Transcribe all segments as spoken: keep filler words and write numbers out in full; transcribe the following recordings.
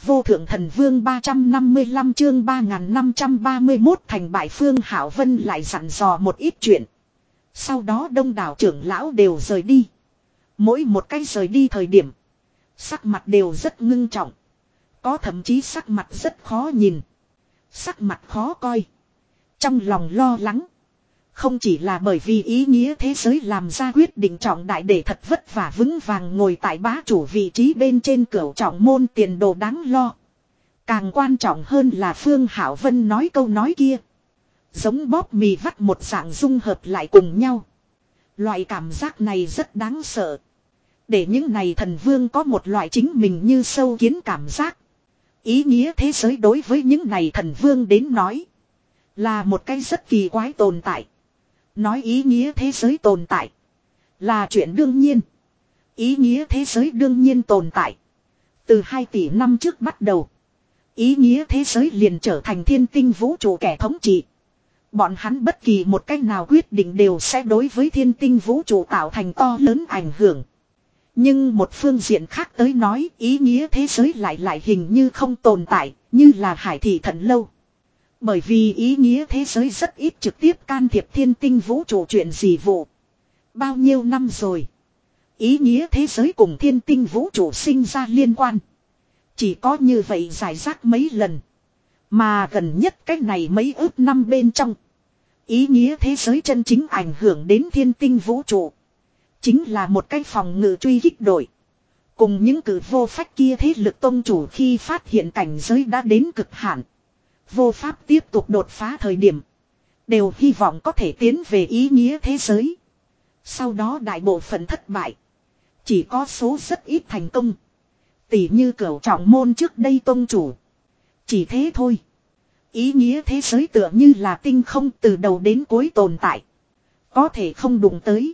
vô thượng thần vương ba trăm năm mươi lăm chương ba nghìn năm trăm ba mươi mốt thành bại Phương Hảo Vân lại dặn dò một ít chuyện. Sau đó đông đảo trưởng lão đều rời đi. Mỗi một cái rời đi thời điểm. Sắc mặt đều rất ngưng trọng. Có thậm chí sắc mặt rất khó nhìn. Sắc mặt khó coi. Trong lòng lo lắng. Không chỉ là bởi vì ý nghĩa thế giới làm ra quyết định trọng đại để thật vất vả vững vàng ngồi tại bá chủ vị trí bên trên cửu trọng môn tiền đồ đáng lo. Càng quan trọng hơn là Phương Hảo Vân nói câu nói kia. Giống bóp mì vắt một dạng dung hợp lại cùng nhau. Loại cảm giác này rất đáng sợ. Để những này thần vương có một loại chính mình như sâu kiến cảm giác. Ý nghĩa thế giới đối với những này thần vương đến nói. Là một cái rất kỳ quái tồn tại. Nói ý nghĩa thế giới tồn tại. Là chuyện đương nhiên. Ý nghĩa thế giới đương nhiên tồn tại. Từ hai tỷ năm trước bắt đầu. Ý nghĩa thế giới liền trở thành thiên tinh vũ trụ kẻ thống trị. Bọn hắn bất kỳ một cách nào quyết định đều sẽ đối với thiên tinh vũ trụ tạo thành to lớn ảnh hưởng. Nhưng một phương diện khác tới nói ý nghĩa thế giới lại lại hình như không tồn tại, như là hải thị thận lâu. Bởi vì ý nghĩa thế giới rất ít trực tiếp can thiệp thiên tinh vũ trụ chuyện gì vụ. Bao nhiêu năm rồi. Ý nghĩa thế giới cùng thiên tinh vũ trụ sinh ra liên quan. Chỉ có như vậy giải rác mấy lần. Mà gần nhất cách này mấy ước năm bên trong. Ý nghĩa thế giới chân chính ảnh hưởng đến thiên tinh vũ trụ. Chính là một cái phòng ngự truy kích đội. Cùng những cử vô phách kia thế lực tông chủ khi phát hiện cảnh giới đã đến cực hạn. Vô pháp tiếp tục đột phá thời điểm. Đều hy vọng có thể tiến về ý nghĩa thế giới. Sau đó đại bộ phận thất bại. Chỉ có số rất ít thành công. Tỷ như cửu trọng môn trước đây tông chủ. Chỉ thế thôi. Ý nghĩa thế giới tựa như là tinh không từ đầu đến cuối tồn tại. Có thể không đụng tới.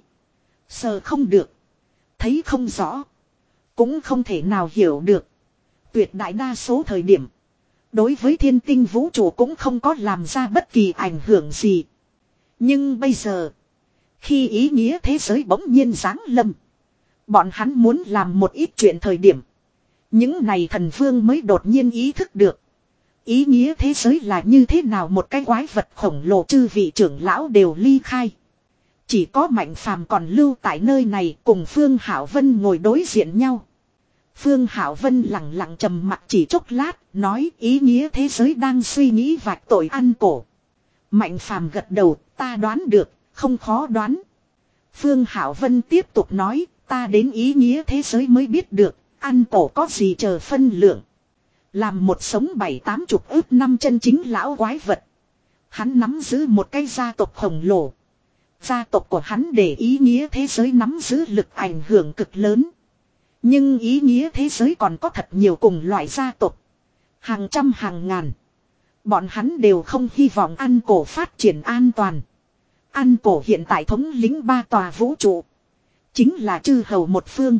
Sờ không được. Thấy không rõ. Cũng không thể nào hiểu được. Tuyệt đại đa số thời điểm. Đối với thiên tinh vũ trụ cũng không có làm ra bất kỳ ảnh hưởng gì. Nhưng bây giờ. Khi ý nghĩa thế giới bỗng nhiên giáng lâm. Bọn hắn muốn làm một ít chuyện thời điểm. Những này thần vương mới đột nhiên ý thức được. Ý nghĩa thế giới là như thế nào một cái quái vật khổng lồ chư vị trưởng lão đều ly khai. Chỉ có Mạnh Phàm còn lưu tại nơi này cùng Phương Hảo Vân ngồi đối diện nhau. Phương Hảo Vân lặng lặng trầm mặc chỉ chốc lát, nói ý nghĩa thế giới đang suy nghĩ vạch tội ăn cổ. Mạnh Phàm gật đầu, ta đoán được, không khó đoán. Phương Hảo Vân tiếp tục nói, ta đến ý nghĩa thế giới mới biết được, ăn cổ có gì chờ phân lượng. Làm một sống bảy tám chục ước năm chân chính lão quái vật. Hắn nắm giữ một cái gia tộc khổng lồ. Gia tộc của hắn để ý nghĩa thế giới nắm giữ lực ảnh hưởng cực lớn. Nhưng ý nghĩa thế giới còn có thật nhiều cùng loại gia tộc. Hàng trăm hàng ngàn. Bọn hắn đều không hy vọng ăn cổ phát triển an toàn. Ăn cổ hiện tại thống lĩnh ba tòa vũ trụ. Chính là chư hầu một phương.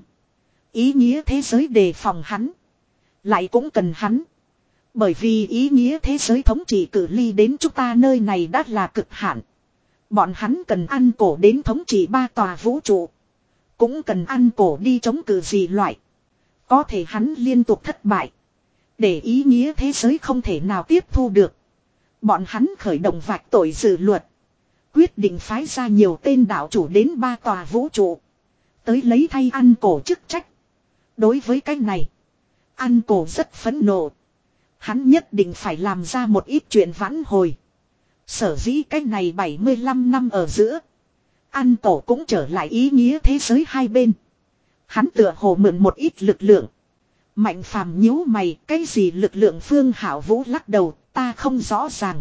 Ý nghĩa thế giới đề phòng hắn. Lại cũng cần hắn. Bởi vì ý nghĩa thế giới thống trị cử ly đến chúng ta nơi này đã là cực hạn. Bọn hắn cần ăn cổ đến thống trị ba tòa vũ trụ. Cũng cần ăn cổ đi chống cự gì loại. Có thể hắn liên tục thất bại. Để ý nghĩa thế giới không thể nào tiếp thu được. Bọn hắn khởi động vạch tội dự luật. Quyết định phái ra nhiều tên đạo chủ đến ba tòa vũ trụ. Tới lấy thay ăn cổ chức trách. Đối với cái này. Ăn cổ rất phẫn nộ. Hắn nhất định phải làm ra một ít chuyện vãn hồi. Sở dĩ cái này bảy mươi lăm năm ở giữa. Ăn cổ cũng trở lại ý nghĩa thế giới hai bên. Hắn tựa hồ mượn một ít lực lượng. Mạnh Phàm nhíu mày, cái gì lực lượng? Phương Hảo Vũ lắc đầu, ta không rõ ràng.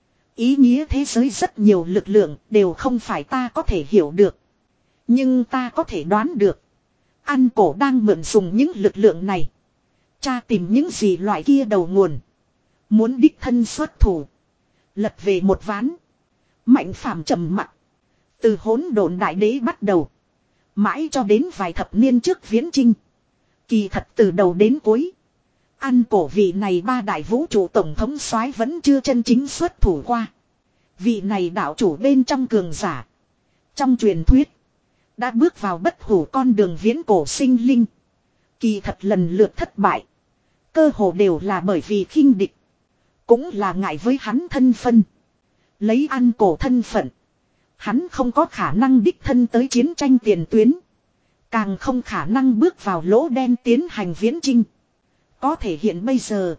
Ý nghĩa thế giới rất nhiều lực lượng đều không phải ta có thể hiểu được. Nhưng ta có thể đoán được. Ăn cổ đang mượn dùng những lực lượng này. Cha tìm những gì loại kia đầu nguồn. Muốn đích thân xuất thủ. Lật về một ván. Mạnh Phàm trầm mặc. Từ hỗn độn đại đế bắt đầu. Mãi cho đến vài thập niên trước viễn chinh. Kỳ thật từ đầu đến cuối. Ăn cổ vị này ba đại vũ trụ tổng thống soái vẫn chưa chân chính xuất thủ qua. Vị này đạo chủ bên trong cường giả. Trong truyền thuyết. Đã bước vào bất hủ con đường viễn cổ sinh linh. Kỳ thật lần lượt thất bại. Cơ hồ đều là bởi vì khinh địch. Cũng là ngại với hắn thân phân. Lấy An Cổ thân phận. Hắn không có khả năng đích thân tới chiến tranh tiền tuyến. Càng không khả năng bước vào lỗ đen tiến hành viễn chinh. Có thể hiện bây giờ.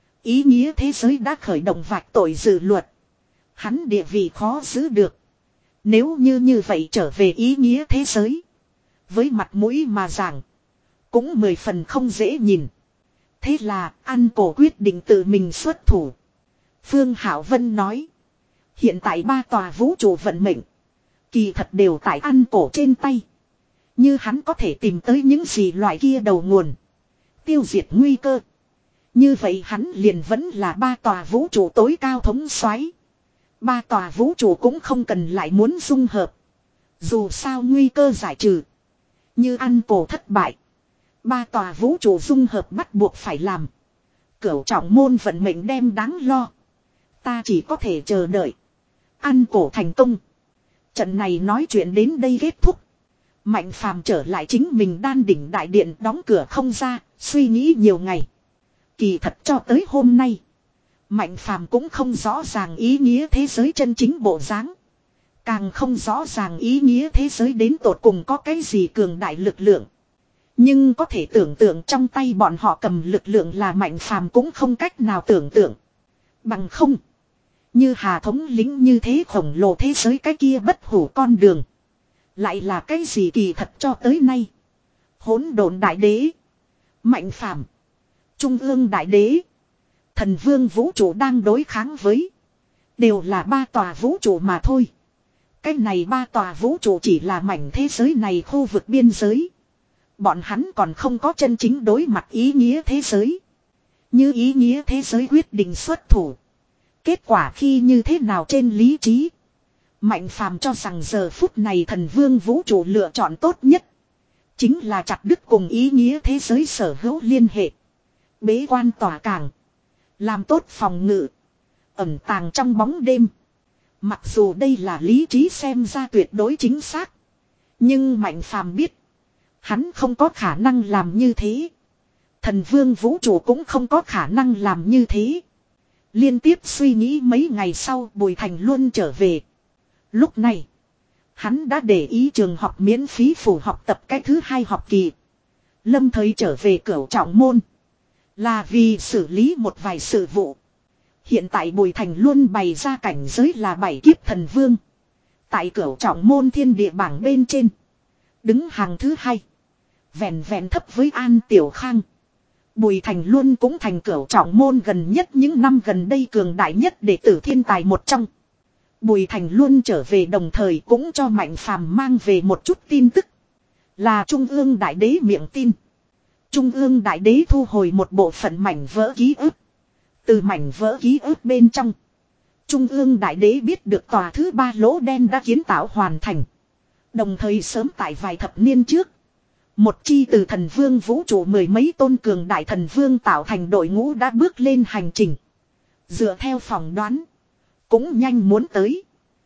Ý nghĩa thế giới đã khởi động vạch tội dự luật. Hắn địa vị khó giữ được. Nếu như như vậy trở về ý nghĩa thế giới. Với mặt mũi mà giảng. Cũng mười phần không dễ nhìn. Thế là An Cổ quyết định tự mình xuất thủ. Phương Hảo Vân nói. Hiện tại ba tòa vũ trụ vận mệnh. Kỳ thật đều tại An Cổ trên tay. Như hắn có thể tìm tới những gì loại kia đầu nguồn. Tiêu diệt nguy cơ. Như vậy hắn liền vẫn là ba tòa vũ trụ tối cao thống soái. Ba tòa vũ trụ cũng không cần lại muốn dung hợp. Dù sao nguy cơ giải trừ. Như An Cổ thất bại. Ba tòa vũ trụ dung hợp bắt buộc phải làm. Cửu trọng môn vận mệnh đem đáng lo. Ta chỉ có thể chờ đợi. An Cổ thành công. Trận này nói chuyện đến đây kết thúc. Mạnh Phàm trở lại chính mình đan đỉnh đại điện đóng cửa không ra, suy nghĩ nhiều ngày. Kỳ thật cho tới hôm nay. Mạnh Phàm cũng không rõ ràng ý nghĩa thế giới chân chính bộ dáng. Càng không rõ ràng ý nghĩa thế giới đến tột cùng có cái gì cường đại lực lượng. Nhưng có thể tưởng tượng trong tay bọn họ cầm lực lượng là Mạnh Phàm cũng không cách nào tưởng tượng. Bằng không. Như Hà thống lĩnh như thế khổng lồ thế giới cái kia bất hủ con đường. Lại là cái gì kỳ thật cho tới nay. Hỗn độn đại đế. Mạnh Phàm. Trung ương đại đế. Thần vương vũ trụ đang đối kháng với. Đều là ba tòa vũ trụ mà thôi. Cái này ba tòa vũ trụ chỉ là mảnh thế giới này khu vực biên giới. Bọn hắn còn không có chân chính đối mặt ý nghĩa thế giới. Như ý nghĩa thế giới quyết định xuất thủ. Kết quả khi như thế nào trên lý trí. Mạnh Phàm cho rằng giờ phút này thần vương vũ trụ lựa chọn tốt nhất. Chính là chặt đứt cùng ý nghĩa thế giới sở hữu liên hệ. Bế quan tỏa cảng. Làm tốt phòng ngự. Ẩn tàng trong bóng đêm. Mặc dù đây là lý trí xem ra tuyệt đối chính xác. Nhưng Mạnh Phàm biết. Hắn không có khả năng làm như thế. Thần vương vũ trụ cũng không có khả năng làm như thế. Liên tiếp suy nghĩ mấy ngày sau Bùi Thành Luân trở về. Lúc này. Hắn đã để ý trường học miễn phí phủ học tập cái thứ hai học kỳ. Lâm thời trở về Cửu Trọng môn. Là vì xử lý một vài sự vụ. Hiện tại Bùi Thành Luân bày ra cảnh giới là bảy kiếp thần vương. Tại Cửu Trọng môn thiên địa bảng bên trên. Đứng hàng thứ hai. Vẹn vẹn thấp với An Tiểu Khang. Bùi Thành Luân cũng thành Cửu Trọng môn gần nhất những năm gần đây cường đại nhất đệ tử thiên tài một trong. Bùi Thành Luân trở về đồng thời cũng cho Mạnh Phàm mang về một chút tin tức. Là Trung ương Đại Đế miệng tin. Trung ương Đại Đế thu hồi một bộ phận mảnh vỡ ký ức. Từ mảnh vỡ ký ức bên trong. Trung ương Đại Đế biết được tòa thứ ba lỗ đen đã kiến tạo hoàn thành. Đồng thời sớm tại vài thập niên trước. Một chi từ thần vương vũ trụ mười mấy tôn cường đại thần vương tạo thành đội ngũ đã bước lên hành trình. Dựa theo phỏng đoán. Cũng nhanh muốn tới.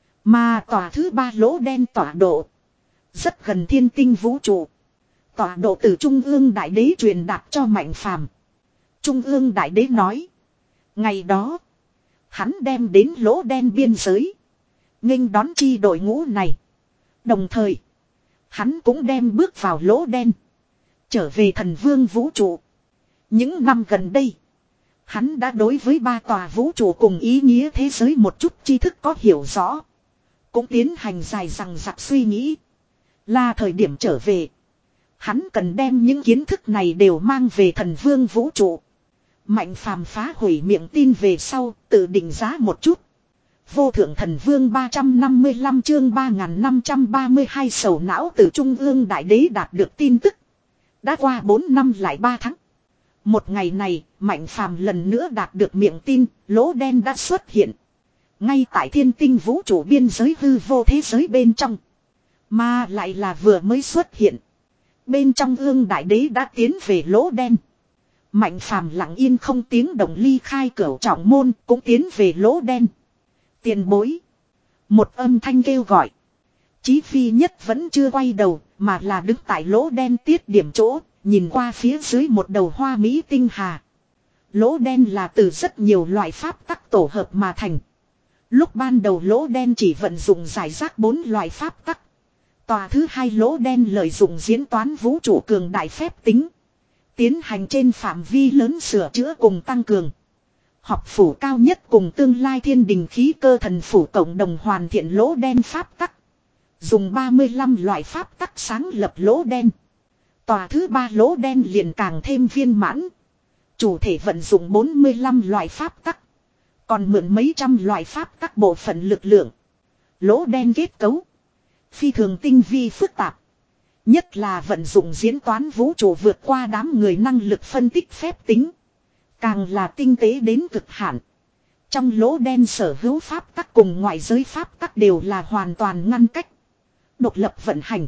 Mà tòa thứ ba lỗ đen tọa độ. Rất gần thiên tinh vũ trụ. Tọa độ từ Trung ương Đại Đế truyền đạt cho Mạnh Phàm. Trung ương Đại Đế nói. Ngày đó. Hắn đem đến lỗ đen biên giới. Nghênh đón chi đội ngũ này. Đồng thời. Hắn cũng đem bước vào lỗ đen. Trở về thần vương vũ trụ. Những năm gần đây. Hắn đã đối với ba tòa vũ trụ cùng ý nghĩa thế giới một chút tri thức có hiểu rõ. Cũng tiến hành dài dằng dặc suy nghĩ. Là thời điểm trở về. Hắn cần đem những kiến thức này đều mang về thần vương vũ trụ. Mạnh Phàm phá hủy miệng tin về sau, tự định giá một chút. Vô thượng thần vương ba trăm năm mươi lăm chương ba nghìn năm trăm ba mươi hai sầu não từ Trung ương Đại Đế đạt được tin tức. Đã qua bốn năm lại ba tháng. Một ngày này, Mạnh Phàm lần nữa đạt được miệng tin, lỗ đen đã xuất hiện. Ngay tại thiên tinh vũ trụ biên giới hư vô thế giới bên trong. Mà lại là vừa mới xuất hiện. Bên trong ương Đại Đế đã tiến về lỗ đen. Mạnh Phàm lặng yên không tiếng động ly khai Cửu Trọng môn cũng tiến về lỗ đen. Tiền bối. Một âm thanh kêu gọi. Chí Phi Nhất vẫn chưa quay đầu mà là đứng tại lỗ đen tiết điểm chỗ. Nhìn qua phía dưới một đầu hoa mỹ tinh hà. Lỗ đen là từ rất nhiều loại pháp tắc tổ hợp mà thành. Lúc ban đầu lỗ đen chỉ vận dụng giải rác bốn loại pháp tắc. Tòa thứ hai lỗ đen lợi dụng diễn toán vũ trụ cường đại phép tính. Tiến hành trên phạm vi lớn sửa chữa cùng tăng cường. Học phủ cao nhất cùng tương lai thiên đình khí cơ thần phủ cộng đồng hoàn thiện lỗ đen pháp tắc. Dùng ba mươi lăm loại pháp tắc sáng lập lỗ đen. Tòa thứ ba lỗ đen liền càng thêm viên mãn. Chủ thể vận dụng bốn mươi lăm loại pháp tắc. Còn mượn mấy trăm loại pháp tắc bộ phận lực lượng. Lỗ đen kết cấu phi thường tinh vi phức tạp. Nhất là vận dụng diễn toán vũ trụ vượt qua đám người năng lực phân tích phép tính. Càng là tinh tế đến cực hạn. Trong lỗ đen sở hữu pháp tắc cùng ngoại giới pháp tắc đều là hoàn toàn ngăn cách. Độc lập vận hành.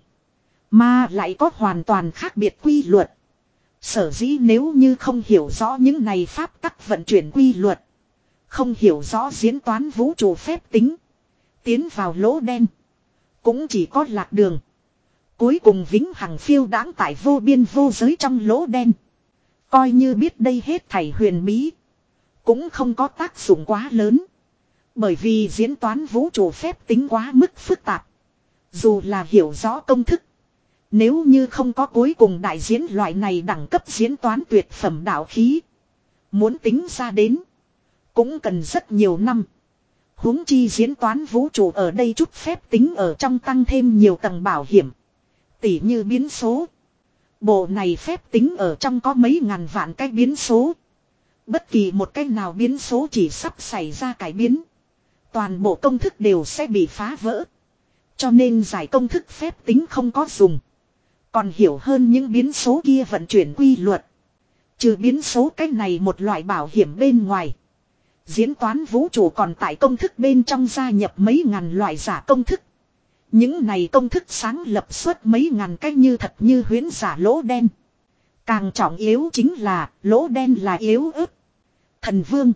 Mà lại có hoàn toàn khác biệt quy luật. Sở dĩ nếu như không hiểu rõ những này pháp tắc vận chuyển quy luật. Không hiểu rõ diễn toán vũ trụ phép tính. Tiến vào lỗ đen. Cũng chỉ có lạc đường. Cuối cùng vĩnh hằng phiêu đãng tại vô biên vô giới trong lỗ đen. Coi như biết đây hết thảy huyền bí. Cũng không có tác dụng quá lớn. Bởi vì diễn toán vũ trụ phép tính quá mức phức tạp. Dù là hiểu rõ công thức. Nếu như không có cuối cùng đại diễn loại này đẳng cấp diễn toán tuyệt phẩm đạo khí. Muốn tính ra đến. Cũng cần rất nhiều năm. Huống chi diễn toán vũ trụ ở đây chút phép tính ở trong tăng thêm nhiều tầng bảo hiểm. Tỉ như biến số. Bộ này phép tính ở trong có mấy ngàn vạn cái biến số. Bất kỳ một cái nào biến số chỉ sắp xảy ra cải biến. Toàn bộ công thức đều sẽ bị phá vỡ. Cho nên giải công thức phép tính không có dùng. Còn hiểu hơn những biến số kia vận chuyển quy luật. Trừ biến số cái này một loại bảo hiểm bên ngoài. Diễn toán vũ trụ còn tại công thức bên trong gia nhập mấy ngàn loại giả công thức. Những này công thức sáng lập suất mấy ngàn cái như thật như huyễn giả lỗ đen. Càng trọng yếu chính là lỗ đen là yếu ớt. Thần vương.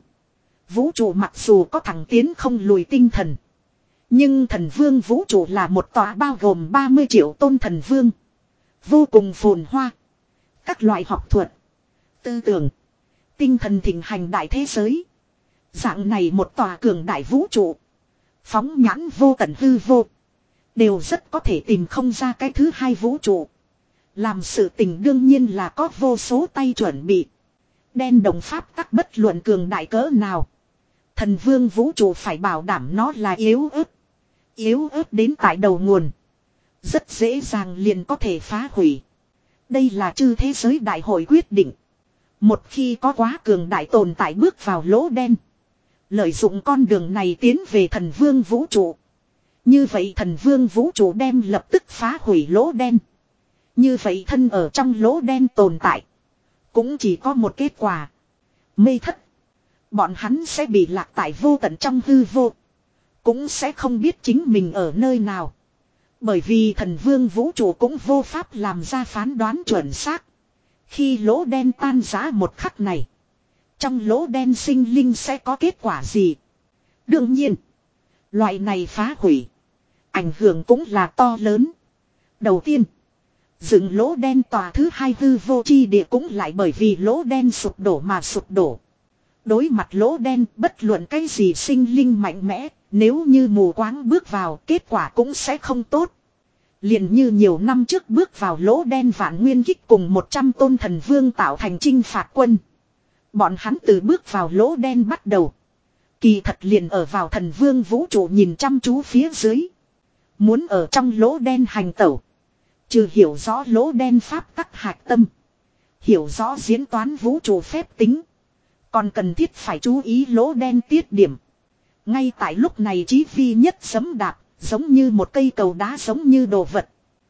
Vũ trụ mặc dù có thẳng tiến không lùi tinh thần. Nhưng thần vương vũ trụ là một tòa bao gồm ba mươi triệu tôn thần vương. Vô cùng phồn hoa. Các loại học thuật. Tư tưởng. Tinh thần thịnh hành đại thế giới. Dạng này một tòa cường đại vũ trụ. Phóng nhãn vô tận hư vô. Đều rất có thể tìm không ra cái thứ hai vũ trụ. Làm sự tình đương nhiên là có vô số tay chuẩn bị. Đen đồng pháp tắc bất luận cường đại cỡ nào. Thần vương vũ trụ phải bảo đảm nó là yếu ớt. Yếu ớt đến tại đầu nguồn. Rất dễ dàng liền có thể phá hủy. Đây là chư thế giới đại hội quyết định. Một khi có quá cường đại tồn tại bước vào lỗ đen. Lợi dụng con đường này tiến về thần vương vũ trụ. Như vậy thần vương vũ trụ đem lập tức phá hủy lỗ đen. Như vậy thân ở trong lỗ đen tồn tại. Cũng chỉ có một kết quả. Mê thất. Bọn hắn sẽ bị lạc tại vô tận trong hư vô. Cũng sẽ không biết chính mình ở nơi nào. Bởi vì thần vương vũ trụ cũng vô pháp làm ra phán đoán chuẩn xác. Khi lỗ đen tan rã một khắc này. Trong lỗ đen sinh linh sẽ có kết quả gì? Đương nhiên. Loại này phá hủy. Ảnh hưởng cũng là to lớn. Đầu tiên. Dựng lỗ đen tòa thứ hai hư vô chi địa cũng lại bởi vì lỗ đen sụp đổ mà sụp đổ. Đối mặt lỗ đen bất luận cái gì sinh linh mạnh mẽ. Nếu như mù quáng bước vào kết quả cũng sẽ không tốt. Liền như nhiều năm trước bước vào lỗ đen vạn nguyên kích cùng một trăm tôn thần vương tạo thành chinh phạt quân. Bọn hắn từ bước vào lỗ đen bắt đầu. Kỳ thật liền ở vào thần vương vũ trụ nhìn chăm chú phía dưới. Muốn ở trong lỗ đen hành tẩu. Trừ hiểu rõ lỗ đen pháp tắc hạch tâm. Hiểu rõ diễn toán vũ trụ phép tính. Còn cần thiết phải chú ý lỗ đen tiết điểm. Ngay tại lúc này chí vi nhất sấm đạp. Giống như một cây cầu đá giống như đồ vật.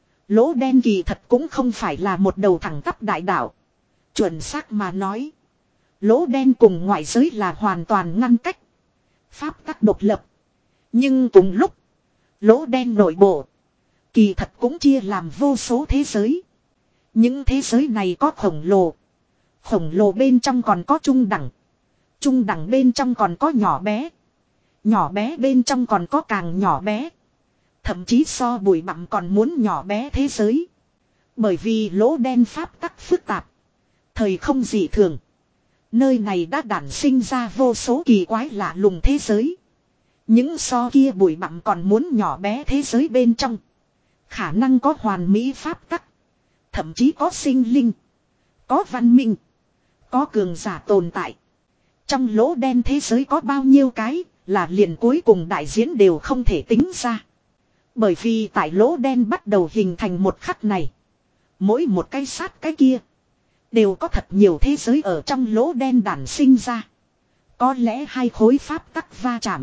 Lỗ đen kỳ thật cũng không phải là một đầu thẳng tắp đại đảo. Chuẩn xác mà nói. Lỗ đen cùng ngoại giới là hoàn toàn ngăn cách. Pháp tắc độc lập. Nhưng cùng lúc. Lỗ đen nội bộ. Kỳ thật cũng chia làm vô số thế giới. Những thế giới này có khổng lồ. Khổng lồ bên trong còn có trung đẳng. Trung đẳng bên trong còn có nhỏ bé. Nhỏ bé bên trong còn có càng nhỏ bé. Thậm chí so bụi bặm còn muốn nhỏ bé thế giới. Bởi vì lỗ đen pháp tắc phức tạp. Thời không dị thường. Nơi này đã đản sinh ra vô số kỳ quái lạ lùng thế giới. Những so kia bụi bặm còn muốn nhỏ bé thế giới bên trong. Khả năng có hoàn mỹ pháp tắc. Thậm chí có sinh linh. Có văn minh. Có cường giả tồn tại. Trong lỗ đen thế giới có bao nhiêu cái là liền cuối cùng đại diễn đều không thể tính ra. Bởi vì tại lỗ đen bắt đầu hình thành một khắc này. Mỗi một cái sát cái kia. Đều có thật nhiều thế giới ở trong lỗ đen đản sinh ra. Có lẽ hai khối pháp tắc va chạm.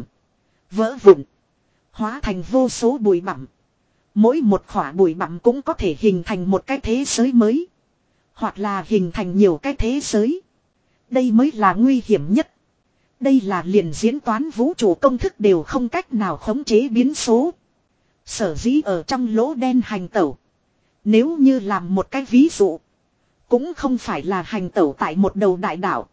Vỡ vụn. Hóa thành vô số bụi bặm. Mỗi một khỏa bụi bặm cũng có thể hình thành một cái thế giới mới. Hoặc là hình thành nhiều cái thế giới. Đây mới là nguy hiểm nhất. Đây là liền diễn toán vũ trụ công thức đều không cách nào khống chế biến số. Sở dĩ ở trong lỗ đen hành tẩu. Nếu như làm một cái ví dụ. Cũng không phải là hành tẩu tại một đầu đại đảo.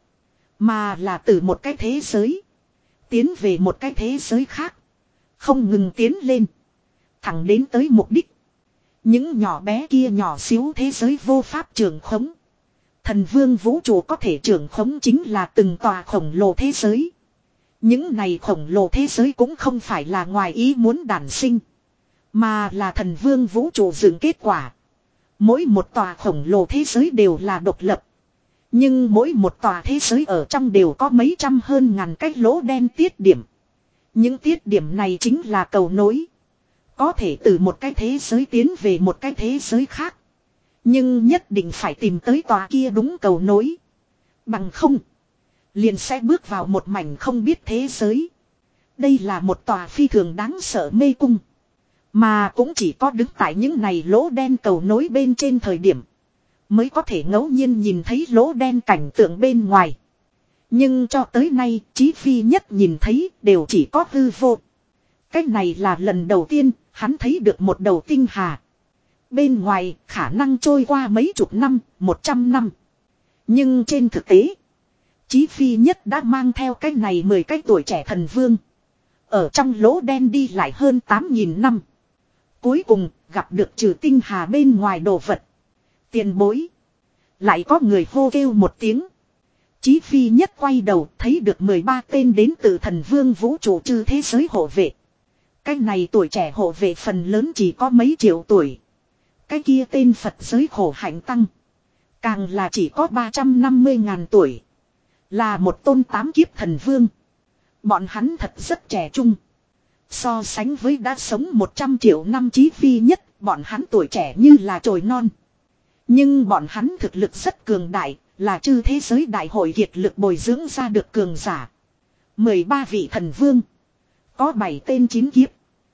Mà là từ một cái thế giới. Tiến về một cái thế giới khác. Không ngừng tiến lên. Thẳng đến tới mục đích. Những nhỏ bé kia nhỏ xíu thế giới vô pháp trường khống. Thần vương vũ trụ có thể trường khống chính là từng tòa khổng lồ thế giới. Những này khổng lồ thế giới cũng không phải là ngoài ý muốn đản sinh. Mà là thần vương vũ trụ dựng kết quả. Mỗi một tòa khổng lồ thế giới đều là độc lập. Nhưng mỗi một tòa thế giới ở trong đều có mấy trăm hơn ngàn cái lỗ đen tiết điểm. Những tiết điểm này chính là cầu nối. Có thể từ một cái thế giới tiến về một cái thế giới khác. Nhưng nhất định phải tìm tới tòa kia đúng cầu nối. Bằng không. Liền sẽ bước vào một mảnh không biết thế giới. Đây là một tòa phi thường đáng sợ mê cung. Mà cũng chỉ có đứng tại những này lỗ đen cầu nối bên trên thời điểm. Mới có thể ngẫu nhiên nhìn thấy lỗ đen cảnh tượng bên ngoài. Nhưng cho tới nay Chí Phi nhất nhìn thấy đều chỉ có hư vô. Cách này là lần đầu tiên hắn thấy được một đầu tinh hà. Bên ngoài khả năng trôi qua mấy chục năm, một trăm năm. Nhưng trên thực tế, Chí Phi nhất đã mang theo cái này mười cái tuổi trẻ thần vương. Ở trong lỗ đen đi lại hơn tám nghìn năm. Cuối cùng gặp được trừ tinh hà bên ngoài đồ vật. Tiền bối. Lại có người hô kêu một tiếng. Chí Phi nhất quay đầu thấy được mười ba tên đến từ thần vương vũ trụ chư thế giới hộ vệ. Cái này tuổi trẻ hộ vệ phần lớn chỉ có mấy triệu tuổi. Cái kia tên Phật giới khổ hạnh tăng. Càng là chỉ có ba trăm năm mươi ngàn tuổi. Là một tôn tám kiếp thần vương. Bọn hắn thật rất trẻ trung. So sánh với đã sống một trăm triệu năm Chí Phi nhất, bọn hắn tuổi trẻ như là chồi non. Nhưng bọn hắn thực lực rất cường đại, là chư thế giới đại hội kiệt lực bồi dưỡng ra được cường giả. mười ba vị thần vương. Có bảy tên chín kiếp.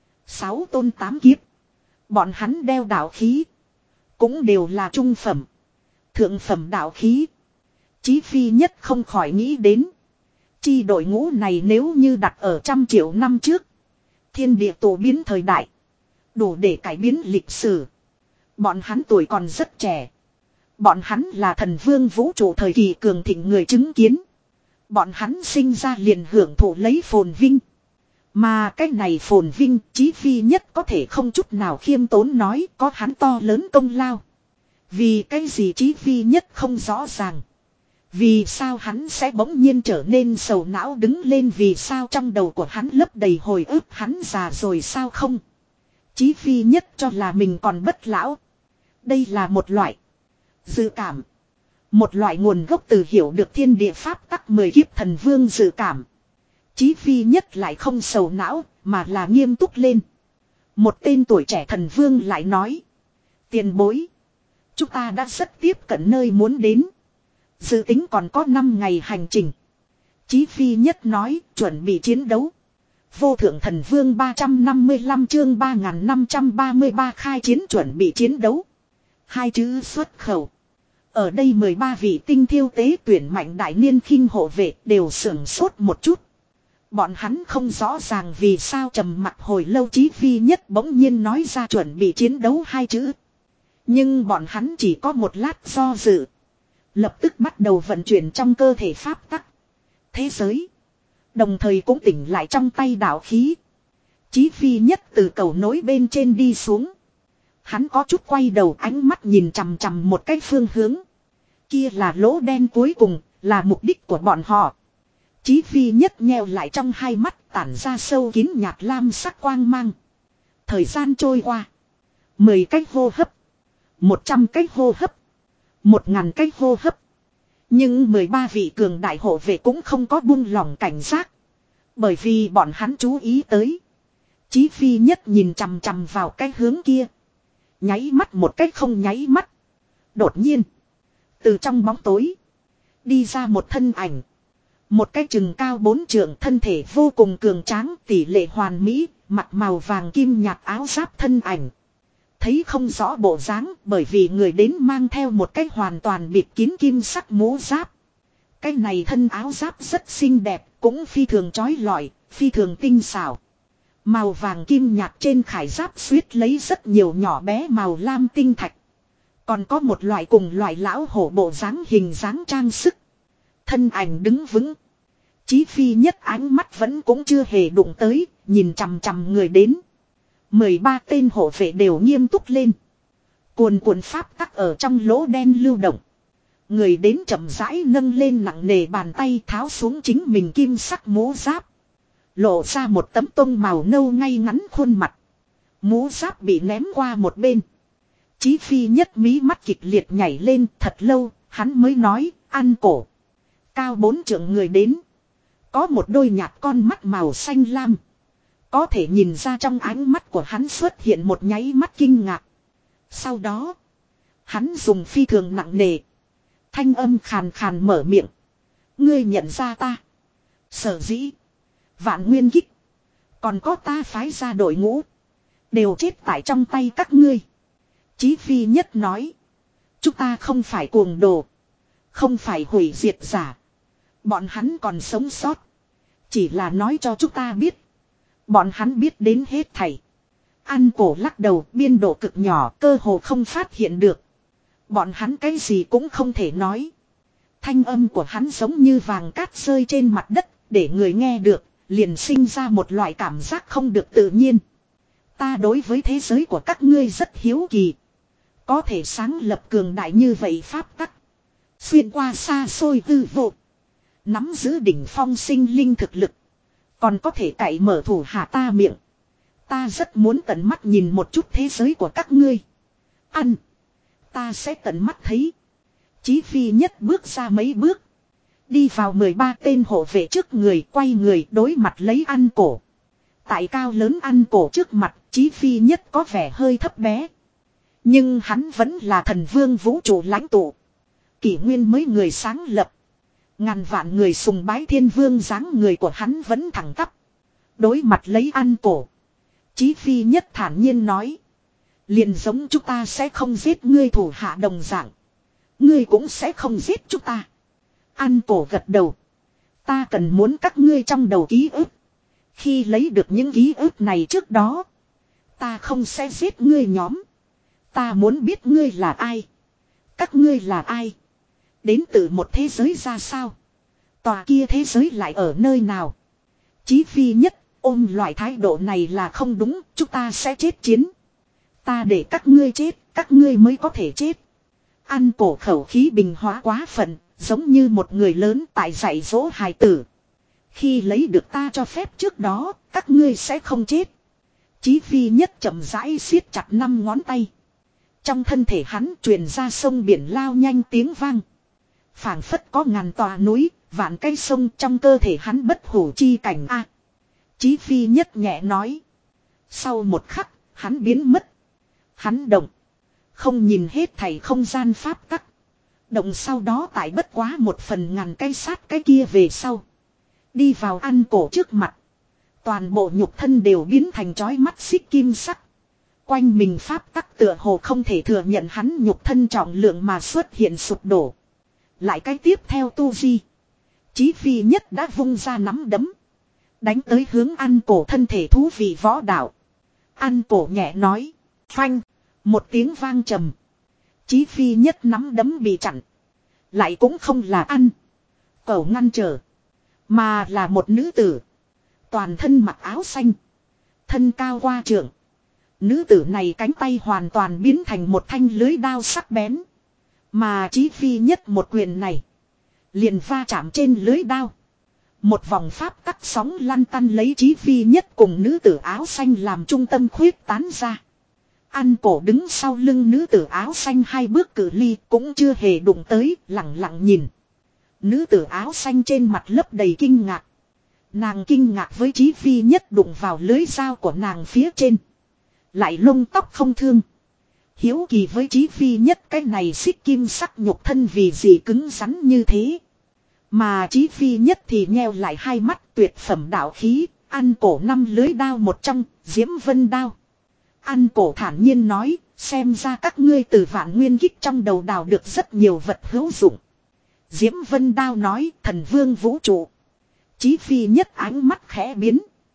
sáu tôn tám kiếp. Bọn hắn đeo đạo khí. Cũng đều là trung phẩm. Thượng phẩm đạo khí. Chí Phi nhất không khỏi nghĩ đến. Chi đội ngũ này nếu như đặt ở trăm triệu năm trước. Thiên địa tổ biến thời đại. Đủ để cải biến lịch sử. Bọn hắn tuổi còn rất trẻ. Bọn hắn là thần vương vũ trụ thời kỳ cường thịnh người chứng kiến. Bọn hắn sinh ra liền hưởng thụ lấy phồn vinh. Mà cái này phồn vinh Chí Phi nhất có thể không chút nào khiêm tốn nói có hắn to lớn công lao. Vì cái gì Chí Phi nhất không rõ ràng. Vì sao hắn sẽ bỗng nhiên trở nên sầu não đứng lên, vì sao trong đầu của hắn lấp đầy hồi ức, hắn già rồi sao không? Chí Phi nhất cho là mình còn bất lão. Đây là một loại dự cảm. Một loại nguồn gốc từ hiểu được thiên địa pháp tắc mười kiếp thần vương dự cảm. Chí Phi nhất lại không sầu não mà là nghiêm túc lên. Một tên tuổi trẻ thần vương lại nói. Tiền bối. Chúng ta đã rất tiếp cận nơi muốn đến. Dự tính còn có năm ngày hành trình. Chí Phi nhất nói chuẩn bị chiến đấu. Vô thượng thần vương ba trăm năm mươi lăm chương ba nghìn năm trăm ba mươi ba khai chiến chuẩn bị chiến đấu. Hai chữ xuất khẩu. Ở đây mười ba vị tinh thiêu tế tuyển mạnh đại niên khinh hộ vệ đều sưởng sốt một chút. Bọn hắn không rõ ràng vì sao trầm mặt hồi lâu Chí Phi nhất bỗng nhiên nói ra chuẩn bị chiến đấu hai chữ. Nhưng bọn hắn chỉ có một lát do dự. Lập tức bắt đầu vận chuyển trong cơ thể pháp tắc. Thế giới. Đồng thời cũng tỉnh lại trong tay đạo khí. Chí Phi nhất từ cầu nối bên trên đi xuống. Hắn có chút quay đầu ánh mắt nhìn chằm chằm một cái phương hướng. Kia là lỗ đen cuối cùng, Là mục đích của bọn họ. Chí Phi Nhất nheo lại trong hai mắt tản ra sâu kín nhạt lam sắc quang mang. Thời gian trôi qua. Mười cách hô hấp. Một trăm cách hô hấp. Một ngàn cách hô hấp. Nhưng mười ba vị cường đại hộ vệ cũng không có buông lỏng cảnh giác. Bởi vì bọn hắn chú ý tới. Chí Phi Nhất nhìn chằm chằm vào cái hướng kia. Nháy mắt một cách không nháy mắt. Đột nhiên. Từ trong bóng tối. Đi ra một thân ảnh. Một cái chừng cao bốn trượng, thân thể vô cùng cường tráng, tỷ lệ hoàn mỹ, mặc màu vàng kim nhạt áo giáp thân ảnh. Thấy không rõ bộ dáng bởi vì người đến mang theo một cái hoàn toàn bịt kín kim sắc mũ giáp. Cái này thân áo giáp rất xinh đẹp, cũng phi thường chói lọi, phi thường tinh xảo. Màu vàng kim nhạt trên khải giáp xuyết lấy rất nhiều nhỏ bé màu lam tinh thạch. Còn có một loại cùng loại lão hổ bộ dáng hình dáng trang sức. Thân ảnh đứng vững. Chí Phi Nhất ánh mắt vẫn cũng chưa hề đụng tới, nhìn chằm chằm người đến. mười ba tên hộ vệ đều nghiêm túc lên. Cuồn cuộn pháp tắc ở trong lỗ đen lưu động. Người đến chậm rãi nâng lên nặng nề bàn tay tháo xuống chính mình kim sắc mũ giáp. Lộ ra một tấm tông màu nâu ngay ngắn khuôn mặt. Mũ giáp bị ném qua một bên. Chí Phi Nhất mí mắt kịch liệt nhảy lên thật lâu, hắn mới nói, ăn cổ. Cao bốn trượng người đến. Có một đôi nhạt con mắt màu xanh lam. Có thể nhìn ra trong ánh mắt của hắn xuất hiện một nháy mắt kinh ngạc. Sau đó, hắn dùng phi thường nặng nề. Thanh âm khàn khàn mở miệng. Ngươi nhận ra ta. Sở dĩ. Vạn Nguyên Kích. Còn có ta phái ra đội ngũ. Đều chết tại trong tay các ngươi. Chí Phi Nhất nói. Chúng ta không phải cuồng đồ. Không phải hủy diệt giả. Bọn hắn còn sống sót. Chỉ là nói cho chúng ta biết. Bọn hắn biết đến hết thảy. Ăn cổ lắc đầu biên độ cực nhỏ cơ hồ không phát hiện được. Bọn hắn cái gì cũng không thể nói. Thanh âm của hắn giống như vàng cát rơi trên mặt đất. Để người nghe được liền sinh ra một loại cảm giác không được tự nhiên. Ta đối với thế giới của các ngươi rất hiếu kỳ. Có thể sáng lập cường đại như vậy pháp tắc. Xuyên qua xa xôi hư vô. Nắm giữ đỉnh phong sinh linh thực lực. Còn có thể cậy mở thủ hạ ta miệng. Ta rất muốn tận mắt nhìn một chút thế giới của các ngươi. Ăn. Ta sẽ tận mắt thấy. Chí Phi Nhất bước ra mấy bước. Đi vào mười ba tên hộ vệ trước người, quay người đối mặt lấy ăn cổ. Tại cao lớn ăn cổ trước mặt, Chí Phi Nhất có vẻ hơi thấp bé. Nhưng hắn vẫn là thần vương vũ trụ lãnh tụ. Kỷ nguyên mới người sáng lập. Ngàn vạn người sùng bái thiên vương dáng người của hắn vẫn thẳng tắp. Đối mặt lấy ăn cổ. Chí Phi Nhất thản nhiên nói. Liền giống chúng ta sẽ không giết ngươi thủ hạ đồng dạng. Ngươi cũng sẽ không giết chúng ta. Ăn cổ gật đầu. Ta cần muốn các ngươi trong đầu ký ức. Khi lấy được những ký ức này trước đó. Ta không sẽ giết ngươi nhóm. Ta muốn biết ngươi là ai. Các ngươi là ai. Đến từ một thế giới ra sao. Tòa kia thế giới lại ở nơi nào. Chí Phi Nhất ôm loại thái độ này là không đúng. Chúng ta sẽ chết chiến. Ta để các ngươi chết. Các ngươi mới có thể chết. Ăn cổ khẩu khí bình hóa quá phận. Giống như một người lớn tại dạy dỗ hài tử. Khi lấy được ta cho phép trước đó. Các ngươi sẽ không chết. Chí Phi Nhất chậm rãi siết chặt năm ngón tay. Trong thân thể hắn truyền ra sông biển lao nhanh tiếng vang. Phảng phất có ngàn tòa núi, vạn cây sông trong cơ thể hắn bất hủ chi cảnh a. Chí Phi Nhất nhẹ nói. Sau một khắc, hắn biến mất. Hắn động. Không nhìn hết thảy không gian pháp tắc. Động sau đó tại bất quá một phần ngàn cây sát cái kia về sau. Đi vào ăn cổ trước mặt. Toàn bộ nhục thân đều biến thành chói mắt xích kim sắc. Quanh mình pháp tắc tựa hồ không thể thừa nhận hắn nhục thân trọng lượng mà xuất hiện sụp đổ. Lại cái tiếp theo tu vi. Chí Phi Nhất đã vung ra nắm đấm. Đánh tới hướng ăn cổ thân thể thú vị võ đạo. Ăn cổ nhẹ nói. Phanh. Một tiếng vang trầm. Chí Phi Nhất nắm đấm bị chặn. Lại cũng không là ăn. Cổ ngăn trở. Mà là một nữ tử. Toàn thân mặc áo xanh. Thân cao qua trượng. Nữ tử này cánh tay hoàn toàn biến thành một thanh lưới đao sắc bén. Mà Chí Phi Nhất một quyền này. Liền va chạm trên lưới đao. Một vòng pháp tắc sóng lăn tăn lấy Chí Phi Nhất cùng nữ tử áo xanh làm trung tâm khuyết tán ra. Ăn cổ đứng sau lưng nữ tử áo xanh hai bước cự ly cũng chưa hề đụng tới, lặng lặng nhìn. Nữ tử áo xanh trên mặt lấp đầy kinh ngạc. Nàng kinh ngạc với Chí Phi Nhất đụng vào lưới dao của nàng phía trên. Lại lông tóc không thương. Hiếu kỳ với Chí Phi Nhất cái này xích kim sắc nhục thân vì gì cứng rắn như thế. Mà Chí Phi Nhất thì nheo lại hai mắt tuyệt phẩm đạo khí, ăn cổ năm lưới đao một trong, Diễm Vân đao. Ăn cổ thản nhiên nói, xem ra các ngươi từ Vạn Nguyên Kích trong đầu đào được rất nhiều vật hữu dụng. Diễm Vân đao nói, thần vương vũ trụ. Chí Phi Nhất ánh mắt khẽ biến.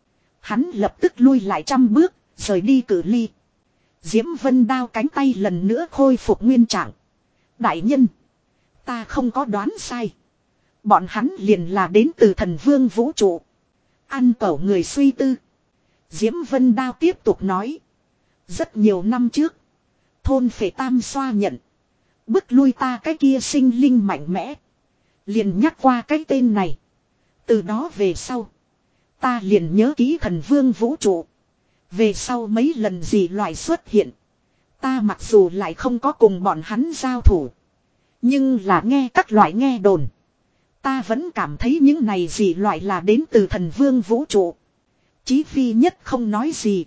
Hắn lập tức lui lại trăm bước, rời đi cự ly. Diễm Vân đao cánh tay lần nữa khôi phục nguyên trạng. Đại nhân, ta không có đoán sai. Bọn hắn liền là đến từ thần vương vũ trụ. Ăn cẩu người suy tư. Diễm Vân đao tiếp tục nói. Rất nhiều năm trước, thôn Phệ Tam xoa nhận. Bức lui ta cái kia sinh linh mạnh mẽ. Liền nhắc qua cái tên này. Từ đó về sau, ta liền nhớ ký thần vương vũ trụ. Về sau mấy lần gì loại xuất hiện, ta mặc dù lại không có cùng bọn hắn giao thủ, nhưng là nghe các loại nghe đồn, ta vẫn cảm thấy những này gì loại là đến từ thần vương vũ trụ. Chí Phi Nhất không nói gì,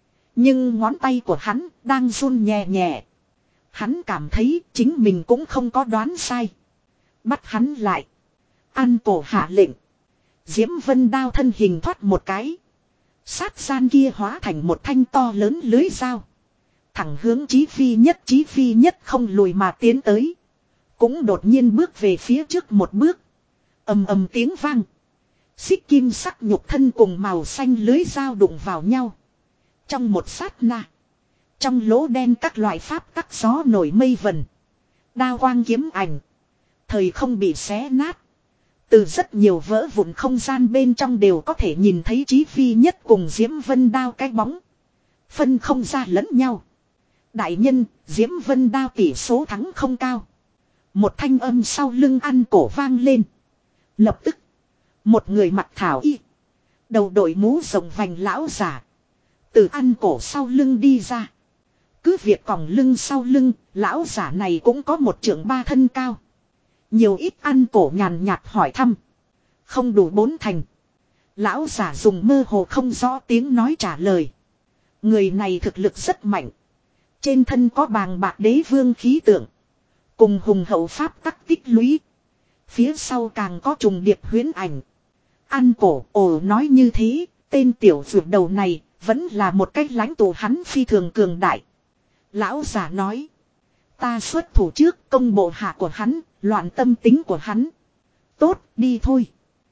nhưng ngón tay của hắn đang run nhẹ nhẹ. Hắn cảm thấy chính mình cũng không có đoán sai. Bắt hắn lại. Ăn cổ hạ lệnh. Diễm Vân đao thân hình thoát một cái. Sát gian kia hóa thành một thanh to lớn lưới dao. Thẳng hướng Chí Phi Nhất. Chí Phi Nhất không lùi mà tiến tới. Cũng đột nhiên bước về phía trước một bước. Ầm ầm tiếng vang. Xích kim sắc nhục thân cùng màu xanh lưới dao đụng vào nhau. Trong một sát na, trong lỗ đen các loại pháp tắc gió nổi mây vần. Đao quang kiếm ảnh. Thời không bị xé nát. Từ rất nhiều vỡ vụn không gian bên trong đều có thể nhìn thấy Chí Phi Nhất cùng Diễm Vân đao cái bóng. Phân không ra lẫn nhau. Đại nhân, Diễm Vân đao tỷ số thắng không cao. Một thanh âm sau lưng ăn cổ vang lên. Lập tức, một người mặc thảo y, đầu đội mũ rộng vành lão giả, từ ăn cổ sau lưng đi ra. Cứ việc còng lưng sau lưng, lão giả này cũng có một trượng ba thân cao. Nhiều ít ăn cổ nhàn nhạt hỏi thăm. Không đủ bốn thành. Lão giả dùng mơ hồ không rõ tiếng nói trả lời. Người này thực lực rất mạnh. Trên thân có bàng bạc đế vương khí tượng. Cùng hùng hậu pháp tắc tích lũy. Phía sau càng có trùng điệp huyễn ảnh. Ăn cổ ồ nói như thế, tên tiểu vượt đầu này vẫn là một cách lãnh tụ hắn phi thường cường đại. Lão giả nói. Ta xuất thủ trước công bộ hạ của hắn, loạn tâm tính của hắn. Tốt, đi thôi.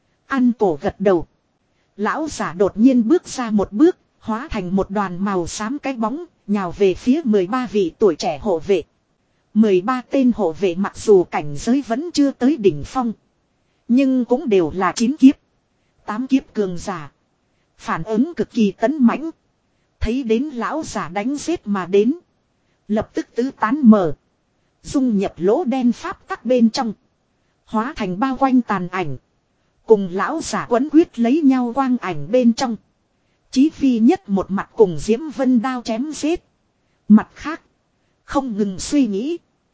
Ăn cổ gật đầu. Lão giả đột nhiên bước ra một bước, hóa thành một đoàn màu xám cái bóng, nhào về phía mười ba vị tuổi trẻ hộ vệ. mười ba tên hộ vệ mặc dù cảnh giới vẫn chưa tới đỉnh phong, nhưng cũng đều là chín kiếp, tám kiếp cường giả. Phản ứng cực kỳ tấn mãnh. Thấy đến lão giả đánh giết mà đến, lập tức tứ tán mở. Dung nhập lỗ đen pháp tắc bên trong. Hóa thành bao quanh tàn ảnh. Cùng lão giả quấn quyết lấy nhau quang ảnh bên trong. Chí Phi Nhất một mặt cùng Diễm Vân đao chém giết. Mặt khác, không ngừng suy nghĩ.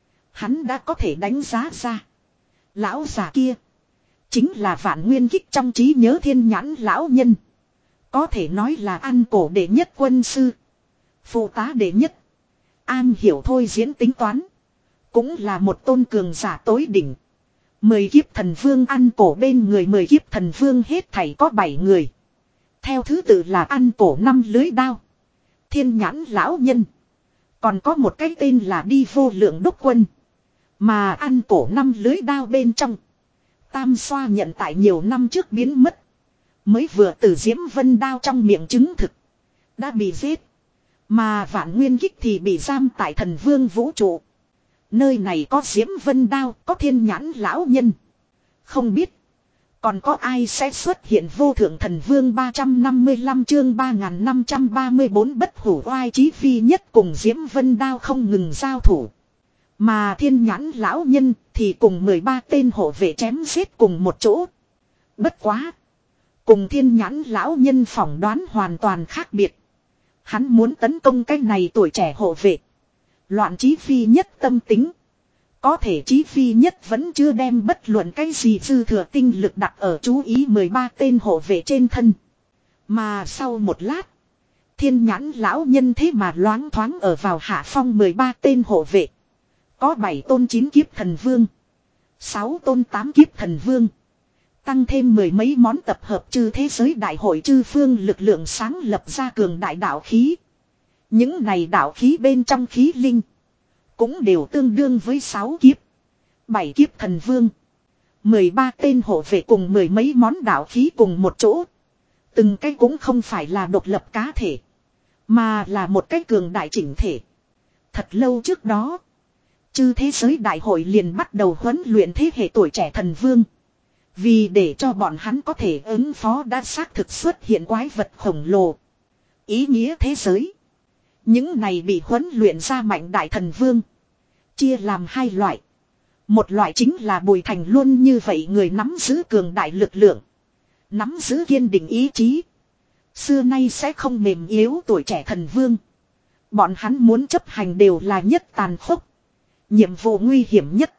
Hắn đã có thể đánh giá ra. Lão giả kia chính là Vạn Nguyên Kích trong trí nhớ thiên nhãn lão nhân. Có thể nói là ăn cổ đệ nhất quân sư. Phụ tá đệ nhất. An hiểu thôi diễn tính toán. Cũng là một tôn cường giả tối đỉnh. Mười kiếp thần vương ăn cổ bên người mười kiếp thần vương hết thảy có bảy người. Theo thứ tự là ăn cổ năm lưới đao. Thiên nhãn lão nhân. Còn có một cái tên là đi vô lượng đốc quân. Mà ăn cổ năm lưới đao bên trong. Tam xoa nhận tại nhiều năm trước biến mất. Mới vừa từ Diễm Vân đao trong miệng chứng thực. Đã bị giết. Mà Vạn Nguyên Kích thì bị giam tại thần vương vũ trụ. Nơi này có Diễm Vân đao, có thiên nhãn lão nhân. Không biết còn có ai sẽ xuất hiện vô thượng thần vương. Ba trăm năm mươi lăm chương ba nghìn năm trăm ba mươi bốn bất hủ oai. Chí Phi Nhất cùng Diễm Vân đao không ngừng giao thủ. Mà thiên nhãn lão nhân thì cùng mười ba tên hộ vệ chém giết cùng một chỗ. Bất quá. Cùng thiên nhãn lão nhân phỏng đoán hoàn toàn khác biệt. Hắn muốn tấn công cái này tuổi trẻ hộ vệ. Loạn Chí Phi Nhất tâm tính. Có thể Chí Phi Nhất vẫn chưa đem bất luận cái gì dư thừa tinh lực đặt ở chú ý mười ba tên hộ vệ trên thân. Mà sau một lát. Thiên nhãn lão nhân thế mà loáng thoáng ở vào hạ phong mười ba tên hộ vệ. Có bảy tôn chín kiếp thần vương. sáu tôn tám kiếp thần vương. Tăng thêm mười mấy món tập hợp chư thế giới đại hội chư phương lực lượng sáng lập ra cường đại đạo khí. Những này đạo khí bên trong khí linh. Cũng đều tương đương với sáu kiếp. bảy kiếp thần vương. mười ba tên hộ vệ cùng mười mấy món đạo khí cùng một chỗ. Từng cái cũng không phải là độc lập cá thể. Mà là một cái cường đại chỉnh thể. Thật lâu trước đó. Chư thế giới đại hội liền bắt đầu huấn luyện thế hệ tuổi trẻ thần vương. Vì để cho bọn hắn có thể ứng phó đã xác thực xuất hiện quái vật khổng lồ. Ý nghĩa thế giới. Những này bị huấn luyện ra mạnh đại thần vương. Chia làm hai loại. Một loại chính là Bùi Thành luôn như vậy người nắm giữ cường đại lực lượng. Nắm giữ kiên định ý chí. Xưa nay sẽ không mềm yếu tuổi trẻ thần vương. Bọn hắn muốn chấp hành đều là nhất tàn khốc. Nhiệm vụ nguy hiểm nhất.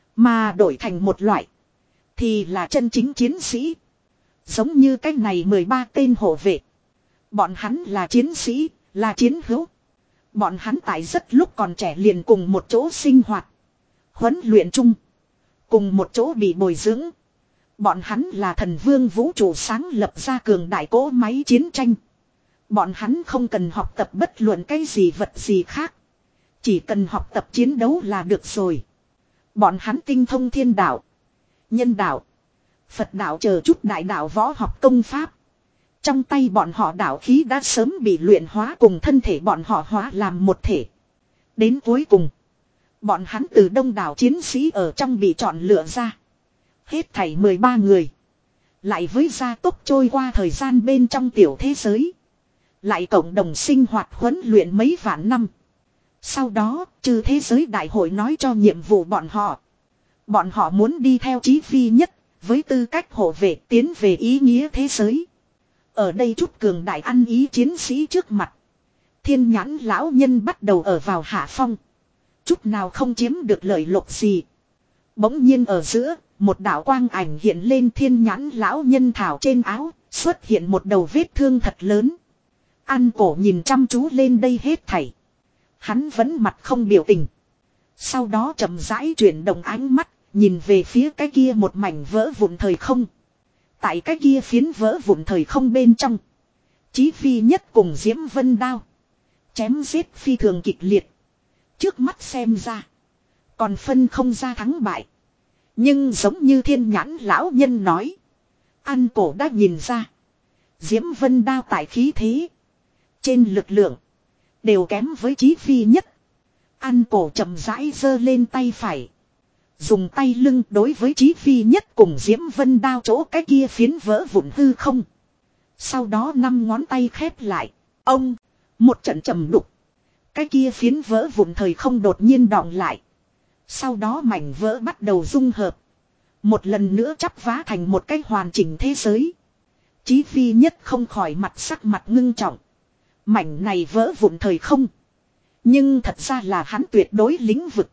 Mà đổi thành một loại. Thì là chân chính chiến sĩ. Giống như cái này mười ba tên hộ vệ. Bọn hắn là chiến sĩ, là chiến hữu. Bọn hắn tại rất lúc còn trẻ liền cùng một chỗ sinh hoạt. Huấn luyện chung. Cùng một chỗ bị bồi dưỡng. Bọn hắn là thần vương vũ trụ sáng lập ra cường đại cỗ máy chiến tranh. Bọn hắn không cần học tập bất luận cái gì vật gì khác. Chỉ cần học tập chiến đấu là được rồi. Bọn hắn tinh thông thiên đạo. Nhân đạo. Phật đạo chờ chút đại đạo võ học công pháp. Trong tay bọn họ đạo khí đã sớm bị luyện hóa cùng thân thể bọn họ hóa làm một thể. Đến cuối cùng. Bọn hắn từ đông đảo chiến sĩ ở trong bị chọn lựa ra. Hết thảy mười ba người. Lại với gia tốc trôi qua thời gian bên trong tiểu thế giới. Lại cộng đồng sinh hoạt huấn luyện mấy vạn năm. Sau đó, trừ thế giới đại hội nói cho nhiệm vụ bọn họ. Bọn họ muốn đi theo Chí Phi Nhất, với tư cách hộ vệ tiến về ý nghĩa thế giới. Ở đây chút cường đại ăn ý chiến sĩ trước mặt. Thiên nhãn lão nhân bắt đầu ở vào hạ phong. Chút nào không chiếm được lợi lộc gì. Bỗng nhiên ở giữa, một đạo quang ảnh hiện lên thiên nhãn lão nhân thảo trên áo, xuất hiện một đầu vết thương thật lớn. An Cổ nhìn chăm chú lên đây hết thảy. Hắn vẫn mặt không biểu tình. Sau đó chậm rãi chuyển động ánh mắt, nhìn về phía cái kia một mảnh vỡ vụn thời không. Tại cái kia phiến vỡ vụn thời không bên trong. Chí Phi Nhất cùng Diễm Vân Đao. Chém giết phi thường kịch liệt. Trước mắt xem ra. Còn phân không ra thắng bại. Nhưng giống như thiên nhãn lão nhân nói. An Cổ đã nhìn ra. Diễm Vân Đao tại khí thế. Trên lực lượng. Đều kém với Chí Phi Nhất. An Cổ chậm rãi giơ lên tay phải. Dùng tay lưng đối với Chí Phi Nhất cùng Diễm Vân Đao chỗ cái kia phiến vỡ vụn hư không. Sau đó năm ngón tay khép lại. Ông. Một trận trầm đục. Cái kia phiến vỡ vụn thời không đột nhiên đọng lại. Sau đó mảnh vỡ bắt đầu dung hợp. Một lần nữa chắp vá thành một cái hoàn chỉnh thế giới. Chí Phi Nhất không khỏi mặt sắc mặt ngưng trọng. Mảnh này vỡ vụn thời không. Nhưng thật ra là hắn tuyệt đối lĩnh vực.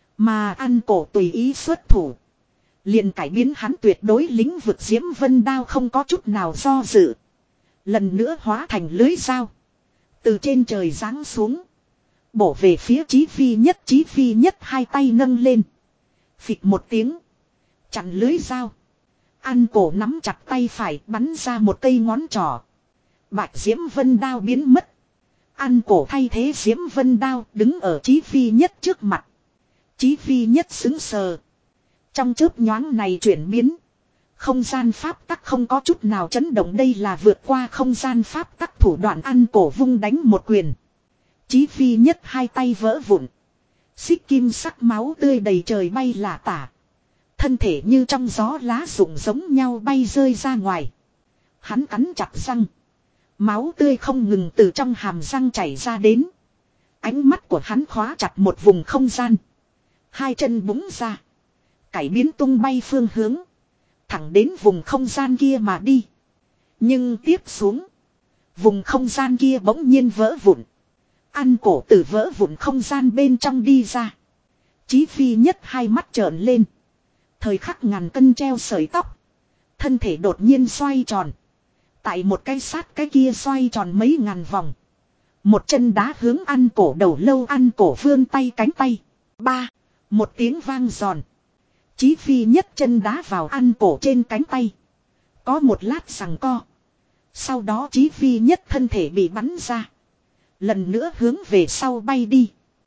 Mà An Cổ tùy ý xuất thủ. Liền cải biến hắn tuyệt đối lĩnh vực Diễm Vân Đao không có chút nào do dự. Lần nữa hóa thành lưới dao. Từ trên trời giáng xuống. Bổ về phía Chí Phi Nhất. Chí Phi Nhất hai tay nâng lên. Phịch một tiếng. Chặn lưới dao. An Cổ nắm chặt tay phải bắn ra một cây ngón trỏ. Bạch Diễm Vân Đao biến mất. An Cổ thay thế Diễm Vân Đao đứng ở Chí Phi Nhất trước mặt. Chí Phi Nhất xứng sờ. Trong chớp nhoáng này chuyển biến. Không gian pháp tắc không có chút nào chấn động, đây là vượt qua không gian pháp tắc thủ đoạn. An Cổ vung đánh một quyền. Chí Phi Nhất hai tay vỡ vụn. Xích kim sắc máu tươi đầy trời bay lả tả. Thân thể như trong gió lá rụng giống nhau bay rơi ra ngoài. Hắn cắn chặt răng. Máu tươi không ngừng từ trong hàm răng chảy ra đến. Ánh mắt của hắn khóa chặt một vùng không gian. Hai chân búng ra. Cải biến tung bay phương hướng. Thẳng đến vùng không gian kia mà đi. Nhưng tiếp xuống. Vùng không gian kia bỗng nhiên vỡ vụn. Ăn cổ từ vỡ vụn không gian bên trong đi ra. Chí Phi Nhất hai mắt trợn lên. Thời khắc ngàn cân treo sợi tóc. Thân thể đột nhiên xoay tròn. Tại một cái sát cái kia xoay tròn mấy ngàn vòng. Một chân đá hướng ăn cổ đầu lâu, ăn cổ vươn tay cánh tay. Ba. Một tiếng vang giòn. Chí Phi Nhất chân đá vào ăn cổ trên cánh tay. Có một lát giằng co. Sau đó Chí Phi Nhất thân thể bị bắn ra. Lần nữa hướng về sau bay đi.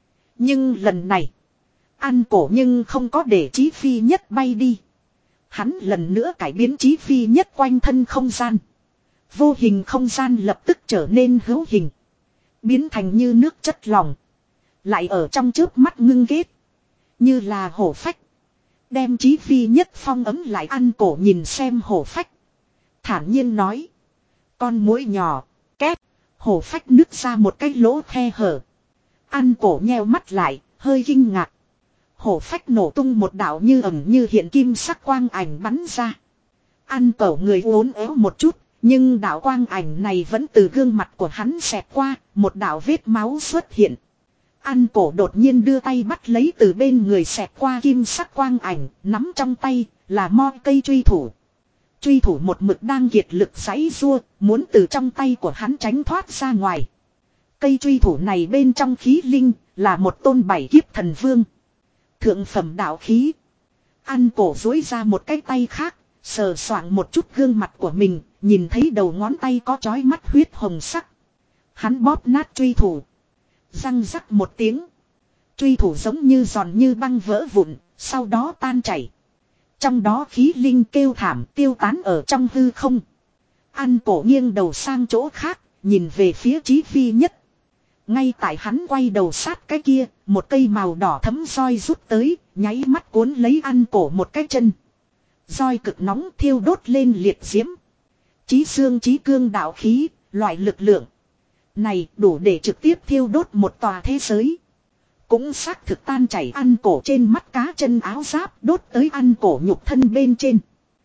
Nhưng lần này. Ăn cổ nhưng không có để Chí Phi Nhất bay đi. Hắn lần nữa cải biến Chí Phi Nhất quanh thân không gian. Vô hình không gian lập tức trở nên hữu hình. Biến thành như nước chất lỏng. Lại ở trong chớp mắt ngưng kết. Như là hổ phách. Đem Chí Phi Nhất phong ấm lại. Ăn cổ nhìn xem hổ phách. Thản nhiên nói. Con muỗi nhỏ. Két. Hổ phách nứt ra một cái lỗ khe hở. Ăn cổ nheo mắt lại. Hơi kinh ngạc. Hổ phách nổ tung một đạo như ẩn như hiện kim sắc quang ảnh bắn ra. Ăn cổ người uốn éo một chút. Nhưng đạo quang ảnh này vẫn từ gương mặt của hắn xẹt qua. Một đạo vết máu xuất hiện. Ăn cổ đột nhiên đưa tay bắt lấy từ bên người xẹt qua kim sắc quang ảnh. Nắm trong tay là mo cây truy thủ. Truy thủ một mực đang kiệt lực giãy giụa, muốn từ trong tay của hắn tránh thoát ra ngoài. Cây truy thủ này bên trong khí linh là một tôn bảy kiếp thần vương. Thượng phẩm đạo khí. Ăn cổ duỗi ra một cái tay khác, sờ soạng một chút gương mặt của mình, nhìn thấy đầu ngón tay có chói mắt huyết hồng sắc. Hắn bóp nát truy thủ. Răng rắc một tiếng. Truy thủ giống như giòn như băng vỡ vụn, sau đó tan chảy. Trong đó khí linh kêu thảm tiêu tán ở trong hư không. Ăn cổ nghiêng đầu sang chỗ khác, nhìn về phía Chí Phi Nhất. Ngay tại hắn quay đầu sát cái kia, một cây màu đỏ thấm roi rút tới, nháy mắt cuốn lấy ăn cổ một cái chân. Roi cực nóng thiêu đốt lên liệt diễm. Chí xương chí cương đạo khí, loại lực lượng này đủ để trực tiếp thiêu đốt một tòa thế giới. Cũng xác thực tan chảy ăn cổ trên mắt cá chân áo giáp đốt tới ăn cổ nhục thân bên trên.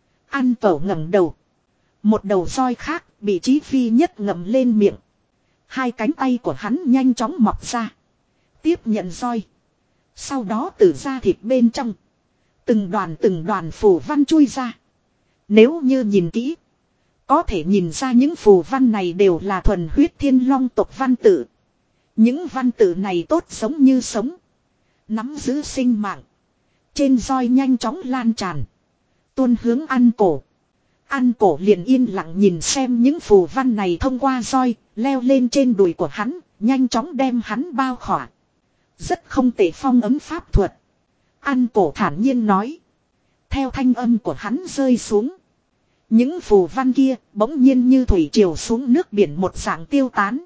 Ăn cổ ngẩng đầu. Một đầu roi khác bị Chí Phi Nhất ngậm lên miệng. Hai cánh tay của hắn nhanh chóng mọc ra. Tiếp nhận roi. Sau đó từ da thịt bên trong. Từng đoàn từng đoàn phù văn chui ra. Nếu như nhìn kỹ. Có thể nhìn ra những phù văn này đều là thuần huyết thiên long tộc văn tự. Những văn tự này tốt giống như sống. Nắm giữ sinh mạng. Trên roi nhanh chóng lan tràn. Tuôn hướng ăn cổ. Ăn cổ liền yên lặng nhìn xem những phù văn này thông qua roi. Leo lên trên đùi của hắn. Nhanh chóng đem hắn bao khỏa. Rất không tệ phong ấm pháp thuật. Ăn cổ thản nhiên nói. Theo thanh âm của hắn rơi xuống. Những phù văn kia bỗng nhiên như thủy triều xuống nước biển một dạng tiêu tán.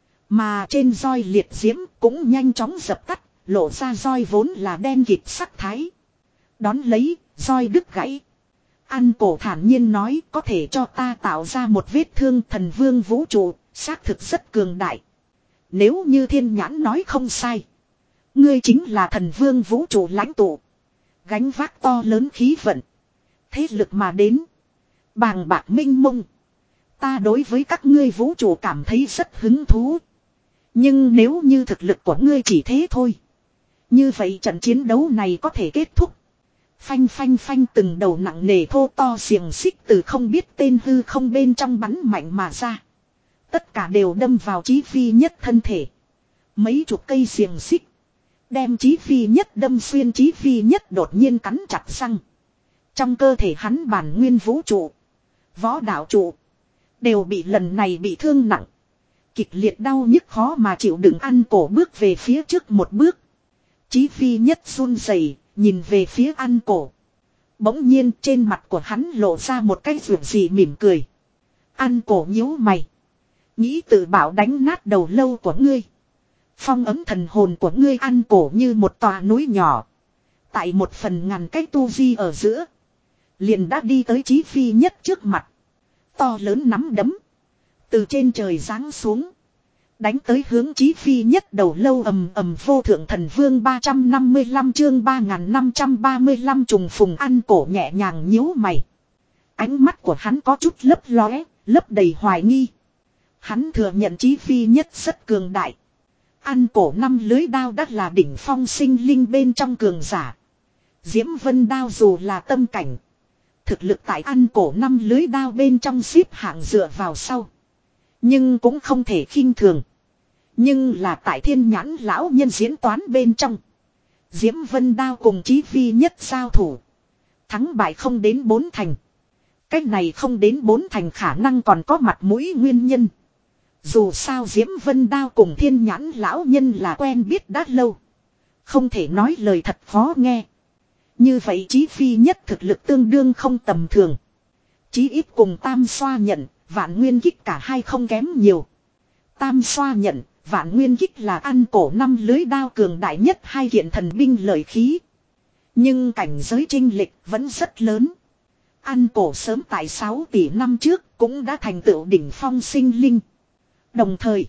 Mà trên roi liệt diễm cũng nhanh chóng dập tắt, lộ ra roi vốn là đen kịt sắc thái. Đón lấy, roi đứt gãy. Ăn cổ thản nhiên nói có thể cho ta tạo ra một vết thương thần vương vũ trụ, xác thực rất cường đại. Nếu như thiên nhãn nói không sai. Ngươi chính là thần vương vũ trụ lãnh tụ. Gánh vác to lớn khí vận. Thế lực mà đến. Bàng bạc minh mông. Ta đối với các ngươi vũ trụ cảm thấy rất hứng thú. Nhưng nếu như thực lực của ngươi chỉ thế thôi. Như vậy trận chiến đấu này có thể kết thúc. Phanh phanh phanh từng đầu nặng nề thô to xiềng xích từ không biết tên hư không bên trong bắn mạnh mà ra. Tất cả đều đâm vào Chí Phi Nhất thân thể. Mấy chục cây xiềng xích. Đem Chí Phi Nhất đâm xuyên. Chí Phi Nhất đột nhiên cắn chặt răng. Trong cơ thể hắn bản nguyên vũ trụ. Võ đạo trụ. Đều bị lần này bị thương nặng. Kịch liệt đau nhức khó mà chịu đựng ăn cổ bước về phía trước một bước. Chí Phi Nhất run rẩy nhìn về phía ăn cổ. Bỗng nhiên trên mặt của hắn lộ ra một cái ruột gì mỉm cười. Ăn cổ nhíu mày. Nghĩ tự bảo đánh nát đầu lâu của ngươi. Phong ấm thần hồn của ngươi ăn cổ như một tòa núi nhỏ. Tại một phần ngàn cái tu di ở giữa. Liền đã đi tới Chí Phi Nhất trước mặt. To lớn nắm đấm. Từ trên trời giáng xuống. Đánh tới hướng Chí Phi Nhất đầu lâu ầm ầm vô thượng thần vương ba trăm năm mươi lăm chương ba nghìn năm trăm ba mươi lăm trùng phùng ăn cổ nhẹ nhàng nhíu mày. Ánh mắt của hắn có chút lấp lóe, lấp đầy hoài nghi. Hắn thừa nhận Chí Phi Nhất rất cường đại. Ăn cổ năm lưới đao đắt là đỉnh phong sinh linh bên trong cường giả. Diễm Vân đao dù là tâm cảnh. Thực lực tại ăn cổ năm lưới đao bên trong xếp hạng dựa vào sau. Nhưng cũng không thể khinh thường. Nhưng là tại thiên nhãn lão nhân diễn toán bên trong. Diễm Vân đao cùng Chí Phi Nhất giao thủ. Thắng bại không đến bốn thành. Cách này không đến bốn thành khả năng còn có mặt mũi nguyên nhân. Dù sao Diễm Vân đao cùng thiên nhãn lão nhân là quen biết đã lâu. Không thể nói lời thật khó nghe. Như vậy Chí Phi Nhất thực lực tương đương không tầm thường. Chí ít cùng Tam Xoa nhận, Vạn Nguyên Kích cả hai không kém nhiều. Tam Xoa nhận, Vạn Nguyên Kích là ăn cổ năm lưới đao cường đại nhất hai kiện thần binh lợi khí. Nhưng cảnh giới chênh lệch vẫn rất lớn. Ăn cổ sớm tại sáu tỷ năm trước cũng đã thành tựu đỉnh phong sinh linh. Đồng thời,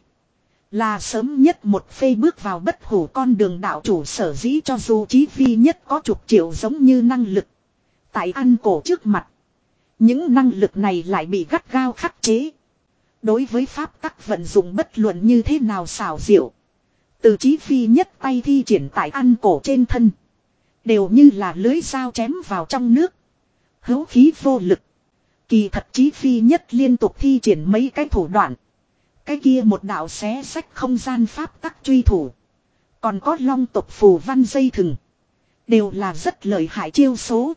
là sớm nhất một phê bước vào bất hủ con đường đạo chủ sở dĩ cho dù Chí Phi Nhất có chục triệu giống như năng lực. Tại ăn cổ trước mặt, những năng lực này lại bị gắt gao khắc chế. Đối với pháp tắc vận dụng bất luận như thế nào xảo diệu. Từ Chí Phi Nhất tay thi triển tại ăn cổ trên thân. Đều như là lưới dao chém vào trong nước. Hữu khí vô lực. Kỳ thật Chí Phi Nhất liên tục thi triển mấy cái thủ đoạn. Cái kia một đạo xé sách không gian pháp tắc truy thủ. Còn có long tộc phù văn dây thừng. Đều là rất lợi hại chiêu số.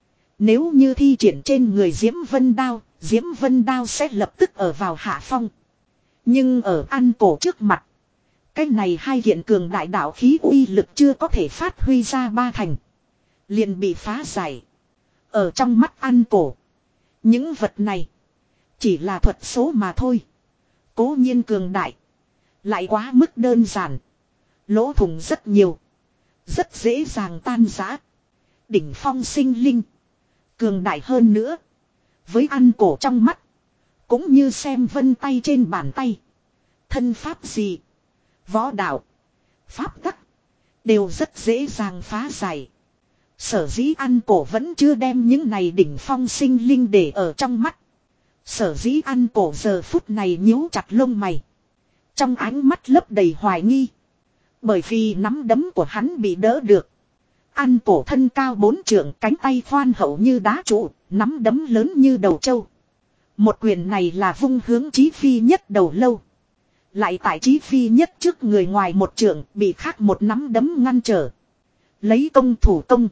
Nếu như thi triển trên người Diễm Vân đao, Diễm Vân đao sẽ lập tức ở vào hạ phong. Nhưng ở ăn cổ trước mặt. Cái này hai kiện cường đại đạo khí uy lực chưa có thể phát huy ra ba thành. Liền bị phá giải. Ở trong mắt ăn cổ. Những vật này. Chỉ là thuật số mà thôi. Cố nhiên cường đại. Lại quá mức đơn giản. Lỗ thủng rất nhiều. Rất dễ dàng tan rã. Đỉnh phong sinh linh. Cường đại hơn nữa. Với ăn cổ trong mắt. Cũng như xem vân tay trên bàn tay. Thân pháp gì. Võ đạo. Pháp tắc. Đều rất dễ dàng phá giải. Sở dĩ ăn cổ vẫn chưa đem những này đỉnh phong sinh linh để ở trong mắt. Sở dĩ ăn cổ giờ phút này nhíu chặt lông mày. Trong ánh mắt lấp đầy hoài nghi. Bởi vì nắm đấm của hắn bị đỡ được. Ăn cổ thân cao bốn trượng, cánh tay khoan hậu như đá trụ, nắm đấm lớn như đầu trâu. Một quyền này là vung hướng Chí Phi Nhất đầu lâu. Lại tại Chí Phi Nhất trước người ngoài một trượng bị khác một nắm đấm ngăn trở. Lấy công thủ công.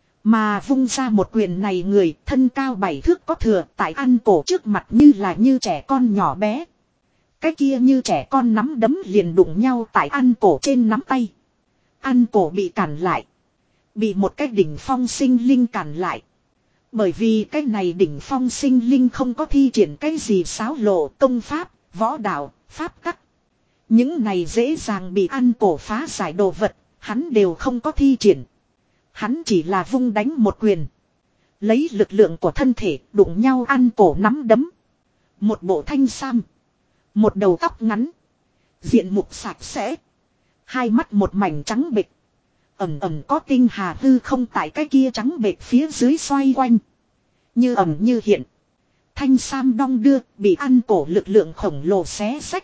Mà vung ra một quyền này người thân cao bảy thước có thừa tại ăn cổ trước mặt như là như trẻ con nhỏ bé. Cái kia như trẻ con nắm đấm liền đụng nhau tại ăn cổ trên nắm tay. Ăn cổ bị cản lại. Bị một cái đỉnh phong sinh linh cản lại. Bởi vì cái này đỉnh phong sinh linh không có thi triển cái gì xáo lộ công pháp, võ đạo, pháp tắc. Những này dễ dàng bị ăn cổ phá giải đồ vật, hắn đều không có thi triển. Hắn chỉ là vung đánh một quyền. Lấy lực lượng của thân thể đụng nhau ăn cổ nắm đấm. Một bộ thanh sam. Một đầu tóc ngắn. Diện mục sạch sẽ. Hai mắt một mảnh trắng bệch. Ẩm ẩm có tinh hà hư không tại cái kia trắng bệch phía dưới xoay quanh. Như ẩm như hiện. Thanh sam đong đưa bị ăn cổ lực lượng khổng lồ xé xách.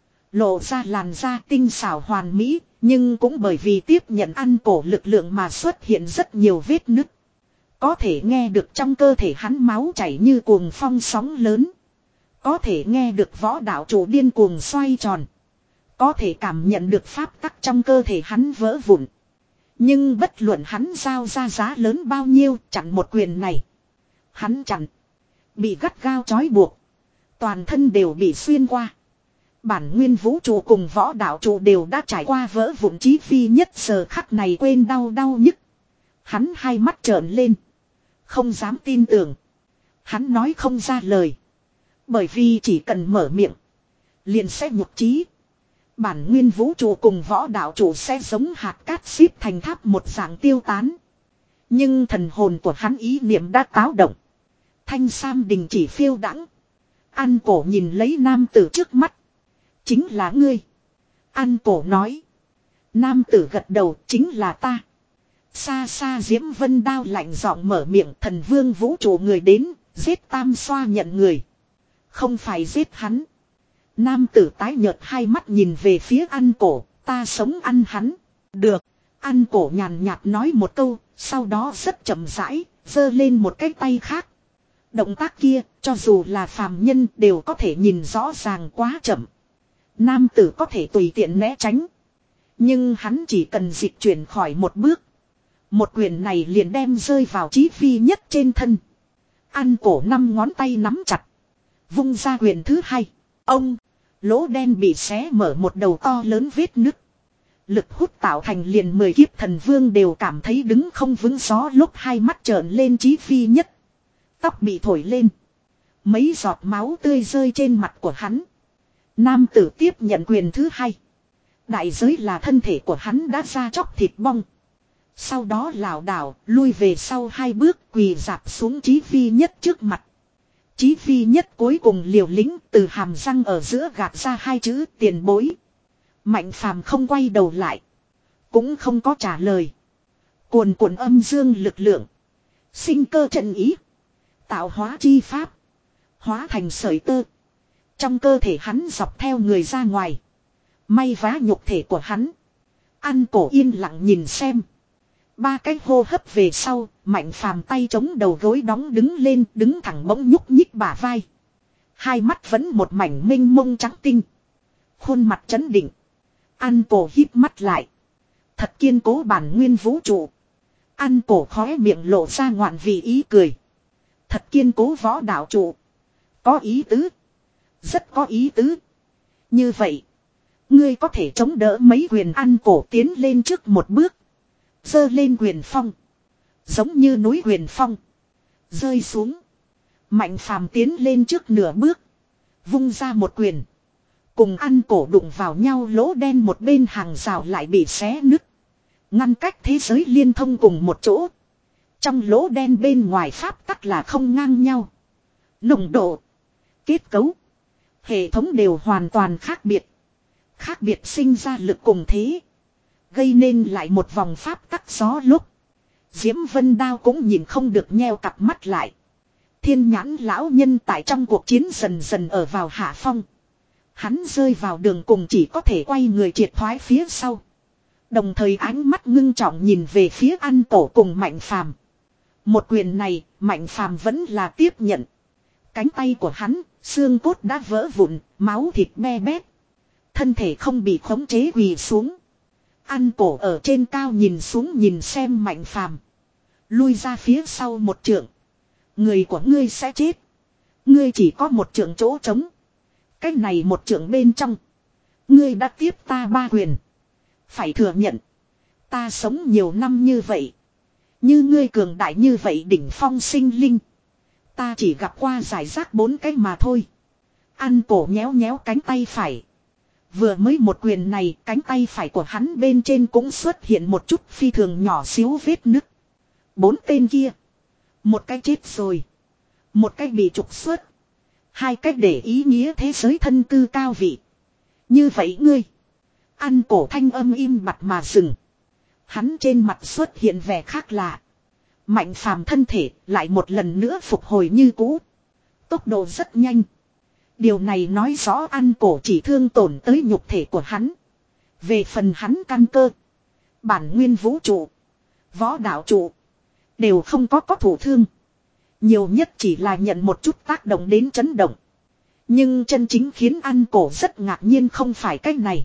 Lộ ra làn da tinh xảo hoàn mỹ. Nhưng cũng bởi vì tiếp nhận ăn cổ lực lượng mà xuất hiện rất nhiều vết nứt. Có thể nghe được trong cơ thể hắn máu chảy như cuồng phong sóng lớn. Có thể nghe được võ đạo chủ điên cuồng xoay tròn. Có thể cảm nhận được pháp tắc trong cơ thể hắn vỡ vụn. Nhưng bất luận hắn giao ra giá lớn bao nhiêu chặn một quyền này. Hắn chặn. Bị gắt gao trói buộc. Toàn thân đều bị xuyên qua. Bản nguyên vũ trụ cùng võ đạo trụ đều đã trải qua vỡ vụn. Chí Phi Nhất giờ khắc này quên đau đau nhức. Hắn hai mắt trợn lên. Không dám tin tưởng. Hắn nói không ra lời. Bởi vì chỉ cần mở miệng. Liền sẽ nhục chí. Bản nguyên vũ trụ cùng võ đạo trụ sẽ giống hạt cát xếp thành tháp một dạng tiêu tán. Nhưng thần hồn của hắn ý niệm đã táo động. Thanh sam đình chỉ phiêu đãng. Ăn cổ nhìn lấy nam tử trước mắt. Chính là ngươi. An cổ nói. Nam tử gật đầu, chính là ta. Xa xa Diễm Vân Đao lạnh giọng mở miệng, thần vương vũ trụ người đến, giết tam xoa nhận người. Không phải giết hắn. Nam tử tái nhợt hai mắt nhìn về phía An cổ, ta sống ăn hắn. Được. An cổ nhàn nhạt nói một câu, sau đó rất chậm rãi, giơ lên một cái tay khác. Động tác kia, cho dù là phàm nhân đều có thể nhìn rõ ràng quá chậm. Nam tử có thể tùy tiện né tránh. Nhưng hắn chỉ cần dịch chuyển khỏi một bước. Một quyền này liền đem rơi vào Chí Phi Nhất trên thân. An cổ năm ngón tay nắm chặt. Vung ra quyền thứ hai. Ông, lỗ đen bị xé mở một đầu to lớn vết nứt. Lực hút tạo thành liền mười kiếp thần vương đều cảm thấy đứng không vững gió lúc hai mắt trợn lên Chí Phi Nhất. Tóc bị thổi lên. Mấy giọt máu tươi rơi trên mặt của hắn. Nam tử tiếp nhận quyền thứ hai. Đại giới là thân thể của hắn đã ra chóc thịt bong. Sau đó lảo đảo lui về sau hai bước quỳ dạp xuống Chí Phi Nhất trước mặt. Chí Phi Nhất cuối cùng liều lĩnh từ hàm răng ở giữa gạt ra hai chữ tiền bối. Mạnh phàm không quay đầu lại. Cũng không có trả lời. Cuồn cuộn âm dương lực lượng. Sinh cơ trận ý. Tạo hóa chi pháp. Hóa thành sợi tơ. Trong cơ thể hắn dọc theo người ra ngoài. May vá nhục thể của hắn. An cổ yên lặng nhìn xem. Ba cái hô hấp về sau, Mạnh phàm tay chống đầu gối đóng đứng lên, đứng thẳng bỗng nhúc nhích bả vai. Hai mắt vẫn một mảnh minh mông trắng tinh. Khuôn mặt trấn định. An cổ híp mắt lại. Thật kiên cố bản nguyên vũ trụ. An cổ khóe miệng lộ ra ngoạn vị ý cười. Thật kiên cố võ đạo trụ. Có ý tứ. Rất có ý tứ. Như vậy. Ngươi có thể chống đỡ mấy quyền. An cổ tiến lên trước một bước. Giơ lên quyền phong. Giống như núi quyền phong. Rơi xuống. Mạnh phàm tiến lên trước nửa bước. Vung ra một quyền. Cùng An cổ đụng vào nhau lỗ đen một bên hàng rào lại bị xé nứt. Ngăn cách thế giới liên thông cùng một chỗ. Trong lỗ đen bên ngoài pháp tắc là không ngang nhau. Nồng độ. Kết cấu. Hệ thống đều hoàn toàn khác biệt. Khác biệt sinh ra lực cùng thế. Gây nên lại một vòng pháp tắc gió lúc. Diễm Vân Đao cũng nhìn không được nheo cặp mắt lại. Thiên nhãn lão nhân tại trong cuộc chiến dần dần ở vào hạ phong. Hắn rơi vào đường cùng chỉ có thể quay người triệt thoái phía sau. Đồng thời ánh mắt ngưng trọng nhìn về phía An cổ cùng Mạnh phàm. Một quyền này, Mạnh phàm vẫn là tiếp nhận. Cánh tay của hắn, xương cốt đã vỡ vụn, máu thịt be bét. Thân thể không bị khống chế quỳ xuống. An cổ ở trên cao nhìn xuống nhìn xem Mạnh phàm. Lui ra phía sau một trượng. Người của ngươi sẽ chết. Ngươi chỉ có một trượng chỗ trống. Cái này một trượng bên trong. Ngươi đã tiếp ta ba quyền. Phải thừa nhận. Ta sống nhiều năm như vậy. Như ngươi cường đại như vậy đỉnh phong sinh linh. Ta chỉ gặp qua giải rác bốn cái mà thôi. An cổ nhéo nhéo cánh tay phải. Vừa mới một quyền này cánh tay phải của hắn bên trên cũng xuất hiện một chút phi thường nhỏ xíu vết nứt. Bốn tên kia. Một cái chết rồi. Một cái bị trục xuất. Hai cách để ý nghĩa thế giới thân cư cao vị. Như vậy ngươi. An cổ thanh âm im bặt mà dừng. Hắn trên mặt xuất hiện vẻ khác lạ. Mạnh phàm thân thể lại một lần nữa phục hồi như cũ. Tốc độ rất nhanh. Điều này nói rõ An cổ chỉ thương tổn tới nhục thể của hắn. Về phần hắn căn cơ. Bản nguyên vũ trụ. Võ đạo trụ. Đều không có có thủ thương. Nhiều nhất chỉ là nhận một chút tác động đến chấn động. Nhưng chân chính khiến An cổ rất ngạc nhiên không phải cách này.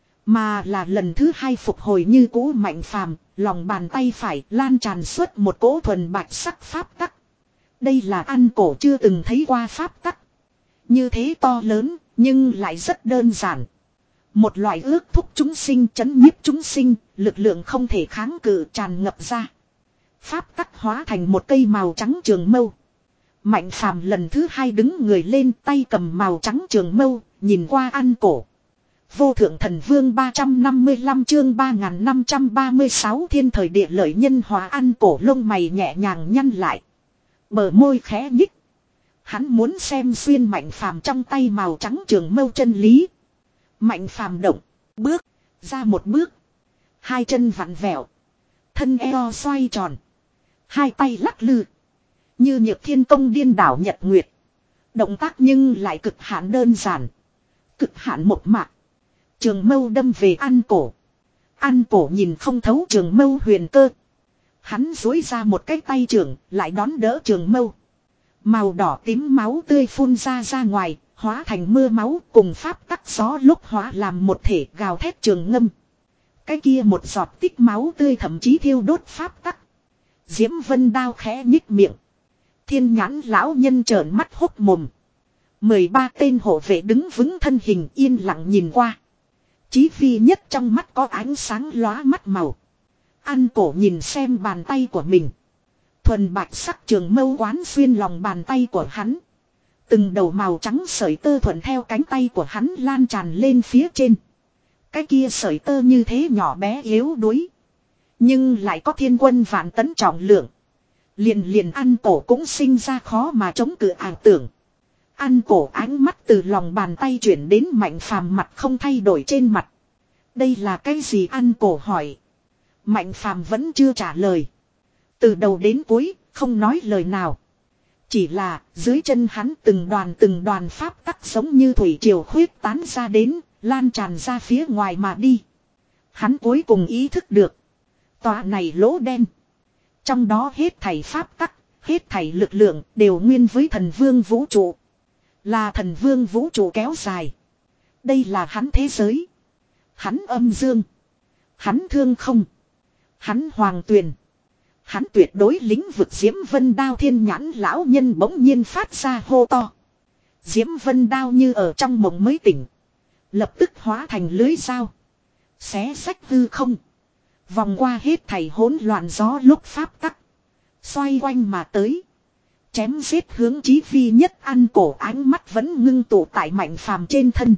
Mà là lần thứ hai phục hồi như cũ Mạnh phàm, lòng bàn tay phải lan tràn suốt một cỗ thuần bạch sắc pháp tắc. Đây là An cổ chưa từng thấy qua pháp tắc. Như thế to lớn, nhưng lại rất đơn giản. Một loại ước thúc chúng sinh chấn nhiếp chúng sinh, lực lượng không thể kháng cự tràn ngập ra. Pháp tắc hóa thành một cây màu trắng trường mâu. Mạnh phàm lần thứ hai đứng người lên tay cầm màu trắng trường mâu, nhìn qua An cổ. Vô thượng thần vương ba trăm năm mươi lăm chương ba nghìn năm trăm ba mươi sáu thiên thời địa lợi nhân hòa. An cổ lông mày nhẹ nhàng nhăn lại. Bờ môi khẽ nhích. Hắn muốn xem xuyên Mạnh phàm trong tay màu trắng trường mâu chân lý. Mạnh phàm động. Bước. Ra một bước. Hai chân vặn vẹo. Thân eo xoay tròn. Hai tay lắc lư. Như Nhược Thiên công điên đảo nhật nguyệt. Động tác nhưng lại cực hạn đơn giản. Cực hạn một mạc. Trường mâu đâm về An Cổ. An Cổ nhìn không thấu trường mâu huyền cơ. Hắn duỗi ra một cái tay trưởng, lại đón đỡ trường mâu. Màu đỏ tím máu tươi phun ra ra ngoài, hóa thành mưa máu cùng pháp tắc gió lúc hóa làm một thể gào thét trường ngâm. Cái kia một giọt tích máu tươi thậm chí thiêu đốt pháp tắc. Diễm Vân Đao khẽ nhích miệng. Thiên nhãn lão nhân trợn mắt hốc mồm. mười ba tên hộ vệ đứng vững thân hình yên lặng nhìn qua. Chí phi nhất trong mắt có ánh sáng lóa mắt màu. An Cổ nhìn xem bàn tay của mình. Thuần bạch sắc trường mâu quán xuyên lòng bàn tay của hắn. Từng đầu màu trắng sợi tơ thuận theo cánh tay của hắn lan tràn lên phía trên. Cái kia sợi tơ như thế nhỏ bé yếu đuối. Nhưng lại có thiên quân vạn tấn trọng lượng. Liền liền An Cổ cũng sinh ra khó mà chống cự ảo tưởng. An Cổ ánh mắt từ lòng bàn tay chuyển đến Mạnh Phàm mặt không thay đổi trên mặt. Đây là cái gì An Cổ hỏi. Mạnh Phàm vẫn chưa trả lời. Từ đầu đến cuối không nói lời nào. Chỉ là dưới chân hắn từng đoàn từng đoàn pháp tắc giống như thủy triều khuyết tán ra đến, lan tràn ra phía ngoài mà đi. Hắn cuối cùng ý thức được. Tòa này lỗ đen. Trong đó hết thảy pháp tắc, hết thảy lực lượng đều nguyên với thần vương vũ trụ. Là thần vương vũ trụ kéo dài. Đây là hắn thế giới. Hắn âm dương. Hắn thương không. Hắn hoàng tuyền. Hắn tuyệt đối lĩnh vực Diễm Vân Đao thiên nhãn lão nhân bỗng nhiên phát ra hô to. Diễm Vân Đao như ở trong mộng mới tỉnh. Lập tức hóa thành lưới dao. Xé sách hư không. Vòng qua hết thảy hỗn loạn gió lúc pháp tắc. Xoay quanh mà tới. Chém giết hướng Chí Phi nhất An Cổ ánh mắt vẫn ngưng tụ tại Mạnh Phàm trên thân.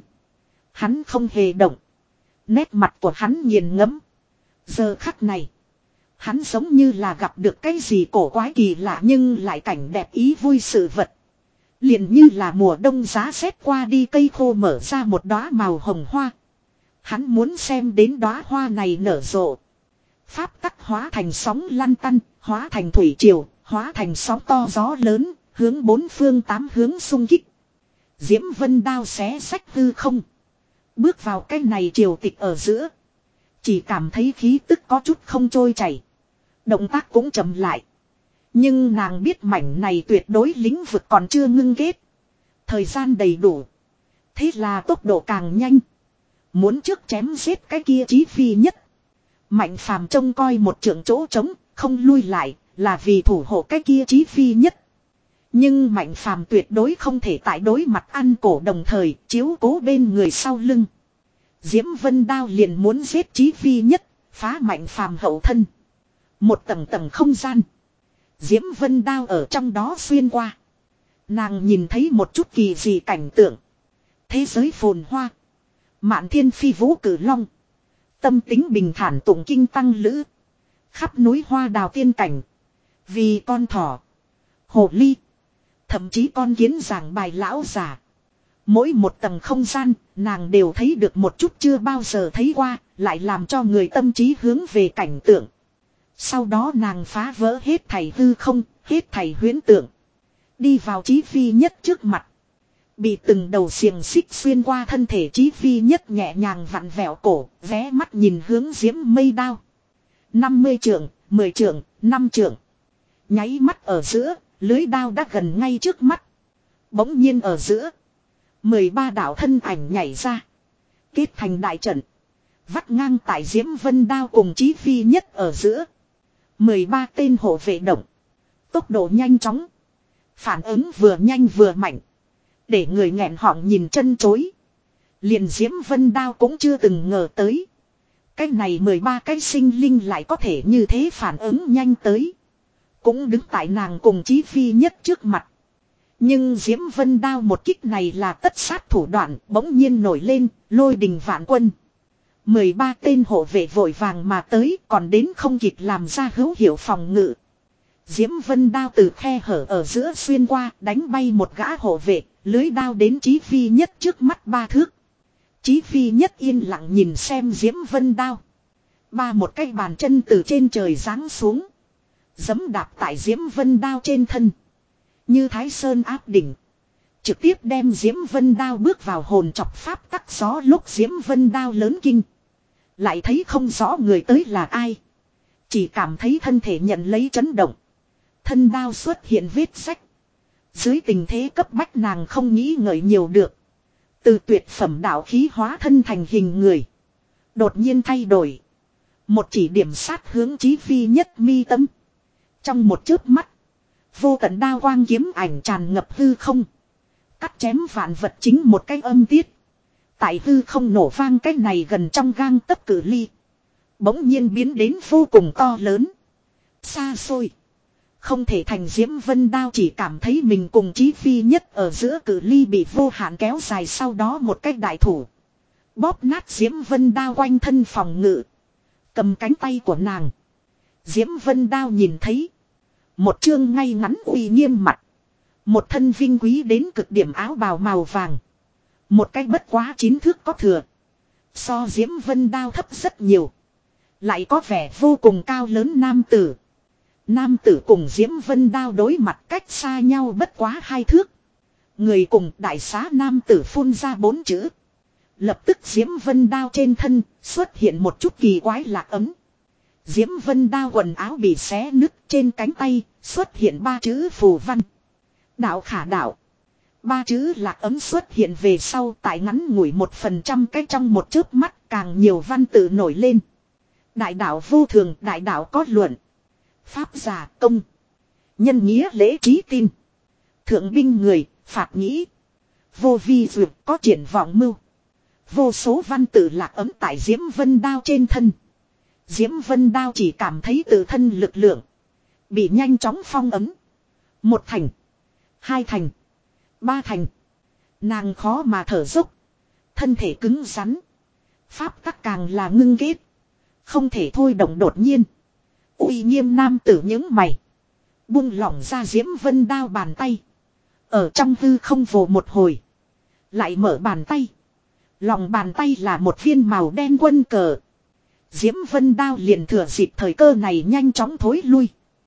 Hắn không hề động. Nét mặt của hắn nghiền ngẫm. Giờ khắc này. Hắn giống như là gặp được cái gì cổ quái kỳ lạ nhưng lại cảnh đẹp ý vui sự vật. Liền như là mùa đông giá rét qua đi cây khô mở ra một đóa màu hồng hoa. Hắn muốn xem đến đóa hoa này nở rộ. Pháp tắc hóa thành sóng lăn tăn, hóa thành thủy triều, hóa thành sóng to gió lớn, hướng bốn phương tám hướng xung kích. Diễm Vân Đao xé sách hư không. Bước vào cái này triều tịch ở giữa. Chỉ cảm thấy khí tức có chút không trôi chảy. Động tác cũng chậm lại. Nhưng nàng biết mảnh này tuyệt đối lĩnh vực còn chưa ngưng kết. Thời gian đầy đủ. Thế là tốc độ càng nhanh. Muốn trước chém giết cái kia Chí Phi nhất. Mạnh Phàm trông coi một trượng chỗ trống, không lui lại, là vì thủ hộ cái kia Chí Phi nhất. Nhưng Mạnh Phàm tuyệt đối không thể tại đối mặt An Cổ đồng thời chiếu cố bên người sau lưng. Diễm Vân Đao liền muốn giết Chí Phi nhất, phá Mạnh Phàm hậu thân. Một tầng tầng không gian. Diễm Vân Đao ở trong đó xuyên qua. Nàng nhìn thấy một chút kỳ dị cảnh tượng. Thế giới phồn hoa. Mạn thiên phi vũ cử long. Tâm tính bình thản tụng kinh tăng lữ. Khắp núi hoa đào tiên cảnh. Vì con thỏ. Hồ ly. Thậm chí con kiến giảng bài lão già. Mỗi một tầng không gian, nàng đều thấy được một chút chưa bao giờ thấy qua, lại làm cho người tâm trí hướng về cảnh tượng. Sau đó nàng phá vỡ hết thảy hư không, hết thảy huyễn tượng. Đi vào Chí Phi nhất trước mặt. Bị từng đầu xiềng xích xuyên qua thân thể Chí Phi nhất nhẹ nhàng vặn vẹo cổ, vé mắt nhìn hướng Diễm Mây Đao. năm mươi trượng, mười trượng, năm trượng. Nháy mắt ở giữa, lưới đao đã gần ngay trước mắt. Bỗng nhiên ở giữa. mười ba đạo thân ảnh nhảy ra. Kết thành đại trận. Vắt ngang tại Diễm Vân Đao cùng Chí Phi nhất ở giữa. mười ba tên hộ vệ động. Tốc độ nhanh chóng. Phản ứng vừa nhanh vừa mạnh. Để người nghẹn họng nhìn chân chối. Liền Diễm Vân Đao cũng chưa từng ngờ tới. Cái này mười ba cái sinh linh lại có thể như thế phản ứng nhanh tới. Cũng đứng tại nàng cùng Chí Phi nhất trước mặt. Nhưng Diễm Vân Đao một kích này là tất sát thủ đoạn bỗng nhiên nổi lên, lôi đình vạn quân. mười ba tên hộ vệ vội vàng mà tới còn đến không kịp làm ra hữu hiệu phòng ngự. Diễm Vân Đao từ khe hở ở giữa xuyên qua đánh bay một gã hộ vệ, lưới đao đến Chí Phi nhất trước mắt ba thước. Chí Phi Nhất yên lặng nhìn xem Diễm Vân Đao. Ba một cái bàn chân từ trên trời giáng xuống. Giẫm đạp tại Diễm Vân Đao trên thân. Như Thái Sơn áp đỉnh. Trực tiếp đem Diễm Vân Đao bước vào hồn chọc pháp tắc gió lúc Diễm Vân Đao lớn kinh. Lại thấy không rõ người tới là ai. Chỉ cảm thấy thân thể nhận lấy chấn động. Thân đao xuất hiện vết rách. Dưới tình thế cấp bách nàng không nghĩ ngợi nhiều được. Từ tuyệt phẩm đạo khí hóa thân thành hình người. Đột nhiên thay đổi. Một chỉ điểm sát hướng Chí Phi Nhất mi tâm. Trong một chớp mắt. Vô tận đao quang kiếm ảnh tràn ngập hư không. Cắt chém vạn vật chính một cái âm tiết. Tại hư không nổ vang cái này gần trong gang tấc cử ly. Bỗng nhiên biến đến vô cùng to lớn. Xa xôi. Không thể thành Diễm Vân Đao chỉ cảm thấy mình cùng Chí Phi Nhất ở giữa cử ly bị vô hạn kéo dài, sau đó một cách đại thủ. Bóp nát Diễm Vân Đao quanh thân phòng ngự. Cầm cánh tay của nàng. Diễm Vân Đao nhìn thấy. Một chương ngay ngắn uy nghiêm mặt. Một thân vinh quý đến cực điểm áo bào màu vàng. Một cách bất quá chín thước có thừa. So Diễm Vân Đao thấp rất nhiều. Lại có vẻ vô cùng cao lớn nam tử. Nam tử cùng Diễm Vân Đao đối mặt cách xa nhau bất quá hai thước. Người cùng đại xá nam tử phun ra bốn chữ. Lập tức Diễm Vân Đao trên thân xuất hiện một chút kỳ quái lạc ấm. Diễm Vân Đao quần áo bị xé nứt, trên cánh tay xuất hiện ba chữ phù văn. Đạo khả đạo. Ba chữ lạc ấm xuất hiện về sau, tại ngắn ngủi một phần trăm cái trong một chớp mắt càng nhiều văn tự nổi lên. Đại đạo vô thường, đại đạo có luận. Pháp giả công. Nhân nghĩa lễ trí tin. Thượng binh người, phạt nghĩ. Vô vi dược có triển vọng mưu. Vô số văn tự lạc ấm tại Diễm Vân Đao trên thân. Diễm Vân Đao chỉ cảm thấy tự thân lực lượng. Bị nhanh chóng phong ấm. Một thành. Hai thành. Ba thành. Nàng khó mà thở dốc. Thân thể cứng rắn. Pháp tắc càng là ngưng kết. Không thể thôi động đột nhiên. Uy nghiêm nam tử những mày. Buông lỏng ra Diễm Vân Đao bàn tay. Ở trong hư không vồ một hồi. Lại mở bàn tay. Lòng bàn tay là một viên màu đen quân cờ. Diễm Vân Đao liền thừa dịp thời cơ này nhanh chóng thối lui.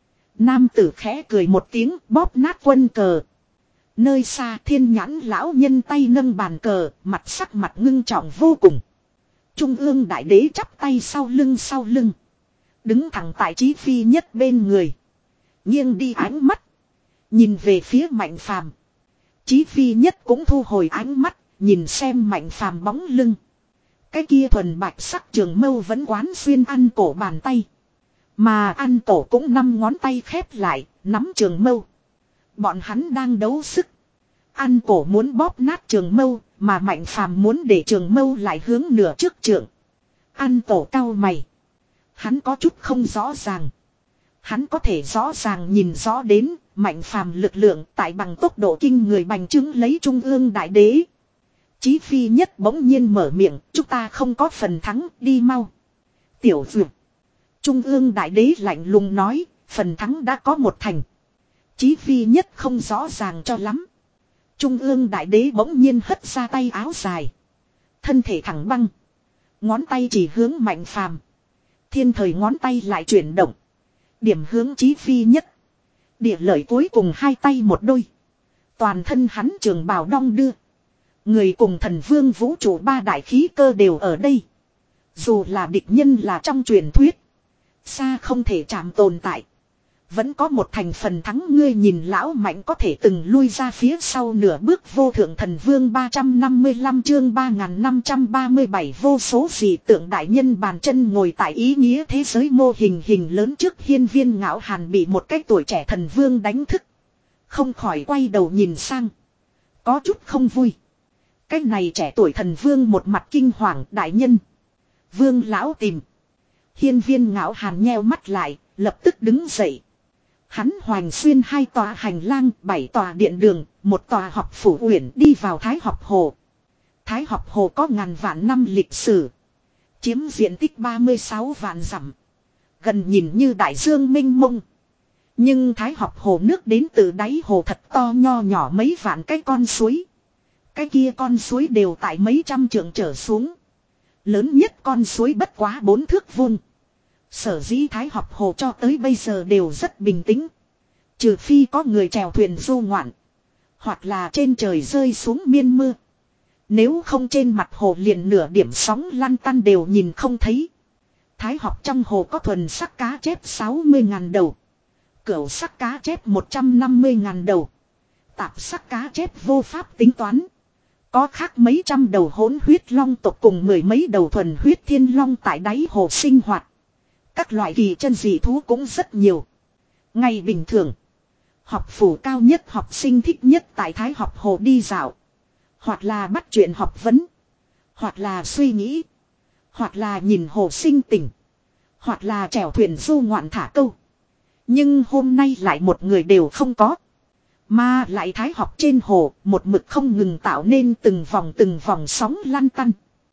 Nam tử khẽ cười một tiếng bóp nát quân cờ. Nơi xa Thiên Nhãn lão nhân tay nâng bàn cờ, mặt sắc mặt ngưng trọng vô cùng. Trung ương đại đế chắp tay sau lưng sau lưng. Đứng thẳng tại Chí Phi Nhất bên người. Nghiêng đi ánh mắt. Nhìn về phía Mạnh Phàm. Chí Phi Nhất cũng thu hồi ánh mắt, nhìn xem Mạnh Phàm bóng lưng. Cái kia thuần bạch sắc trường mâu vẫn quán xuyên ăn cổ bàn tay. Mà ăn cổ cũng năm ngón tay khép lại, nắm trường mâu. Bọn hắn đang đấu sức. Ăn cổ muốn bóp nát trường mâu, mà Mạnh Phàm muốn để trường mâu lại hướng nửa trước trượng. Ăn cổ cau mày. Hắn có chút không rõ ràng. Hắn có thể rõ ràng nhìn rõ đến, Mạnh Phàm lực lượng tại bằng tốc độ kinh người bành trướng lấy Trung ương đại đế. Chí Phi Nhất bỗng nhiên mở miệng, chúng ta không có phần thắng, đi mau. Tiểu Dược. Trung ương đại đế lạnh lùng nói, phần thắng đã có một thành. Chí Phi Nhất không rõ ràng cho lắm. Trung ương đại đế bỗng nhiên hất ra tay áo dài. Thân thể thẳng băng. Ngón tay chỉ hướng Mạnh Phàm. Thiên thời ngón tay lại chuyển động. Điểm hướng Chí Phi Nhất. Địa lợi cuối cùng hai tay một đôi. Toàn thân hắn trường bào đong đưa. Người cùng thần vương vũ trụ ba đại khí cơ đều ở đây. Dù là địch nhân là trong truyền thuyết. Xa không thể chạm tồn tại. Vẫn có một thành phần thắng, ngươi nhìn lão Mạnh có thể từng lui ra phía sau nửa bước. Vô thượng thần vương ba trăm năm mươi lăm chương ba nghìn năm trăm ba mươi bảy. Vô số dị tượng đại nhân bàn chân ngồi tại ý nghĩa thế giới mô hình hình lớn trước. Hiên Viên Ngạo Hàn bị một cái tuổi trẻ thần vương đánh thức. Không khỏi quay đầu nhìn sang. Có chút không vui. Cái này trẻ tuổi thần vương một mặt kinh hoàng, đại nhân. Vương lão tìm. Hiên Viên Ngạo Hàn nheo mắt lại, lập tức đứng dậy. Hắn hoành xuyên hai tòa hành lang, bảy tòa điện đường, một tòa học phủ uyển đi vào Thái học hồ. Thái học hồ có ngàn vạn năm lịch sử. Chiếm diện tích ba mươi sáu vạn dặm. Gần nhìn như đại dương mênh mông. Nhưng Thái học hồ nước đến từ đáy hồ thật to nho nhỏ mấy vạn cái con suối. Cái kia con suối đều tại mấy trăm trượng trở xuống. Lớn nhất con suối bất quá bốn thước vuông. Sở dĩ Thái Học Hồ cho tới bây giờ đều rất bình tĩnh. Trừ phi có người chèo thuyền du ngoạn. Hoặc là trên trời rơi xuống miên mưa. Nếu không trên mặt hồ liền nửa điểm sóng lăn tăn đều nhìn không thấy. Thái Học trong hồ có thuần sắc cá chép sáu mươi ngàn đầu. Cửu sắc cá chép một trăm năm mươi ngàn đầu. Tạp sắc cá chép vô pháp tính toán. Có khác mấy trăm đầu hỗn huyết long tộc cùng mười mấy đầu thuần huyết thiên long tại đáy hồ sinh hoạt. Các loại kỳ chân dị thú cũng rất nhiều. Ngày bình thường, học phủ cao nhất học sinh thích nhất tại Thái Học Hồ đi dạo. Hoặc là bắt chuyện học vấn. Hoặc là suy nghĩ. Hoặc là nhìn hồ sinh tình. Hoặc là chèo thuyền du ngoạn thả câu. Nhưng hôm nay lại một người đều không có. Mà lại Thái Học trên hồ một mực không ngừng tạo nên từng vòng từng vòng sóng lăn tăn.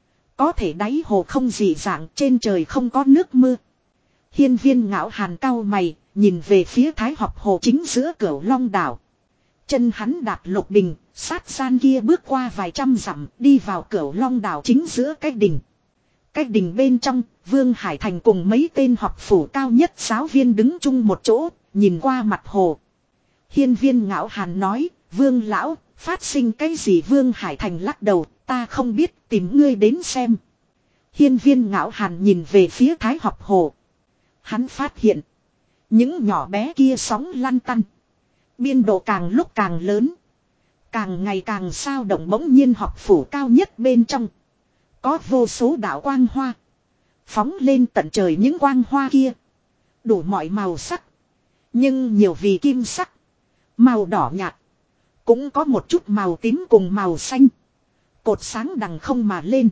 Có thể đáy hồ không dị dạng, trên trời không có nước mưa. Hiên Viên Ngạo Hàn cau mày, nhìn về phía Thái Học hồ chính giữa Cửu Long đảo. Chân hắn đạp lục bình, sát gian kia bước qua vài trăm dặm, đi vào Cửu Long đảo chính giữa cái đình. Cái đình bên trong, Vương Hải Thành cùng mấy tên học phủ cao nhất giáo viên đứng chung một chỗ, nhìn qua mặt hồ. Hiên Viên Ngạo Hàn nói, Vương lão, phát sinh cái gì? Vương Hải Thành lắc đầu, ta không biết, tìm ngươi đến xem. Hiên Viên Ngạo Hàn nhìn về phía Thái Học hồ. Hắn phát hiện, những nhỏ bé kia sóng lăn tăn. Biên độ càng lúc càng lớn. Càng ngày càng sao động. Bỗng nhiên học phủ cao nhất bên trong. Có vô số đạo quang hoa. Phóng lên tận trời những quang hoa kia. Đủ mọi màu sắc. Nhưng nhiều vì kim sắc. Màu đỏ nhạt. Cũng có một chút màu tím cùng màu xanh. Cột sáng đằng không mà lên.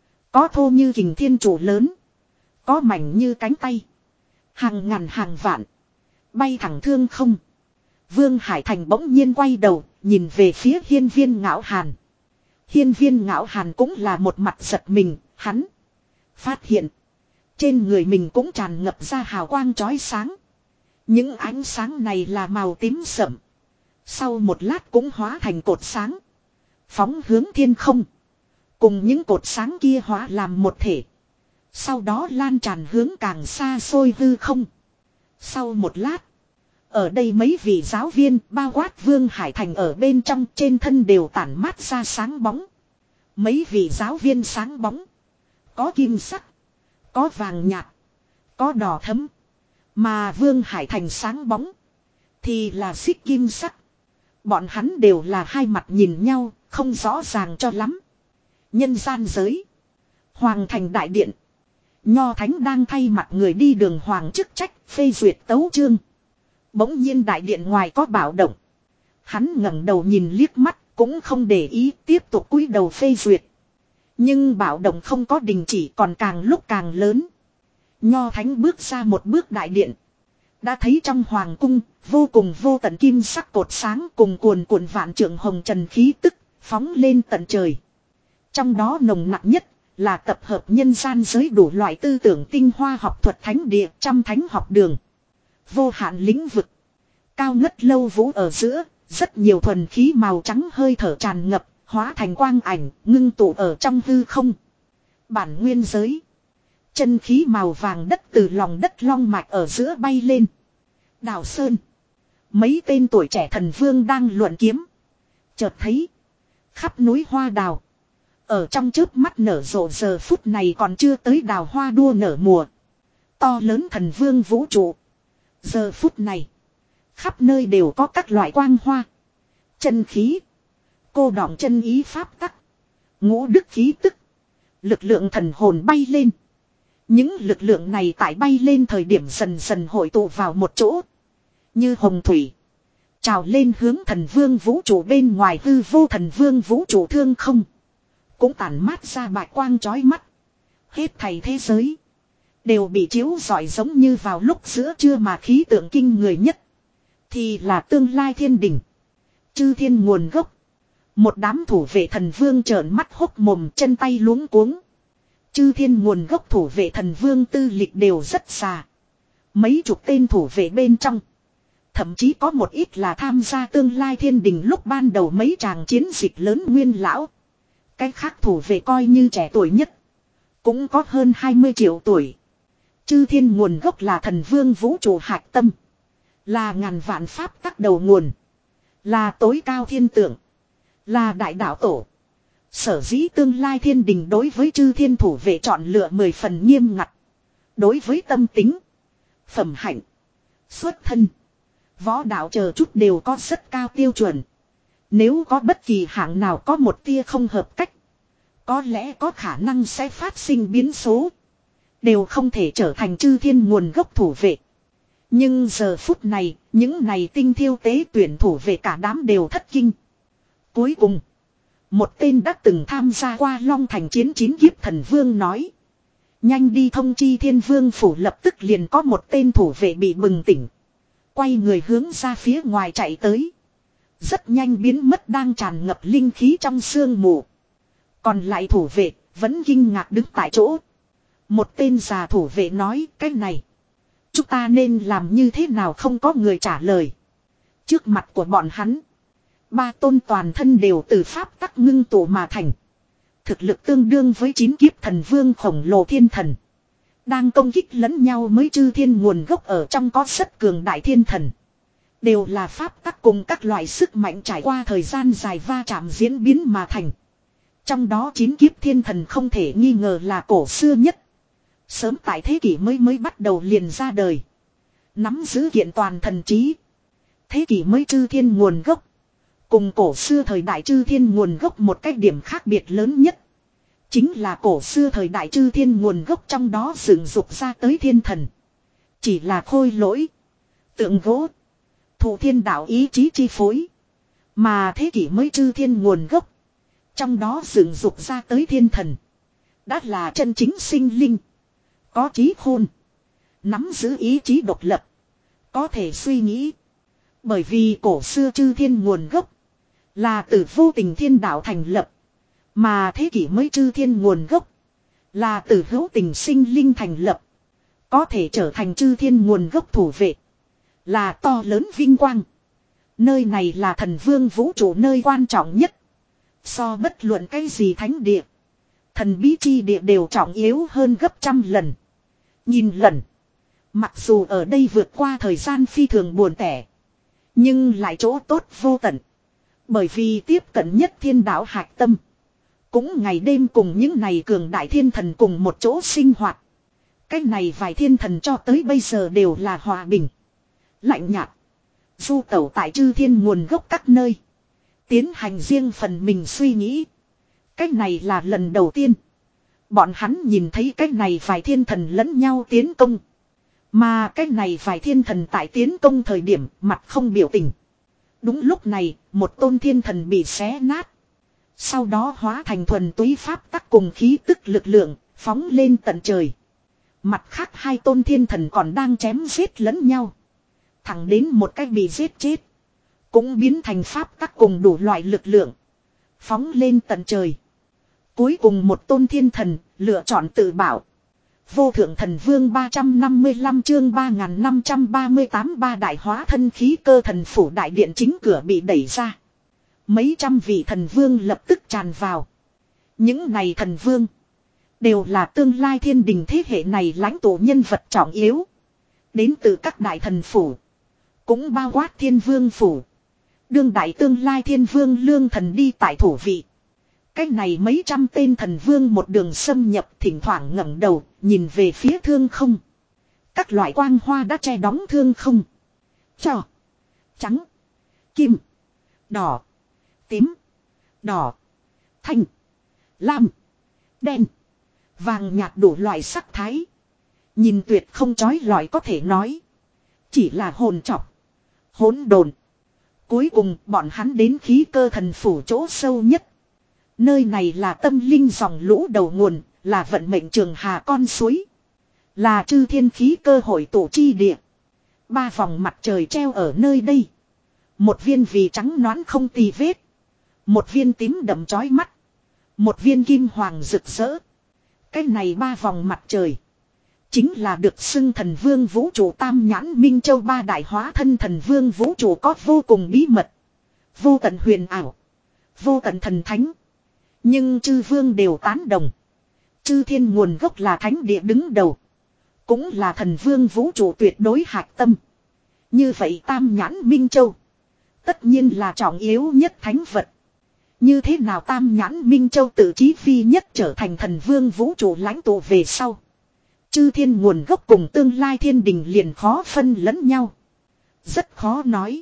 Có thô như kình thiên trụ lớn. Có mảnh như cánh tay. Hàng ngàn hàng vạn. Bay thẳng thương không. Vương Hải Thành bỗng nhiên quay đầu. Nhìn về phía Hiên Viên Ngạo Hàn. Hiên Viên Ngạo Hàn cũng là một mặt giật mình. Hắn phát hiện. Trên người mình cũng tràn ngập ra hào quang chói sáng. Những ánh sáng này là màu tím sẫm. Sau một lát cũng hóa thành cột sáng. Phóng hướng thiên không. Cùng những cột sáng kia hóa làm một thể. Sau đó lan tràn hướng càng xa xôi hư không. Sau một lát. Ở đây mấy vị giáo viên bao quát Vương Hải Thành ở bên trong trên thân đều tản mát ra sáng bóng. Mấy vị giáo viên sáng bóng. Có kim sắc. Có vàng nhạt. Có đỏ thẫm. Mà Vương Hải Thành sáng bóng. Thì là xích kim sắc. Bọn hắn đều là hai mặt nhìn nhau. Không rõ ràng cho lắm. Nhân gian giới. Hoàng thành đại điện. Nho Thánh đang thay mặt người đi đường hoàng chức trách phê duyệt tấu chương. Bỗng nhiên đại điện ngoài có bạo động. Hắn ngẩng đầu nhìn liếc mắt. Cũng không để ý tiếp tục cúi đầu phê duyệt. Nhưng bạo động không có đình chỉ còn càng lúc càng lớn. Nho Thánh bước ra một bước đại điện. Đã thấy trong hoàng cung, vô cùng vô tận kim sắc cột sáng cùng cuồn cuộn vạn trượng hồng trần khí tức, phóng lên tận trời. Trong đó nồng nặc nhất, là tập hợp nhân gian giới đủ loại tư tưởng tinh hoa học thuật thánh địa, trăm thánh học đường. Vô hạn lĩnh vực. Cao ngất lâu vũ ở giữa, rất nhiều thuần khí màu trắng hơi thở tràn ngập, hóa thành quang ảnh, ngưng tụ ở trong hư không. Bản nguyên giới. Chân khí màu vàng đất từ lòng đất long mạch ở giữa bay lên. Đào Sơn. Mấy tên tuổi trẻ thần vương đang luận kiếm. Chợt thấy. Khắp núi hoa đào. Ở trong chớp mắt nở rộ giờ phút này còn chưa tới đào hoa đua nở mùa. To lớn thần vương vũ trụ. Giờ phút này. Khắp nơi đều có các loại quang hoa. Chân khí. Cô đọng chân ý pháp tắc. Ngũ đức khí tức. Lực lượng thần hồn bay lên. Những lực lượng này tại bay lên thời điểm dần dần hội tụ vào một chỗ. Như hồng thủy. Trào lên hướng thần vương vũ trụ bên ngoài hư vô thần vương vũ trụ thương không. Cũng tản mát ra bạch quang chói mắt. Hết thảy thế giới. Đều bị chiếu rọi giống như vào lúc giữa trưa mà khí tượng kinh người nhất. Thì là tương lai thiên đỉnh. Chư thiên nguồn gốc. Một đám thủ vệ thần vương trợn mắt hốc mồm chân tay luống cuống. Chư thiên nguồn gốc thủ vệ thần vương tư lịch đều rất già. Mấy chục tên thủ vệ bên trong. Thậm chí có một ít là tham gia tương lai thiên đình lúc ban đầu mấy tràng chiến dịch lớn nguyên lão. Cái khác thủ vệ coi như trẻ tuổi nhất. Cũng có hơn hai mươi triệu tuổi. Chư thiên nguồn gốc là thần vương vũ trụ hạch tâm. Là ngàn vạn pháp tắc đầu nguồn. Là tối cao thiên tượng. Là đại đạo tổ. Sở dĩ tương lai thiên đình đối với chư thiên thủ vệ chọn lựa mười phần nghiêm ngặt. Đối với tâm tính, phẩm hạnh, xuất thân, võ đạo chờ chút đều có rất cao tiêu chuẩn. Nếu có bất kỳ hạng nào có một tia không hợp cách, có lẽ có khả năng sẽ phát sinh biến số. Đều không thể trở thành chư thiên nguồn gốc thủ vệ. Nhưng giờ phút này, những này tinh thiêu tế tuyển thủ vệ cả đám đều thất kinh. Cuối cùng, một tên đã từng tham gia qua Long Thành chiến chín kiếp thần vương nói. Nhanh đi thông chi thiên vương phủ, lập tức liền có một tên thủ vệ bị bừng tỉnh. Quay người hướng ra phía ngoài chạy tới. Rất nhanh biến mất đang tràn ngập linh khí trong sương mù. Còn lại thủ vệ vẫn kinh ngạc đứng tại chỗ. Một tên già thủ vệ nói cái này. Chúng ta nên làm như thế nào, không có người trả lời. Trước mặt của bọn hắn. Ba tôn toàn thân đều từ pháp tắc ngưng tụ mà thành. Thực lực tương đương với chín kiếp thần vương khổng lồ thiên thần. Đang công kích lẫn nhau mới chư thiên nguồn gốc ở trong có rất cường đại thiên thần. Đều là pháp tắc cùng các loại sức mạnh trải qua thời gian dài va chạm diễn biến mà thành. Trong đó chín kiếp thiên thần không thể nghi ngờ là cổ xưa nhất. Sớm tại thế kỷ mới mới bắt đầu liền ra đời. Nắm giữ kiện toàn thần trí. Thế kỷ mới chư thiên nguồn gốc. Cùng cổ xưa thời đại chư thiên nguồn gốc một cái điểm khác biệt lớn nhất. Chính là cổ xưa thời đại chư thiên nguồn gốc trong đó dựng dục ra tới thiên thần. Chỉ là khôi lỗi. Tượng gỗ. Thụ thiên đạo ý chí chi phối. Mà thế kỷ mới chư thiên nguồn gốc. Trong đó dựng dục ra tới thiên thần. Đã là chân chính sinh linh. Có trí khôn. Nắm giữ ý chí độc lập. Có thể suy nghĩ. Bởi vì cổ xưa chư thiên nguồn gốc. Là từ vô tình thiên đạo thành lập. Mà thế kỷ mới chư thiên nguồn gốc. Là từ hữu tình sinh linh thành lập. Có thể trở thành chư thiên nguồn gốc thủ vệ. Là to lớn vinh quang. Nơi này là thần vương vũ trụ nơi quan trọng nhất. So bất luận cái gì thánh địa. Thần bí chi địa đều trọng yếu hơn gấp trăm lần. Nhìn lần. Mặc dù ở đây vượt qua thời gian phi thường buồn tẻ. Nhưng lại chỗ tốt vô tận. Bởi vì tiếp cận nhất thiên đạo hạch tâm. Cũng ngày đêm cùng những này cường đại thiên thần cùng một chỗ sinh hoạt. Cái này vài thiên thần cho tới bây giờ đều là hòa bình. Lạnh nhạt. Du tẩu tại chư thiên nguồn gốc các nơi. Tiến hành riêng phần mình suy nghĩ. Cái này là lần đầu tiên. Bọn hắn nhìn thấy cái này vài thiên thần lẫn nhau tiến công. Mà cái này vài thiên thần tại tiến công thời điểm mặt không biểu tình. Đúng lúc này, một tôn thiên thần bị xé nát. Sau đó hóa thành thuần túy pháp tắc cùng khí tức lực lượng, phóng lên tận trời. Mặt khác hai tôn thiên thần còn đang chém giết lẫn nhau. Thẳng đến một cách bị giết chết. Cũng biến thành pháp tắc cùng đủ loại lực lượng. Phóng lên tận trời. Cuối cùng một tôn thiên thần, lựa chọn tự bảo. Vô thượng thần vương ba trăm năm mươi lăm chương ba nghìn năm trăm ba mươi tám ba đại hóa thân khí cơ thần phủ đại điện chính cửa bị đẩy ra. Mấy trăm vị thần vương lập tức tràn vào. Những này thần vương đều là tương lai thiên đình thế hệ này lãnh tụ nhân vật trọng yếu. Đến từ các đại thần phủ. Cũng bao quát thiên vương phủ. Đương đại tương lai thiên vương lương thần đi tại thủ vị. Cách này mấy trăm tên thần vương một đường xâm nhập, thỉnh thoảng ngẩng đầu, nhìn về phía thương không. Các loại quang hoa đã che đóng thương không. Cho. Trắng. Kim. Đỏ. Tím. Đỏ. Thanh. Lam. Đen. Vàng nhạt đủ loại sắc thái. Nhìn tuyệt không chói lọi có thể nói. Chỉ là hồn trọc. Hỗn độn. Cuối cùng bọn hắn đến khí cơ thần phủ chỗ sâu nhất. Nơi này là tâm linh dòng lũ đầu nguồn, là vận mệnh trường hà con suối. Là chư thiên khí cơ hội tụ chi địa. Ba vòng mặt trời treo ở nơi đây. Một viên vì trắng nõn không tì vết. Một viên tím đậm chói mắt. Một viên kim hoàng rực rỡ. Cái này ba vòng mặt trời. Chính là được xưng thần vương vũ trụ tam nhãn minh châu ba đại hóa thân thần vương vũ trụ có vô cùng bí mật. Vô tận huyền ảo. Vô tận thần thánh. Nhưng chư vương đều tán đồng. Chư thiên nguồn gốc là thánh địa đứng đầu. Cũng là thần vương vũ trụ tuyệt đối hạch tâm. Như vậy tam nhãn minh châu. Tất nhiên là trọng yếu nhất thánh vật. Như thế nào tam nhãn minh châu tự chí phi nhất trở thành thần vương vũ trụ lãnh tụ về sau. Chư thiên nguồn gốc cùng tương lai thiên đình liền khó phân lẫn nhau. Rất khó nói.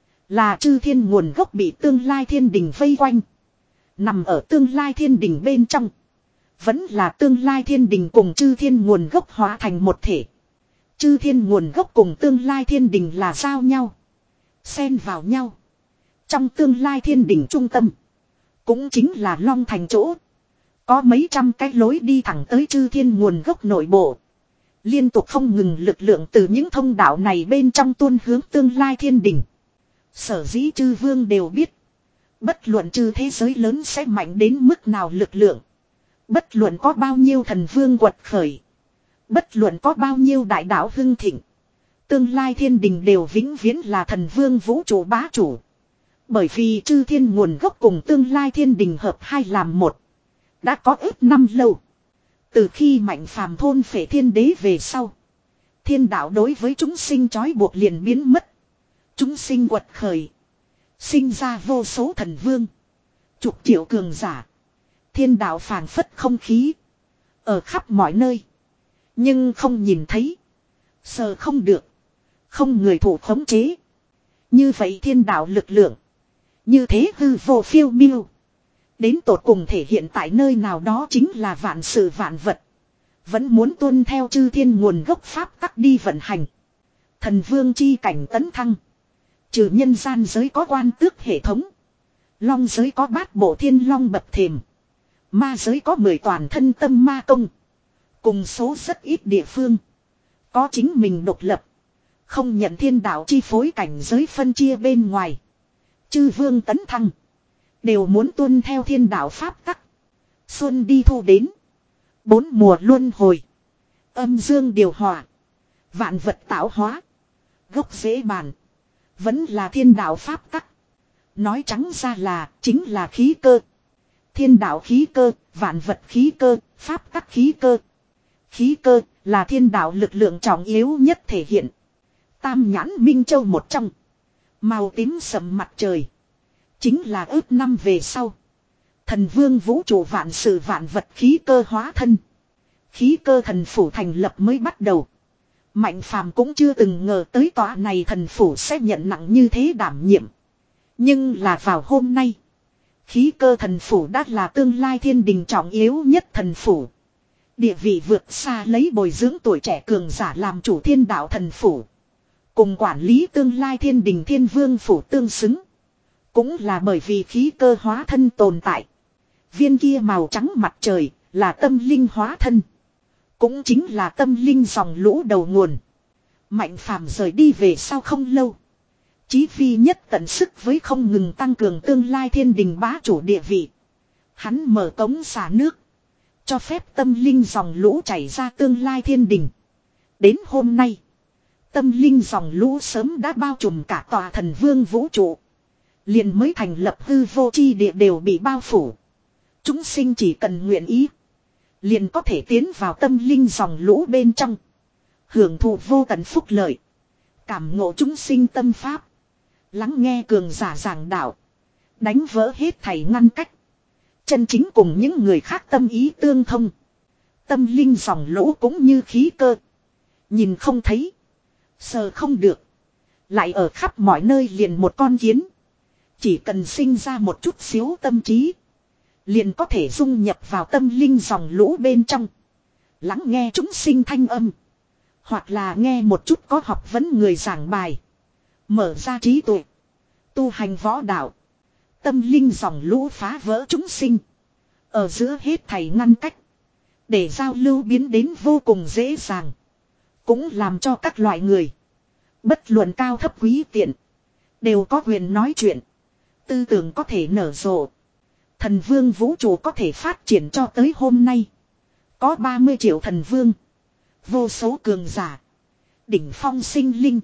Là chư thiên nguồn gốc bị tương lai thiên đình vây quanh. Nằm ở tương lai thiên đình bên trong. Vẫn là tương lai thiên đình cùng chư thiên nguồn gốc hóa thành một thể. Chư thiên nguồn gốc cùng tương lai thiên đình là giao nhau. Xen vào nhau. Trong tương lai thiên đình trung tâm. Cũng chính là Long Thành chỗ. Có mấy trăm cái lối đi thẳng tới chư thiên nguồn gốc nội bộ. Liên tục không ngừng lực lượng từ những thông đạo này bên trong tuôn hướng tương lai thiên đình. Sở dĩ chư vương đều biết. Bất luận chư thế giới lớn sẽ mạnh đến mức nào lực lượng. Bất luận có bao nhiêu thần vương quật khởi. Bất luận có bao nhiêu đại đạo hưng thịnh. Tương lai thiên đình đều vĩnh viễn là thần vương vũ trụ bá chủ. Bởi vì chư thiên nguồn gốc cùng tương lai thiên đình hợp hai làm một. Đã có ước năm lâu. Từ khi mạnh phàm thôn phệ thiên đế về sau. Thiên đạo đối với chúng sinh trói buộc liền biến mất. Chúng sinh quật khởi. Sinh ra vô số thần vương. Chục triệu cường giả. Thiên đạo phảng phất không khí. Ở khắp mọi nơi. Nhưng không nhìn thấy. Sờ không được. Không người thủ khống chế. Như vậy thiên đạo lực lượng. Như thế hư vô phiêu miêu. Đến tột cùng thể hiện tại nơi nào đó chính là vạn sự vạn vật. Vẫn muốn tuân theo chư thiên nguồn gốc pháp tắc đi vận hành. Thần vương chi cảnh tấn thăng. Trừ nhân gian giới có quan tước hệ thống. Long giới có bát bộ thiên long bậc thềm. Ma giới có mười toàn thân tâm ma công. Cùng số rất ít địa phương. Có chính mình độc lập. Không nhận thiên đạo chi phối cảnh giới phân chia bên ngoài. Chư vương tấn thăng. Đều muốn tuân theo thiên đạo pháp tắc. Xuân đi thu đến. Bốn mùa luân hồi. Âm dương điều hòa. Vạn vật tạo hóa. Gốc rễ bàn. Vẫn là thiên đạo pháp tắc. Nói trắng ra là chính là khí cơ. Thiên đạo khí cơ, vạn vật khí cơ, pháp tắc khí cơ. Khí cơ là thiên đạo lực lượng trọng yếu nhất thể hiện. Tam nhãn minh châu một trong. Màu tím sầm mặt trời. Chính là ước năm về sau. Thần vương vũ trụ vạn sự vạn vật khí cơ hóa thân. Khí cơ thần phủ thành lập mới bắt đầu. Mạnh phàm cũng chưa từng ngờ tới tòa này thần phủ sẽ nhận nặng như thế đảm nhiệm. Nhưng là vào hôm nay. Khí cơ thần phủ đã là tương lai thiên đình trọng yếu nhất thần phủ. Địa vị vượt xa lấy bồi dưỡng tuổi trẻ cường giả làm chủ thiên đạo thần phủ. Cùng quản lý tương lai thiên đình thiên vương phủ tương xứng. Cũng là bởi vì khí cơ hóa thân tồn tại. Viên kia màu trắng mặt trời là tâm linh hóa thân. Cũng chính là tâm linh dòng lũ đầu nguồn. Mạnh phàm rời đi về sau không lâu. Chí phi nhất tận sức với không ngừng tăng cường tương lai thiên đình bá chủ địa vị. Hắn mở cống xả nước. Cho phép tâm linh dòng lũ chảy ra tương lai thiên đình. Đến hôm nay. Tâm linh dòng lũ sớm đã bao trùm cả tòa thần vương vũ trụ. Liền mới thành lập hư vô chi địa đều bị bao phủ. Chúng sinh chỉ cần nguyện ý. Liền có thể tiến vào tâm linh dòng lũ bên trong. Hưởng thụ vô tận phúc lợi. Cảm ngộ chúng sinh tâm pháp. Lắng nghe cường giả giảng đạo. Đánh vỡ hết thảy ngăn cách. Chân chính cùng những người khác tâm ý tương thông. Tâm linh dòng lũ cũng như khí cơ. Nhìn không thấy. Sờ không được. Lại ở khắp mọi nơi liền một con kiến. Chỉ cần sinh ra một chút xíu tâm trí. Liền có thể dung nhập vào tâm linh dòng lũ bên trong. Lắng nghe chúng sinh thanh âm. Hoặc là nghe một chút có học vấn người giảng bài. Mở ra trí tuệ. Tu hành võ đạo. Tâm linh dòng lũ phá vỡ chúng sinh. Ở giữa hết thảy ngăn cách. Để giao lưu biến đến vô cùng dễ dàng. Cũng làm cho các loại người. Bất luận cao thấp quý tiện. Đều có quyền nói chuyện. Tư tưởng có thể nở rộ. Thần vương vũ trụ có thể phát triển cho tới hôm nay. Có ba mươi triệu thần vương. Vô số cường giả. Đỉnh phong sinh linh.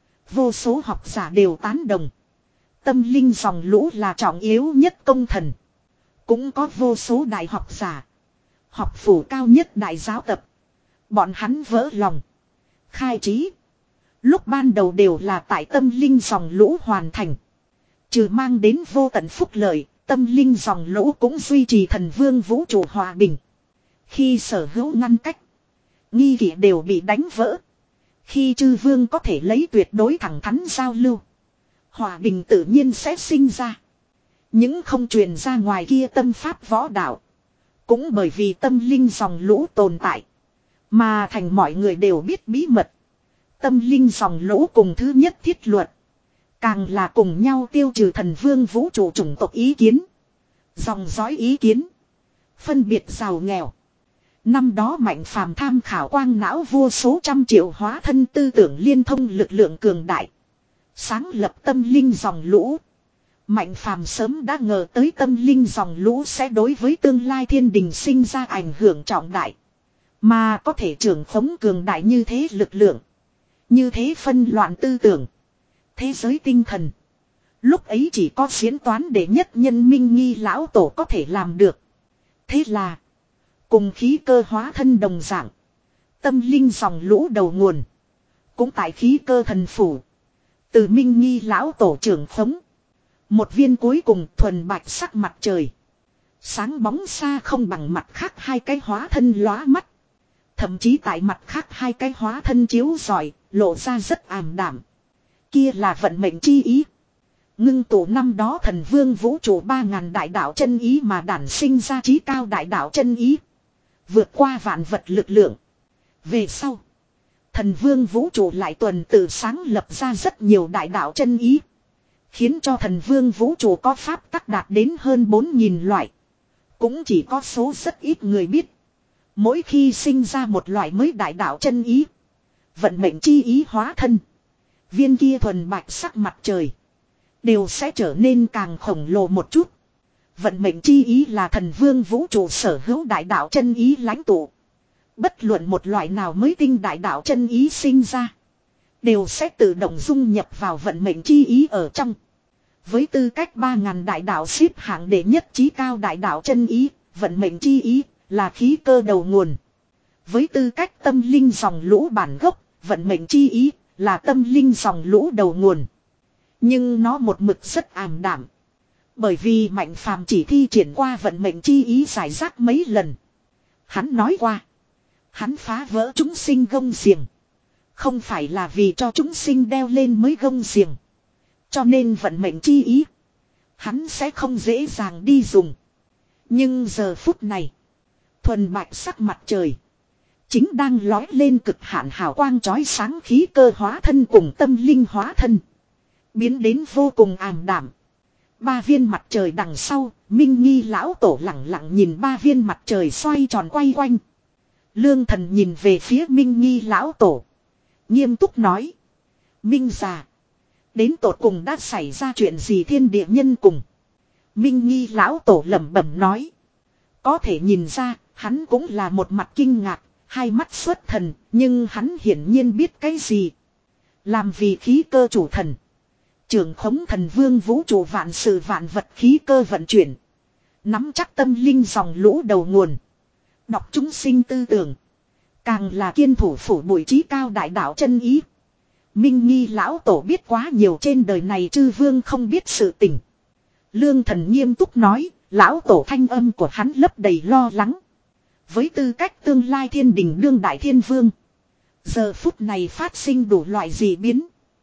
Vô số học giả đều tán đồng. Tâm linh dòng lũ là trọng yếu nhất công thần. Cũng có vô số đại học giả. Học phủ cao nhất đại giáo tập. Bọn hắn vỡ lòng. Khai trí. Lúc ban đầu đều là tại tâm linh dòng lũ hoàn thành. Trừ mang đến vô tận phúc lợi, tâm linh dòng lũ cũng duy trì thần vương vũ trụ hòa bình. Khi sở hữu ngăn cách, nghi kỵ đều bị đánh vỡ. Khi chư vương có thể lấy tuyệt đối thẳng thắn giao lưu, hòa bình tự nhiên sẽ sinh ra. Những không truyền ra ngoài kia tâm pháp võ đạo, cũng bởi vì tâm linh dòng lũ tồn tại, mà thành mọi người đều biết bí mật. Tâm linh dòng lũ cùng thứ nhất thiết luật, càng là cùng nhau tiêu trừ thần vương vũ trụ chủng tộc ý kiến. Dòng dõi ý kiến. Phân biệt giàu nghèo. Năm đó Mạnh Phàm tham khảo quang não vô số trăm triệu hóa thân tư tưởng liên thông lực lượng cường đại. Sáng lập tâm linh dòng lũ. Mạnh Phàm sớm đã ngờ tới tâm linh dòng lũ sẽ đối với tương lai thiên đình sinh ra ảnh hưởng trọng đại. Mà có thể trưởng khống cường đại như thế lực lượng. Như thế phân loạn tư tưởng. Thế giới tinh thần. Lúc ấy chỉ có diễn toán để nhất nhân Minh Nghi lão tổ có thể làm được. Thế là. Cùng khí cơ hóa thân đồng dạng. Tâm linh dòng lũ đầu nguồn. Cũng tại khí cơ thần phủ. Từ Minh Nghi lão tổ trưởng khống. Một viên cuối cùng thuần bạch sắc mặt trời. Sáng bóng xa không bằng mặt khác hai cái hóa thân lóa mắt. Thậm chí tại mặt khác hai cái hóa thân chiếu rọi, lộ ra rất ảm đạm. Kia là vận mệnh chi ý. Ngưng tụ năm đó thần vương vũ trụ ba ngàn đại đạo chân ý mà đản sinh ra trí cao đại đạo chân ý. Vượt qua vạn vật lực lượng. Về sau, thần vương vũ trụ lại tuần tự sáng lập ra rất nhiều đại đạo chân ý. Khiến cho thần vương vũ trụ có pháp tắc đạt đến hơn bốn nghìn loại. Cũng chỉ có số rất ít người biết. Mỗi khi sinh ra một loại mới đại đạo chân ý, vận mệnh chi ý hóa thân, viên kia thuần bạch sắc mặt trời đều sẽ trở nên càng khổng lồ một chút. Vận mệnh chi ý là thần vương vũ trụ sở hữu đại đạo chân ý lãnh tụ. Bất luận một loại nào mới tinh đại đạo chân ý sinh ra, đều sẽ tự động dung nhập vào vận mệnh chi ý ở trong. Với tư cách ba ngàn đại đạo xếp hạng đệ nhất chí cao đại đạo chân ý, vận mệnh chi ý là khí cơ đầu nguồn. Với tư cách tâm linh dòng lũ bản gốc, vận mệnh chi ý là tâm linh dòng lũ đầu nguồn. Nhưng nó một mực rất ảm đạm. Bởi vì Mạnh Phàm chỉ thi triển qua vận mệnh chi ý giải rác mấy lần. Hắn nói qua, hắn phá vỡ chúng sinh gông xiềng, không phải là vì cho chúng sinh đeo lên mới gông xiềng. Cho nên vận mệnh chi ý, hắn sẽ không dễ dàng đi dùng. Nhưng giờ phút này, thuần bạch sắc mặt trời chính đang lói lên cực hạn hào quang chói sáng khí cơ hóa thân cùng tâm linh hóa thân, biến đến vô cùng ảm đạm. Ba viên mặt trời đằng sau, Minh Nghi lão tổ lặng lặng nhìn ba viên mặt trời xoay tròn quay quanh. Lương Thần nhìn về phía Minh Nghi lão tổ, nghiêm túc nói: Minh già, đến tột cùng đã xảy ra chuyện gì thiên địa nhân cùng? Minh Nghi lão tổ lẩm bẩm nói. Có thể nhìn ra, hắn cũng là một mặt kinh ngạc, hai mắt xuất thần, nhưng hắn hiển nhiên biết cái gì. Làm vì khí cơ chủ thần, trưởng khống thần vương vũ trụ vạn sự vạn vật khí cơ vận chuyển, nắm chắc tâm linh dòng lũ đầu nguồn, đọc chúng sinh tư tưởng, càng là kiên thủ phủ bụi trí cao đại đạo chân ý. Minh Nghi lão tổ biết quá nhiều trên đời này chư vương không biết sự tình. Lương Thần nghiêm túc nói, lão tổ thanh âm của hắn lấp đầy lo lắng. Với tư cách tương lai thiên đình đương đại thiên vương, giờ phút này phát sinh đủ loại dị biến,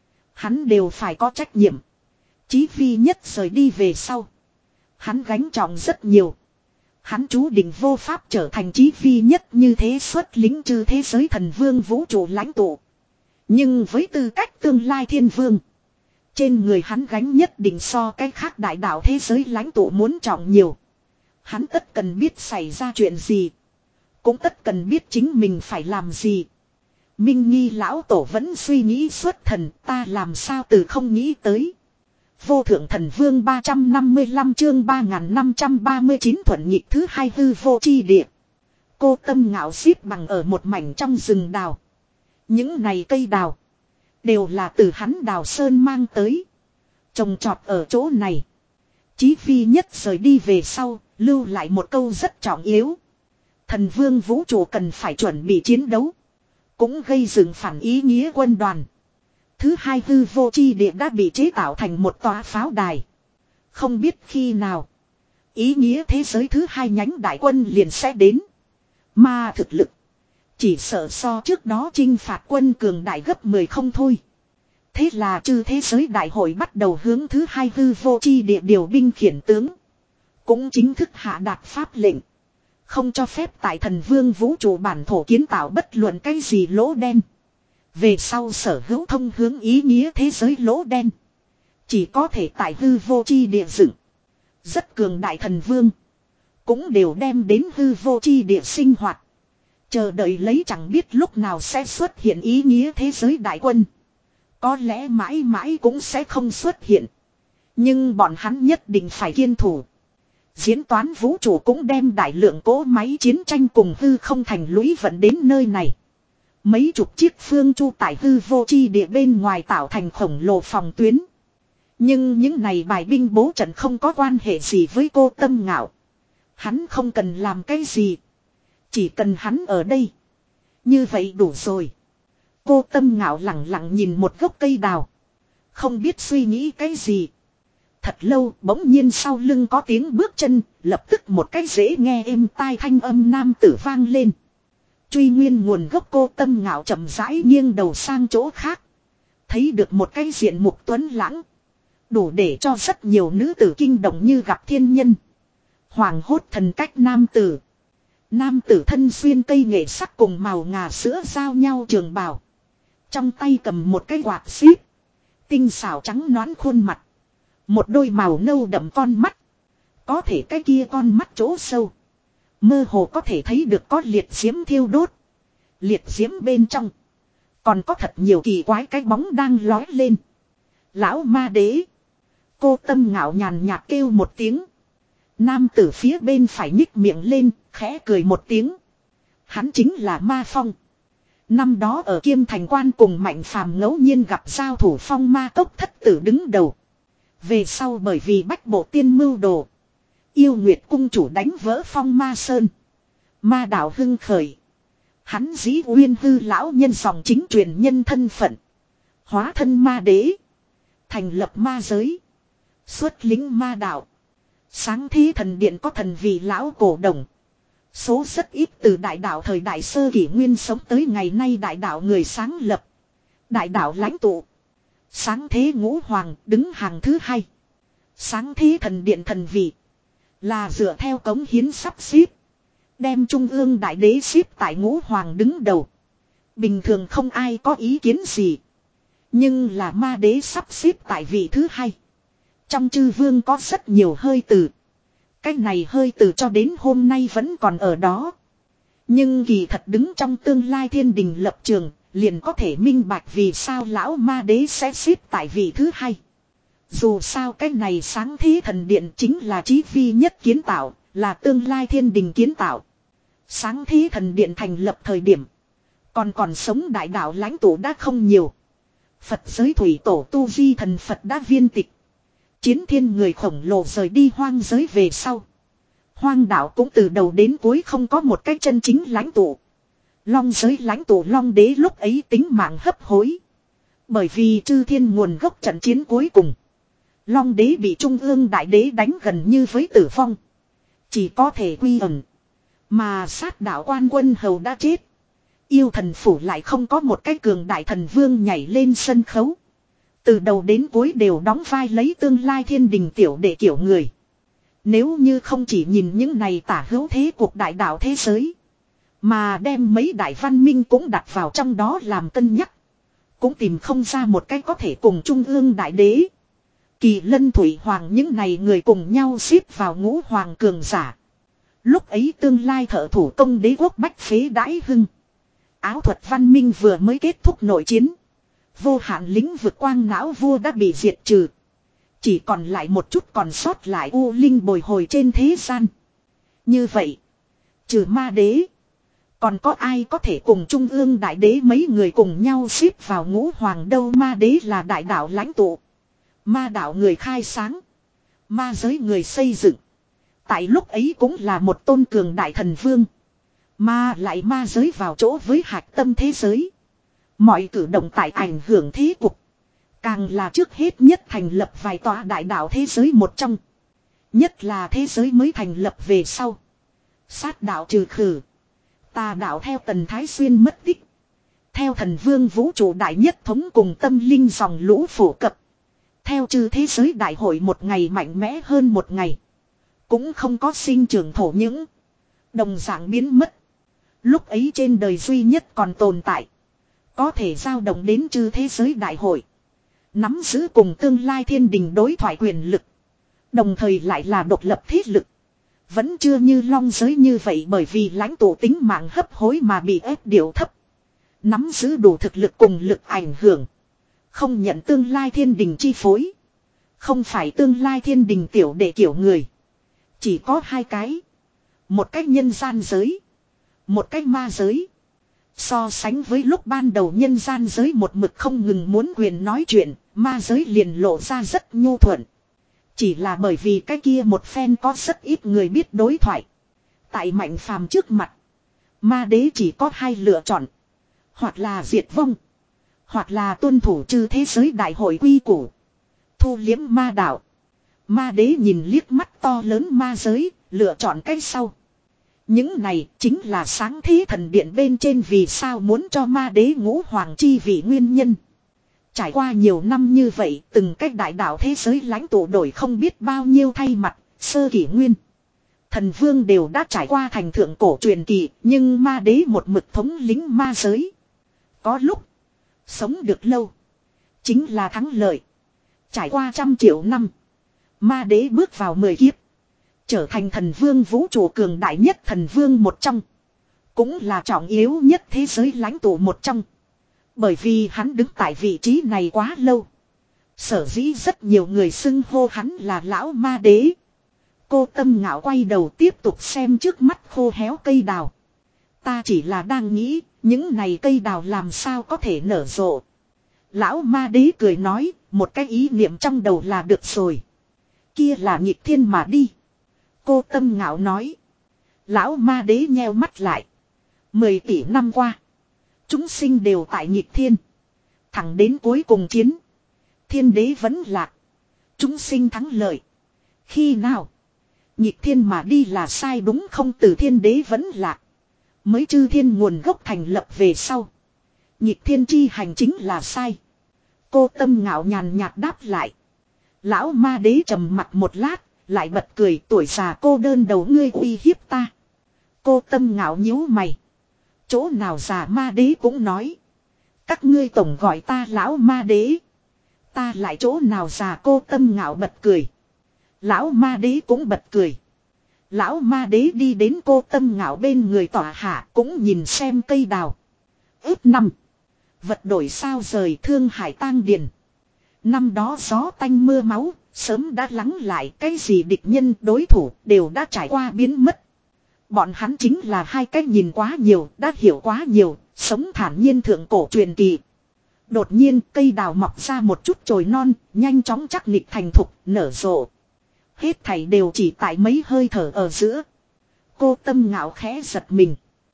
hắn đều phải có trách nhiệm. Chí vi nhất rời đi về sau, hắn gánh trọng rất nhiều. Hắn chú định vô pháp trở thành chí vi nhất như thế xuất lính chư thế giới thần vương vũ trụ lãnh tụ. Nhưng với tư cách tương lai thiên vương, trên người hắn gánh nhất định so cái khác đại đạo thế giới lãnh tụ muốn trọng nhiều. Hắn tất cần biết xảy ra chuyện gì, cũng tất cần biết chính mình phải làm gì. Minh Nghi lão tổ vẫn suy nghĩ xuất thần, ta làm sao từ không nghĩ tới. Vô thượng thần vương ba trăm năm mươi lăm chương ba nghìn năm trăm ba mươi chín thuận nhịp thứ hai hư vô chi địa. Cô Tâm Ngạo xếp bằng ở một mảnh trong rừng đào. Những này cây đào đều là từ hắn Đào Sơn mang tới, trồng trọt ở chỗ này. Chí Phi Nhất rời đi về sau, lưu lại một câu rất trọng yếu. Thần vương vũ trụ cần phải chuẩn bị chiến đấu. Cũng gây dựng phản ý nghĩa quân đoàn. Thứ hai, hư vô chi địa đã bị chế tạo thành một tòa pháo đài. Không biết khi nào, ý nghĩa thế giới thứ hai nhánh đại quân liền sẽ đến. Mà thực lực, chỉ sợ so trước đó chinh phạt quân cường đại gấp mười không thôi. Thế là chư thế giới đại hội bắt đầu hướng thứ hai hư vô chi địa điều binh khiển tướng. Cũng chính thức hạ đạt pháp lệnh. Không cho phép tại thần vương vũ trụ bản thổ kiến tạo bất luận cái gì lỗ đen. Về sau sở hữu thông hướng ý nghĩa thế giới lỗ đen, chỉ có thể tại hư vô chi địa dựng. Rất cường đại thần vương cũng đều đem đến hư vô chi địa sinh hoạt. Chờ đợi lấy chẳng biết lúc nào sẽ xuất hiện ý nghĩa thế giới đại quân. Có lẽ mãi mãi cũng sẽ không xuất hiện. Nhưng bọn hắn nhất định phải kiên thủ. Diễn toán vũ trụ cũng đem đại lượng cỗ máy chiến tranh cùng hư không thành lũy vận đến nơi này. Mấy chục chiếc phương chu tại hư vô chi địa bên ngoài tạo thành khổng lồ phòng tuyến. Nhưng những này bài binh bố trận không có quan hệ gì với cô Tâm Ngạo. Hắn không cần làm cái gì. Chỉ cần hắn ở đây. Như vậy đủ rồi. Cô Tâm Ngạo lặng lặng nhìn một gốc cây đào. Không biết suy nghĩ cái gì. Thật lâu bỗng nhiên sau lưng có tiếng bước chân. Lập tức một cái dễ nghe êm tai thanh âm nam tử vang lên. Truy nguyên nguồn gốc cô Tâm Ngạo chậm rãi nghiêng đầu sang chỗ khác. Thấy được một cái diện mục tuấn lãng. Đủ để cho rất nhiều nữ tử kinh động như gặp thiên nhân. Hoàng hốt thần cách nam tử. Nam tử thân xuyên cây nghệ sắc cùng màu ngà sữa giao nhau trường bào. Trong tay cầm một cái quạt xíp. Tinh xảo trắng nõn khuôn mặt. Một đôi màu nâu đậm con mắt. Có thể cái kia con mắt chỗ sâu. Mơ hồ có thể thấy được có liệt diễm thiêu đốt. Liệt diễm bên trong. Còn có thật nhiều kỳ quái cái bóng đang lói lên. Lão ma đế. Cô Tâm Ngạo nhàn nhạt kêu một tiếng. Nam tử phía bên phải nhích miệng lên, khẽ cười một tiếng. Hắn chính là Ma Phong. Năm đó ở Kiêm Thành Quan cùng Mạnh Phàm ngẫu nhiên gặp giao thủ phong ma cốc thất tử đứng đầu. Về sau bởi vì bách bộ tiên mưu đồ. Yêu Nguyệt cung chủ đánh vỡ phong ma sơn. Ma đạo hưng khởi. Hắn dĩ uyên hư lão nhân dòng chính truyền nhân thân phận. Hóa thân ma đế. Thành lập ma giới. Xuất lính ma đạo. Sáng thế thần điện có thần vị lão cổ đồng. Số rất ít từ đại đạo thời đại sơ kỷ nguyên sống tới ngày nay đại đạo người sáng lập. Đại đạo lãnh tụ. Sáng thế ngũ hoàng đứng hàng thứ hai. Sáng thế thần điện thần vị. Là dựa theo cống hiến sắp xếp. Đem trung ương đại đế xếp tại ngũ hoàng đứng đầu. Bình thường không ai có ý kiến gì. Nhưng là ma đế sắp xếp tại vị thứ hai. Trong chư vương có rất nhiều hơi từ. Cái này hơi từ cho đến hôm nay vẫn còn ở đó. Nhưng kỳ thật đứng trong tương lai thiên đình lập trường, liền có thể minh bạch vì sao lão ma đế sẽ xếp tại vị thứ hai. Dù sao cái này sáng thế thần điện chính là Chí Phi Nhất kiến tạo, là tương lai thiên đình kiến tạo. Sáng thế thần điện thành lập thời điểm, còn còn sống đại đạo lãnh tụ đã không nhiều. Phật giới thủy tổ tu vi thần Phật đã viên tịch. Chiến thiên người khổng lồ rời đi hoang giới về sau. Hoang đạo cũng từ đầu đến cuối không có một cái chân chính lãnh tụ. Long giới lãnh tụ Long đế lúc ấy tính mạng hấp hối. Bởi vì chư thiên nguồn gốc trận chiến cuối cùng. Long đế bị trung ương đại đế đánh gần như với tử vong. Chỉ có thể quy ẩn. Mà sát đạo quan quân hầu đã chết. Yêu thần phủ lại không có một cái cường đại thần vương nhảy lên sân khấu. Từ đầu đến cuối đều đóng vai lấy tương lai thiên đình tiểu đệ kiểu người. Nếu như không chỉ nhìn những này tả hữu thế cuộc đại đạo thế giới. Mà đem mấy đại văn minh cũng đặt vào trong đó làm cân nhắc. Cũng tìm không ra một cách có thể cùng trung ương đại đế. Kỳ lân thủy hoàng những này người cùng nhau xếp vào ngũ hoàng cường giả. Lúc ấy tương lai thợ thủ công đế quốc bách phế đãi hưng. Áo thuật văn minh vừa mới kết thúc nội chiến. Vô hạn lĩnh vực quang não vua đã bị diệt trừ. Chỉ còn lại một chút còn sót lại u linh bồi hồi trên thế gian. Như vậy, trừ ma đế, Còn có ai có thể cùng Trung ương đại đế mấy người cùng nhau xếp vào ngũ hoàng đâu? Ma đế là đại đạo lãnh tụ. Ma đạo người khai sáng. Ma giới người xây dựng. Tại lúc ấy cũng là một tôn cường đại thần vương. Mà lại ma giới vào chỗ với hạch tâm thế giới. Mọi cử động tại ảnh hưởng thế cục. Càng là trước hết nhất thành lập vài tòa đại đạo thế giới một trong. Nhất là thế giới mới thành lập về sau. Sát đạo trừ khử. Tà đạo theo Tần Thái Xuyên mất tích. Theo thần vương vũ trụ đại nhất thống cùng tâm linh dòng lũ phổ cập. Theo chư thế giới đại hội một ngày mạnh mẽ hơn một ngày. Cũng không có sinh trưởng thổ những. Đồng dạng biến mất. Lúc ấy trên đời duy nhất còn tồn tại. Có thể giao động đến chư thế giới đại hội. Nắm giữ cùng tương lai thiên đình đối thoại quyền lực. Đồng thời lại là độc lập thế lực. Vẫn chưa như long giới như vậy bởi vì lãnh tụ tính mạng hấp hối mà bị ép điều thấp. Nắm giữ đủ thực lực cùng lực ảnh hưởng. Không nhận tương lai thiên đình chi phối. Không phải tương lai thiên đình tiểu đệ kiểu người. Chỉ có hai cái. Một cách nhân gian giới. Một cách ma giới. So sánh với lúc ban đầu nhân gian giới một mực không ngừng muốn quyền nói chuyện. Ma giới liền lộ ra rất nhu thuận. Chỉ là bởi vì cái kia một phen có rất ít người biết đối thoại. Tại mạnh phàm trước mặt. Ma đế chỉ có hai lựa chọn. Hoặc là diệt vong. Hoặc là tuân thủ chư thế giới đại hội quy củ. Thu liếm ma đạo. Ma đế nhìn liếc mắt to lớn ma giới. Lựa chọn cách sau. Những này chính là sáng thế thần điện bên trên vì sao muốn cho ma đế ngũ hoàng chi vị nguyên nhân. Trải qua nhiều năm như vậy, từng cách đại đạo thế giới lãnh tụ đổi không biết bao nhiêu thay mặt, sơ kỷ nguyên. Thần vương đều đã trải qua thành thượng cổ truyền kỳ, nhưng ma đế một mực thống lính ma giới. Có lúc, sống được lâu, chính là thắng lợi. Trải qua trăm triệu năm, ma đế bước vào mười kiếp. Trở thành thần vương vũ trụ cường đại nhất thần vương một trong. Cũng là trọng yếu nhất thế giới lãnh tụ một trong. Bởi vì hắn đứng tại vị trí này quá lâu. Sở dĩ rất nhiều người xưng hô hắn là lão ma đế. Cô Tâm Ngạo quay đầu tiếp tục xem trước mắt khô héo cây đào. Ta chỉ là đang nghĩ, những này cây đào làm sao có thể nở rộ. Lão ma đế cười nói, một cái ý niệm trong đầu là được rồi. Kia là nghịch thiên mà đi. Cô Tâm Ngạo nói. Lão ma đế nheo mắt lại. Mười tỷ năm qua. Chúng sinh đều tại nghịch thiên. Thẳng đến cuối cùng chiến. Thiên đế vẫn lạc. Chúng sinh thắng lợi. Khi nào? Nghịch thiên mà đi là sai đúng không? Từ thiên đế vẫn lạc. Mới chư thiên nguồn gốc thành lập về sau. Nghịch thiên chi hành chính là sai. Cô Tâm Ngạo nhàn nhạt đáp lại. Lão ma đế trầm mặt một lát. Lại bật cười tuổi già cô đơn đầu ngươi uy hiếp ta. Cô Tâm Ngạo nhíu mày. Chỗ nào già ma đế cũng nói. Các ngươi tổng gọi ta lão ma đế. Ta lại chỗ nào già cô Tâm Ngạo bật cười. Lão ma đế cũng bật cười. Lão ma đế đi đến cô Tâm Ngạo bên người tỏa hạ cũng nhìn xem cây đào. Ước năm. Vật đổi sao rời Thương Hải tang điền. Năm đó gió tanh mưa máu. Sớm đã lắng lại cái gì địch nhân đối thủ đều đã trải qua biến mất. Bọn hắn chính là hai cái nhìn quá nhiều, đã hiểu quá nhiều, sống thản nhiên thượng cổ truyền kỳ. Đột nhiên cây đào mọc ra một chút chồi non, nhanh chóng chắc nịch thành thục, nở rộ. Hết thảy đều chỉ tại mấy hơi thở ở giữa. Cô Tâm Ngạo khẽ giật mình.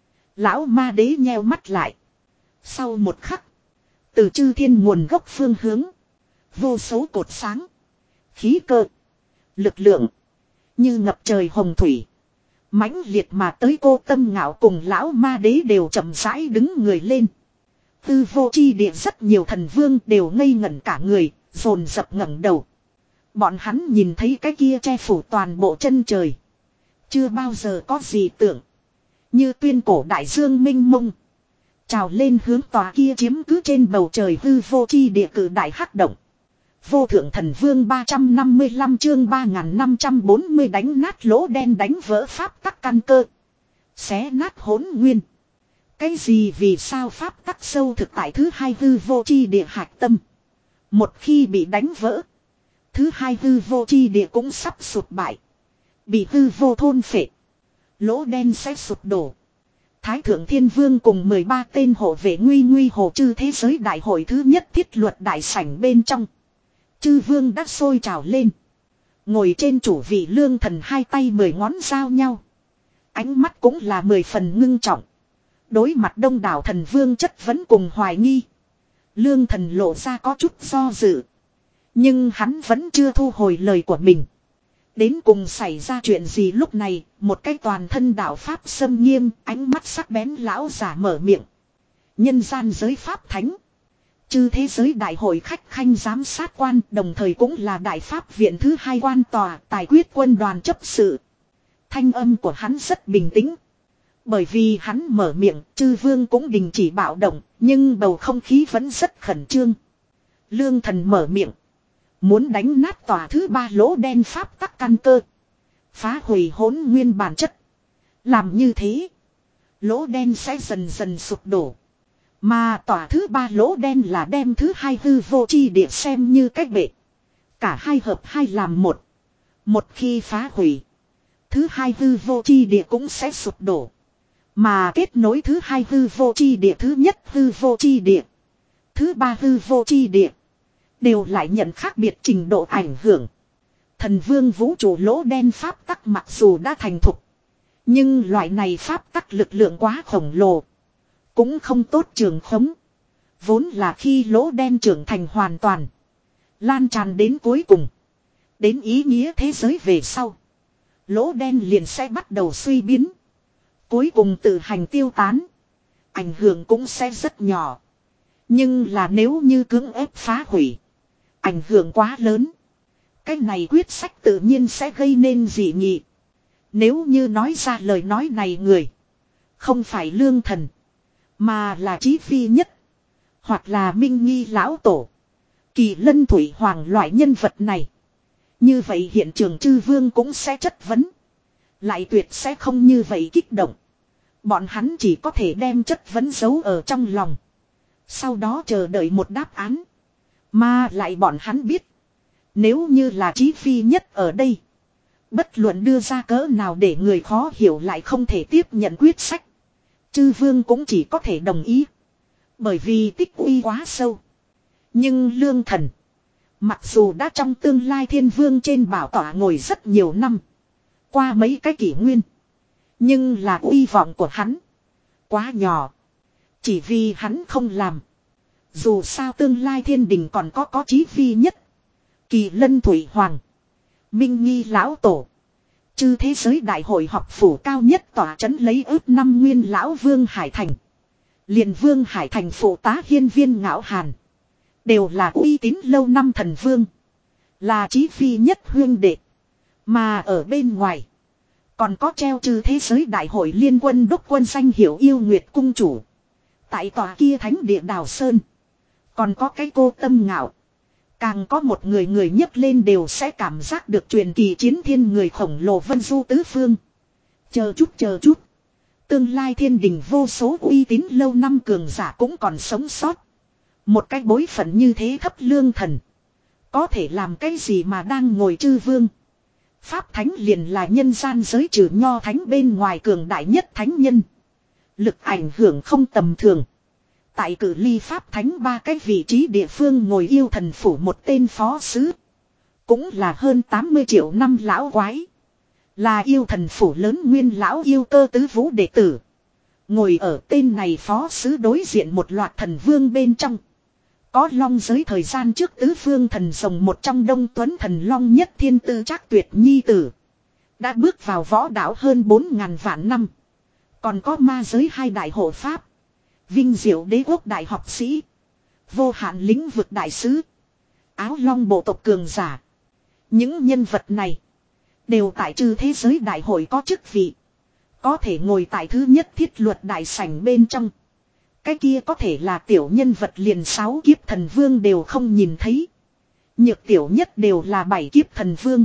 Lão ma đế nheo mắt lại. Sau một khắc, từ chư thiên nguồn gốc phương hướng, vô số cột sáng. Khí cơ. Lực lượng. Như ngập trời hồng thủy. Mãnh liệt mà tới cô Tâm Ngạo cùng lão ma đế đều chậm rãi đứng người lên. Tư vô chi địa rất nhiều thần vương đều ngây ngẩn cả người. Dồn dập ngẩng đầu. Bọn hắn nhìn thấy cái kia che phủ toàn bộ chân trời. Chưa bao giờ có gì tưởng. Như tuyên cổ đại dương minh mông. Trào lên hướng tòa kia chiếm cứ trên bầu trời hư vô chi địa cử đại hắc động. Vô thượng thần vương ba trăm năm mươi lăm chương ba nghìn năm trăm bốn mươi đánh nát lỗ đen đánh vỡ pháp tắc căn cơ. Xé nát hỗn nguyên. Cái gì vì sao pháp tắc sâu thực tại thứ hai hư vô chi địa hạch tâm. Một khi bị đánh vỡ. Thứ hai hư vô chi địa cũng sắp sụp bại. Bị hư vô thôn phệ. Lỗ đen sẽ sụp đổ. Thái thượng thiên vương cùng mười ba tên hộ vệ nguy nguy hồ chư thế giới đại hội thứ nhất thiết luật đại sảnh bên trong. Chư vương đã sôi trào lên. Ngồi trên chủ vị lương thần hai tay mười ngón giao nhau. Ánh mắt cũng là mười phần ngưng trọng. Đối mặt đông đảo thần vương chất vấn cùng hoài nghi. Lương thần lộ ra có chút do dự. Nhưng hắn vẫn chưa thu hồi lời của mình. Đến cùng xảy ra chuyện gì lúc này, một cái toàn thân đạo pháp xâm nghiêm, ánh mắt sắc bén lão giả mở miệng. Nhân gian giới pháp thánh. Chư thế giới đại hội khách khanh giám sát quan, đồng thời cũng là đại pháp viện thứ hai quan tòa, tài quyết quân đoàn chấp sự. Thanh âm của hắn rất bình tĩnh. Bởi vì hắn mở miệng, chư vương cũng đình chỉ bạo động, nhưng bầu không khí vẫn rất khẩn trương. Lương thần mở miệng. Muốn đánh nát tòa thứ ba lỗ đen pháp tắc căn cơ. Phá hủy hỗn nguyên bản chất. Làm như thế. Lỗ đen sẽ dần dần sụp đổ. Mà tòa thứ ba lỗ đen là đem thứ hai hư vô chi địa xem như cách bệ. Cả hai hợp hai làm một. Một khi phá hủy. Thứ hai hư vô chi địa cũng sẽ sụp đổ. Mà kết nối thứ hai hư vô chi địa thứ nhất hư vô chi địa. Thứ ba hư vô chi địa. Đều lại nhận khác biệt trình độ ảnh hưởng. Thần vương vũ trụ lỗ đen pháp tắc mặc dù đã thành thục. Nhưng loại này pháp tắc lực lượng quá khổng lồ. Cũng không tốt trường khống. Vốn là khi lỗ đen trưởng thành hoàn toàn. Lan tràn đến cuối cùng. Đến ý nghĩa thế giới về sau. Lỗ đen liền sẽ bắt đầu suy biến. Cuối cùng tự hành tiêu tán. Ảnh hưởng cũng sẽ rất nhỏ. Nhưng là nếu như cưỡng ép phá hủy. Ảnh hưởng quá lớn. Cái này quyết sách tự nhiên sẽ gây nên dị nghị. Nếu như nói ra lời nói này người. Không phải lương thần. Mà là Chí Phi Nhất. Hoặc là Minh Nghi Lão Tổ. Kỳ Lân Thủy Hoàng loại nhân vật này. Như vậy hiện trường chư vương cũng sẽ chất vấn. Lại tuyệt sẽ không như vậy kích động. Bọn hắn chỉ có thể đem chất vấn giấu ở trong lòng. Sau đó chờ đợi một đáp án. Mà lại bọn hắn biết. Nếu như là Chí Phi Nhất ở đây. Bất luận đưa ra cỡ nào để người khó hiểu lại không thể tiếp nhận quyết sách. Chư vương cũng chỉ có thể đồng ý. Bởi vì tích uy quá sâu. Nhưng lương thần. Mặc dù đã trong tương lai thiên vương trên bảo tọa ngồi rất nhiều năm. Qua mấy cái kỷ nguyên. Nhưng là uy vọng của hắn. Quá nhỏ. Chỉ vì hắn không làm. Dù sao tương lai thiên đình còn có có Chí Phi Nhất. Kỳ Lân Thủy Hoàng. Minh Nghi Lão Tổ. Chư thế giới đại hội học phủ cao nhất tỏa trấn lấy ước năm nguyên lão Vương Hải Thành. Liền Vương Hải Thành phụ tá hiên viên Ngạo Hàn. Đều là uy tín lâu năm thần vương. Là Chí Phi Nhất huyên đệ. Mà ở bên ngoài. Còn có treo chư thế giới đại hội liên quân đốc quân danh hiệu yêu nguyệt cung chủ. Tại tòa kia thánh địa Đào Sơn. Còn có cái cô Tâm Ngạo. Càng có một người người nhấc lên đều sẽ cảm giác được truyền kỳ chiến thiên người khổng lồ Vân Du Tứ Phương. Chờ chút chờ chút. Tương lai thiên đình vô số uy tín lâu năm cường giả cũng còn sống sót. Một cái bối phận như thế thấp lương thần. Có thể làm cái gì mà đang ngồi chư vương. Pháp thánh liền là nhân gian giới trừ nho thánh bên ngoài cường đại nhất thánh nhân. Lực ảnh hưởng không tầm thường. Tại cử ly pháp thánh ba cái vị trí địa phương ngồi yêu thần phủ một tên phó sứ. Cũng là hơn tám mươi triệu năm lão quái. Là yêu thần phủ lớn nguyên lão yêu cơ tứ vũ đệ tử. Ngồi ở tên này phó sứ đối diện một loạt thần vương bên trong. Có long giới thời gian trước tứ phương thần rồng một trong đông tuấn thần long nhất thiên tư trác tuyệt nhi tử. Đã bước vào võ đạo hơn bốn ngàn vạn năm. Còn có ma giới hai đại hộ pháp. Vinh diệu đế quốc đại học sĩ. Vô hạn lĩnh vực đại sứ. Áo long bộ tộc cường giả. Những nhân vật này. Đều tại chư thế giới đại hội có chức vị. Có thể ngồi tại thứ nhất thiết luật đại sảnh bên trong. Cái kia có thể là tiểu nhân vật liền sáu kiếp thần vương đều không nhìn thấy. Nhược tiểu nhất đều là bảy kiếp thần vương.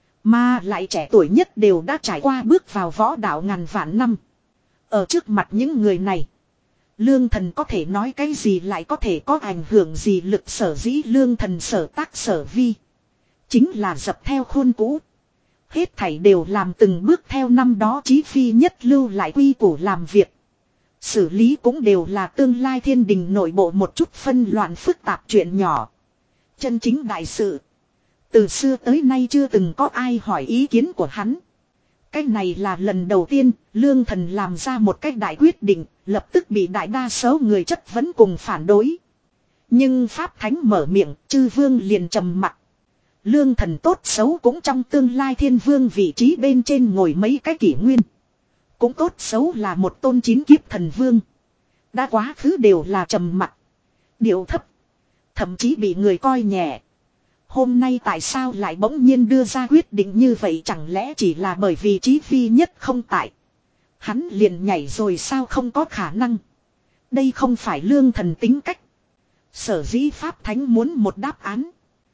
Mà lại trẻ tuổi nhất đều đã trải qua bước vào võ đạo ngàn vạn năm. Ở trước mặt những người này. Lương thần có thể nói cái gì lại có thể có ảnh hưởng gì lực sở dĩ lương thần sở tác sở vi. Chính là dập theo khuôn cũ. Hết thảy đều làm từng bước theo năm đó Chí Phi Nhất lưu lại quy củ làm việc. Xử lý cũng đều là tương lai thiên đình nội bộ một chút phân loạn phức tạp chuyện nhỏ. Chân chính đại sự. Từ xưa tới nay chưa từng có ai hỏi ý kiến của hắn. Cái này là lần đầu tiên Lương Thần làm ra một cách đại quyết định, lập tức bị đại đa số người chất vấn cùng phản đối. Nhưng Pháp Thánh mở miệng, chư vương liền trầm mặc. Lương Thần tốt xấu cũng trong tương lai thiên vương vị trí bên trên ngồi mấy cái kỷ nguyên. Cũng tốt xấu là một tôn chín kiếp thần vương. Đã quá khứ đều là trầm mặc, điệu thấp, thậm chí bị người coi nhẹ. Hôm nay tại sao lại bỗng nhiên đưa ra quyết định như vậy, chẳng lẽ chỉ là bởi vì Chí Phi nhất không tại. Hắn liền nhảy rồi sao, không có khả năng. Đây không phải Lương Thần tính cách. Sở dĩ Pháp Thánh muốn một đáp án.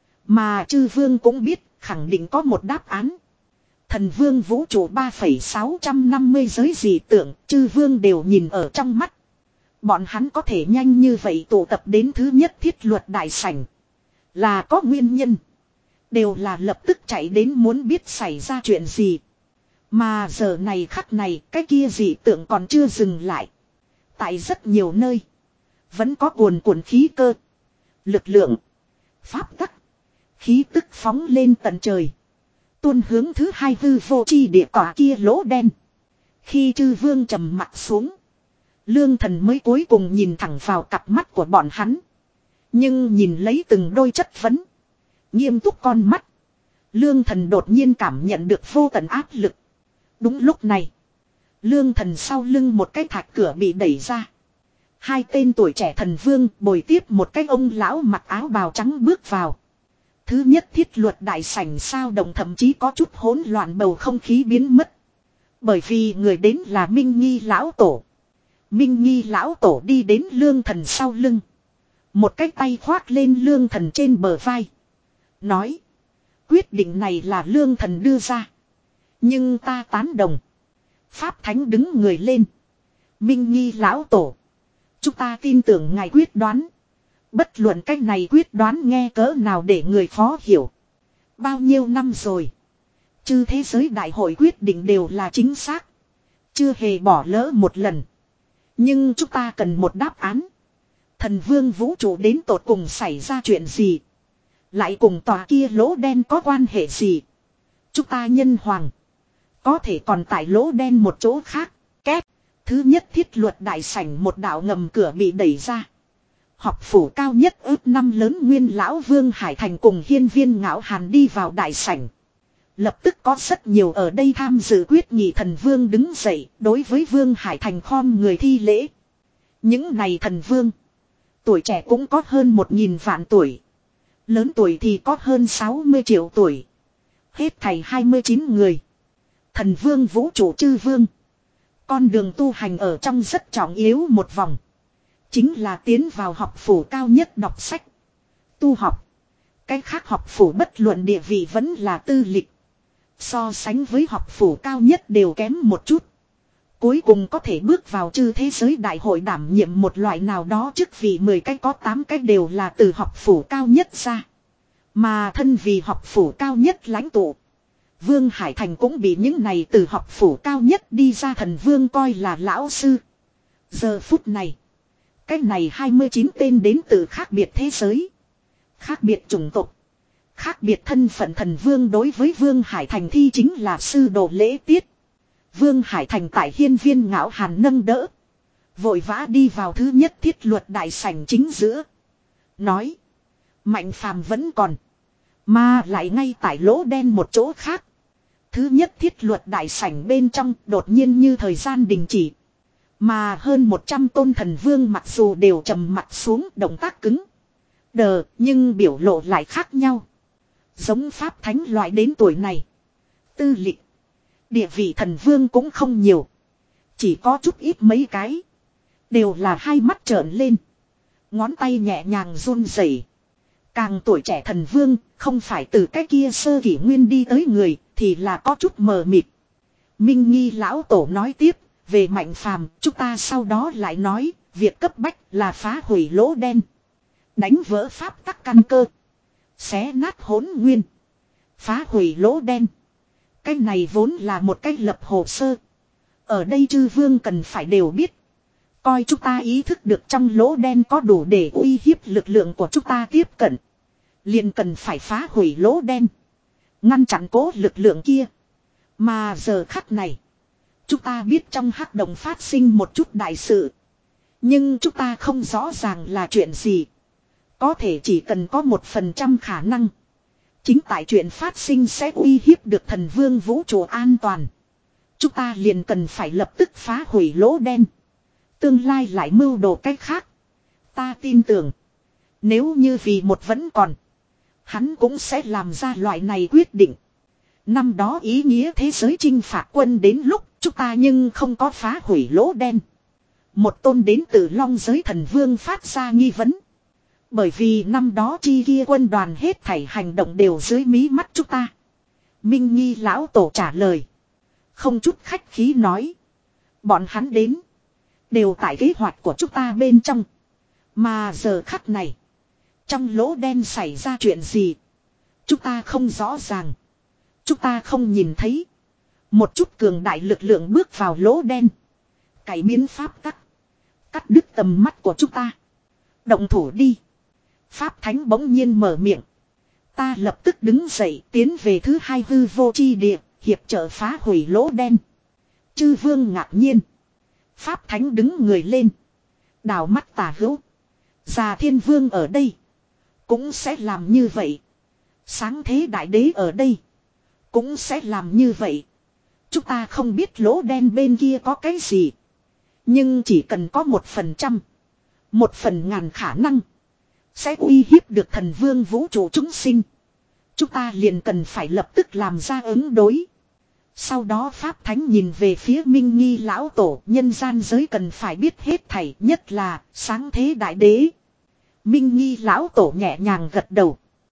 Mà chư vương cũng biết khẳng định có một đáp án. Thần vương vũ trụ ba phẩy sáu năm không giới dị tượng, chư vương đều nhìn ở trong mắt. Bọn hắn có thể nhanh như vậy tụ tập đến thứ nhất thiết luật đại sảnh. Là có nguyên nhân. Đều là lập tức chạy đến muốn biết xảy ra chuyện gì. Mà giờ này khắc này cái kia dị tượng còn chưa dừng lại. Tại rất nhiều nơi. Vẫn có cuồn cuộn khí cơ. Lực lượng. Pháp tắc. Khí tức phóng lên tận trời. Tuôn hướng thứ hai hư vô chi địa tỏa kia lỗ đen. Khi chư vương trầm mặt xuống. Lương Thần mới cuối cùng nhìn thẳng vào cặp mắt của bọn hắn. Nhưng nhìn lấy từng đôi chất vấn. Nghiêm túc con mắt. Lương Thần đột nhiên cảm nhận được vô tận áp lực. Đúng lúc này. Lương Thần sau lưng một cái thạch cửa bị đẩy ra. Hai tên tuổi trẻ thần vương bồi tiếp một cái ông lão mặc áo bào trắng bước vào. Thứ nhất thiết luật đại sảnh sao động, thậm chí có chút hỗn loạn, bầu không khí biến mất. Bởi vì người đến là Minh Nghi lão tổ. Minh Nghi lão tổ đi đến Lương Thần sau lưng. Một cái tay khoác lên Lương Thần trên bờ vai. Nói. Quyết định này là Lương Thần đưa ra. Nhưng ta tán đồng. Pháp Thánh đứng người lên. Minh Nghi lão tổ. Chúng ta tin tưởng ngài quyết đoán. Bất luận cách này quyết đoán nghe cỡ nào để người khó hiểu. Bao nhiêu năm rồi. Chư thế giới đại hội quyết định đều là chính xác. Chưa hề bỏ lỡ một lần. Nhưng chúng ta cần một đáp án. Thần vương vũ trụ đến tột cùng xảy ra chuyện gì? Lại cùng tòa kia lỗ đen có quan hệ gì? Chúng ta nhân hoàng. Có thể còn tại lỗ đen một chỗ khác. Két. Thứ nhất thiết luật đại sảnh một đạo ngầm cửa bị đẩy ra. Học phủ cao nhất ước năm lớn nguyên lão Vương Hải Thành cùng hiên viên ngạo hàn đi vào đại sảnh. Lập tức có rất nhiều ở đây tham dự quyết nghị thần vương đứng dậy đối với Vương Hải Thành khom người thi lễ. Những này thần vương. Tuổi trẻ cũng có hơn một nghìn vạn tuổi. Lớn tuổi thì có hơn sáu mươi triệu tuổi. Hết thảy hai mươi chín người. Thần vương vũ trụ chư vương. Con đường tu hành ở trong rất trọng yếu một vòng. Chính là tiến vào học phủ cao nhất đọc sách. Tu học. Cái khác học phủ bất luận địa vị vẫn là tư lịch. So sánh với học phủ cao nhất đều kém một chút. Cuối cùng có thể bước vào chư thế giới đại hội đảm nhiệm một loại nào đó chức vị mười cái có tám cái đều là từ học phủ cao nhất ra. Mà thân vì học phủ cao nhất lãnh tụ. Vương Hải Thành cũng bị những này từ học phủ cao nhất đi ra thần vương coi là lão sư. Giờ phút này. Cái này hai mươi chín tên đến từ khác biệt thế giới. Khác biệt chủng tộc. Khác biệt thân phận thần vương đối với Vương Hải Thành thi chính là sư đồ lễ tiết. Vương Hải Thành tại hiên viên ngạo hàn nâng đỡ. Vội vã đi vào thứ nhất thiết luật đại sảnh chính giữa. Nói. Mạnh phàm vẫn còn. Mà lại ngay tại lỗ đen một chỗ khác. Thứ nhất thiết luật đại sảnh bên trong đột nhiên như thời gian đình chỉ. Mà hơn một trăm tôn thần vương mặc dù đều trầm mặt xuống động tác cứng. Đờ nhưng biểu lộ lại khác nhau. Giống Pháp Thánh loại đến tuổi này. Tư lịch. Địa vị thần vương cũng không nhiều. Chỉ có chút ít mấy cái. Đều là hai mắt trợn lên. Ngón tay nhẹ nhàng run rẩy. Càng tuổi trẻ thần vương không phải từ cái kia sơ kỷ nguyên đi tới người thì là có chút mờ mịt. Minh Nghi lão tổ nói tiếp. Về Mạnh phàm chúng ta sau đó lại nói. Việc cấp bách là phá hủy lỗ đen. Đánh vỡ pháp tắc căn cơ. Xé nát hỗn nguyên. Phá hủy lỗ đen. Cái này vốn là một cách lập hồ sơ. Ở đây chư vương cần phải đều biết. Coi chúng ta ý thức được trong lỗ đen có đủ để uy hiếp lực lượng của chúng ta tiếp cận. Liền cần phải phá hủy lỗ đen. Ngăn chặn cố lực lượng kia. Mà giờ khắc này. Chúng ta biết trong hắc động phát sinh một chút đại sự. Nhưng chúng ta không rõ ràng là chuyện gì. Có thể chỉ cần có một phần trăm khả năng. Chính tại chuyện phát sinh sẽ uy hiếp được thần vương vũ trụ an toàn. Chúng ta liền cần phải lập tức phá hủy lỗ đen. Tương lai lại mưu đồ cách khác. Ta tin tưởng. Nếu như vì một vẫn còn. Hắn cũng sẽ làm ra loại này quyết định. Năm đó ý nghĩa thế giới chinh phạt quân đến lúc chúng ta nhưng không có phá hủy lỗ đen. Một tôn đến từ long giới thần vương phát ra nghi vấn. Bởi vì năm đó chi kia quân đoàn hết thảy hành động đều dưới mí mắt chúng ta. Minh Nghi lão tổ trả lời. Không chút khách khí nói. Bọn hắn đến. Đều tại kế hoạch của chúng ta bên trong. Mà giờ khắc này. Trong lỗ đen xảy ra chuyện gì. Chúng ta không rõ ràng. Chúng ta không nhìn thấy. Một chút cường đại lực lượng bước vào lỗ đen. Cải biến pháp tắc. Cắt đứt tầm mắt của chúng ta. Động thủ đi. Pháp thánh bỗng nhiên mở miệng. Ta lập tức đứng dậy tiến về thứ hai hư vô chi địa. Hiệp trợ phá hủy lỗ đen. Chư vương ngạc nhiên. Pháp thánh đứng người lên. Đào mắt tà hữu. Già thiên vương ở đây. Cũng sẽ làm như vậy. Sáng thế đại đế ở đây. Cũng sẽ làm như vậy. Chúng ta không biết lỗ đen bên kia có cái gì. Nhưng chỉ cần có một phần trăm. Một phần ngàn khả năng. Sẽ uy hiếp được thần vương vũ trụ chúng sinh. Chúng ta liền cần phải lập tức làm ra ứng đối. Sau đó Pháp Thánh nhìn về phía Minh Nghi lão tổ. Nhân gian giới cần phải biết hết thảy. Nhất là sáng thế đại đế. Minh Nghi lão tổ nhẹ nhàng gật đầu.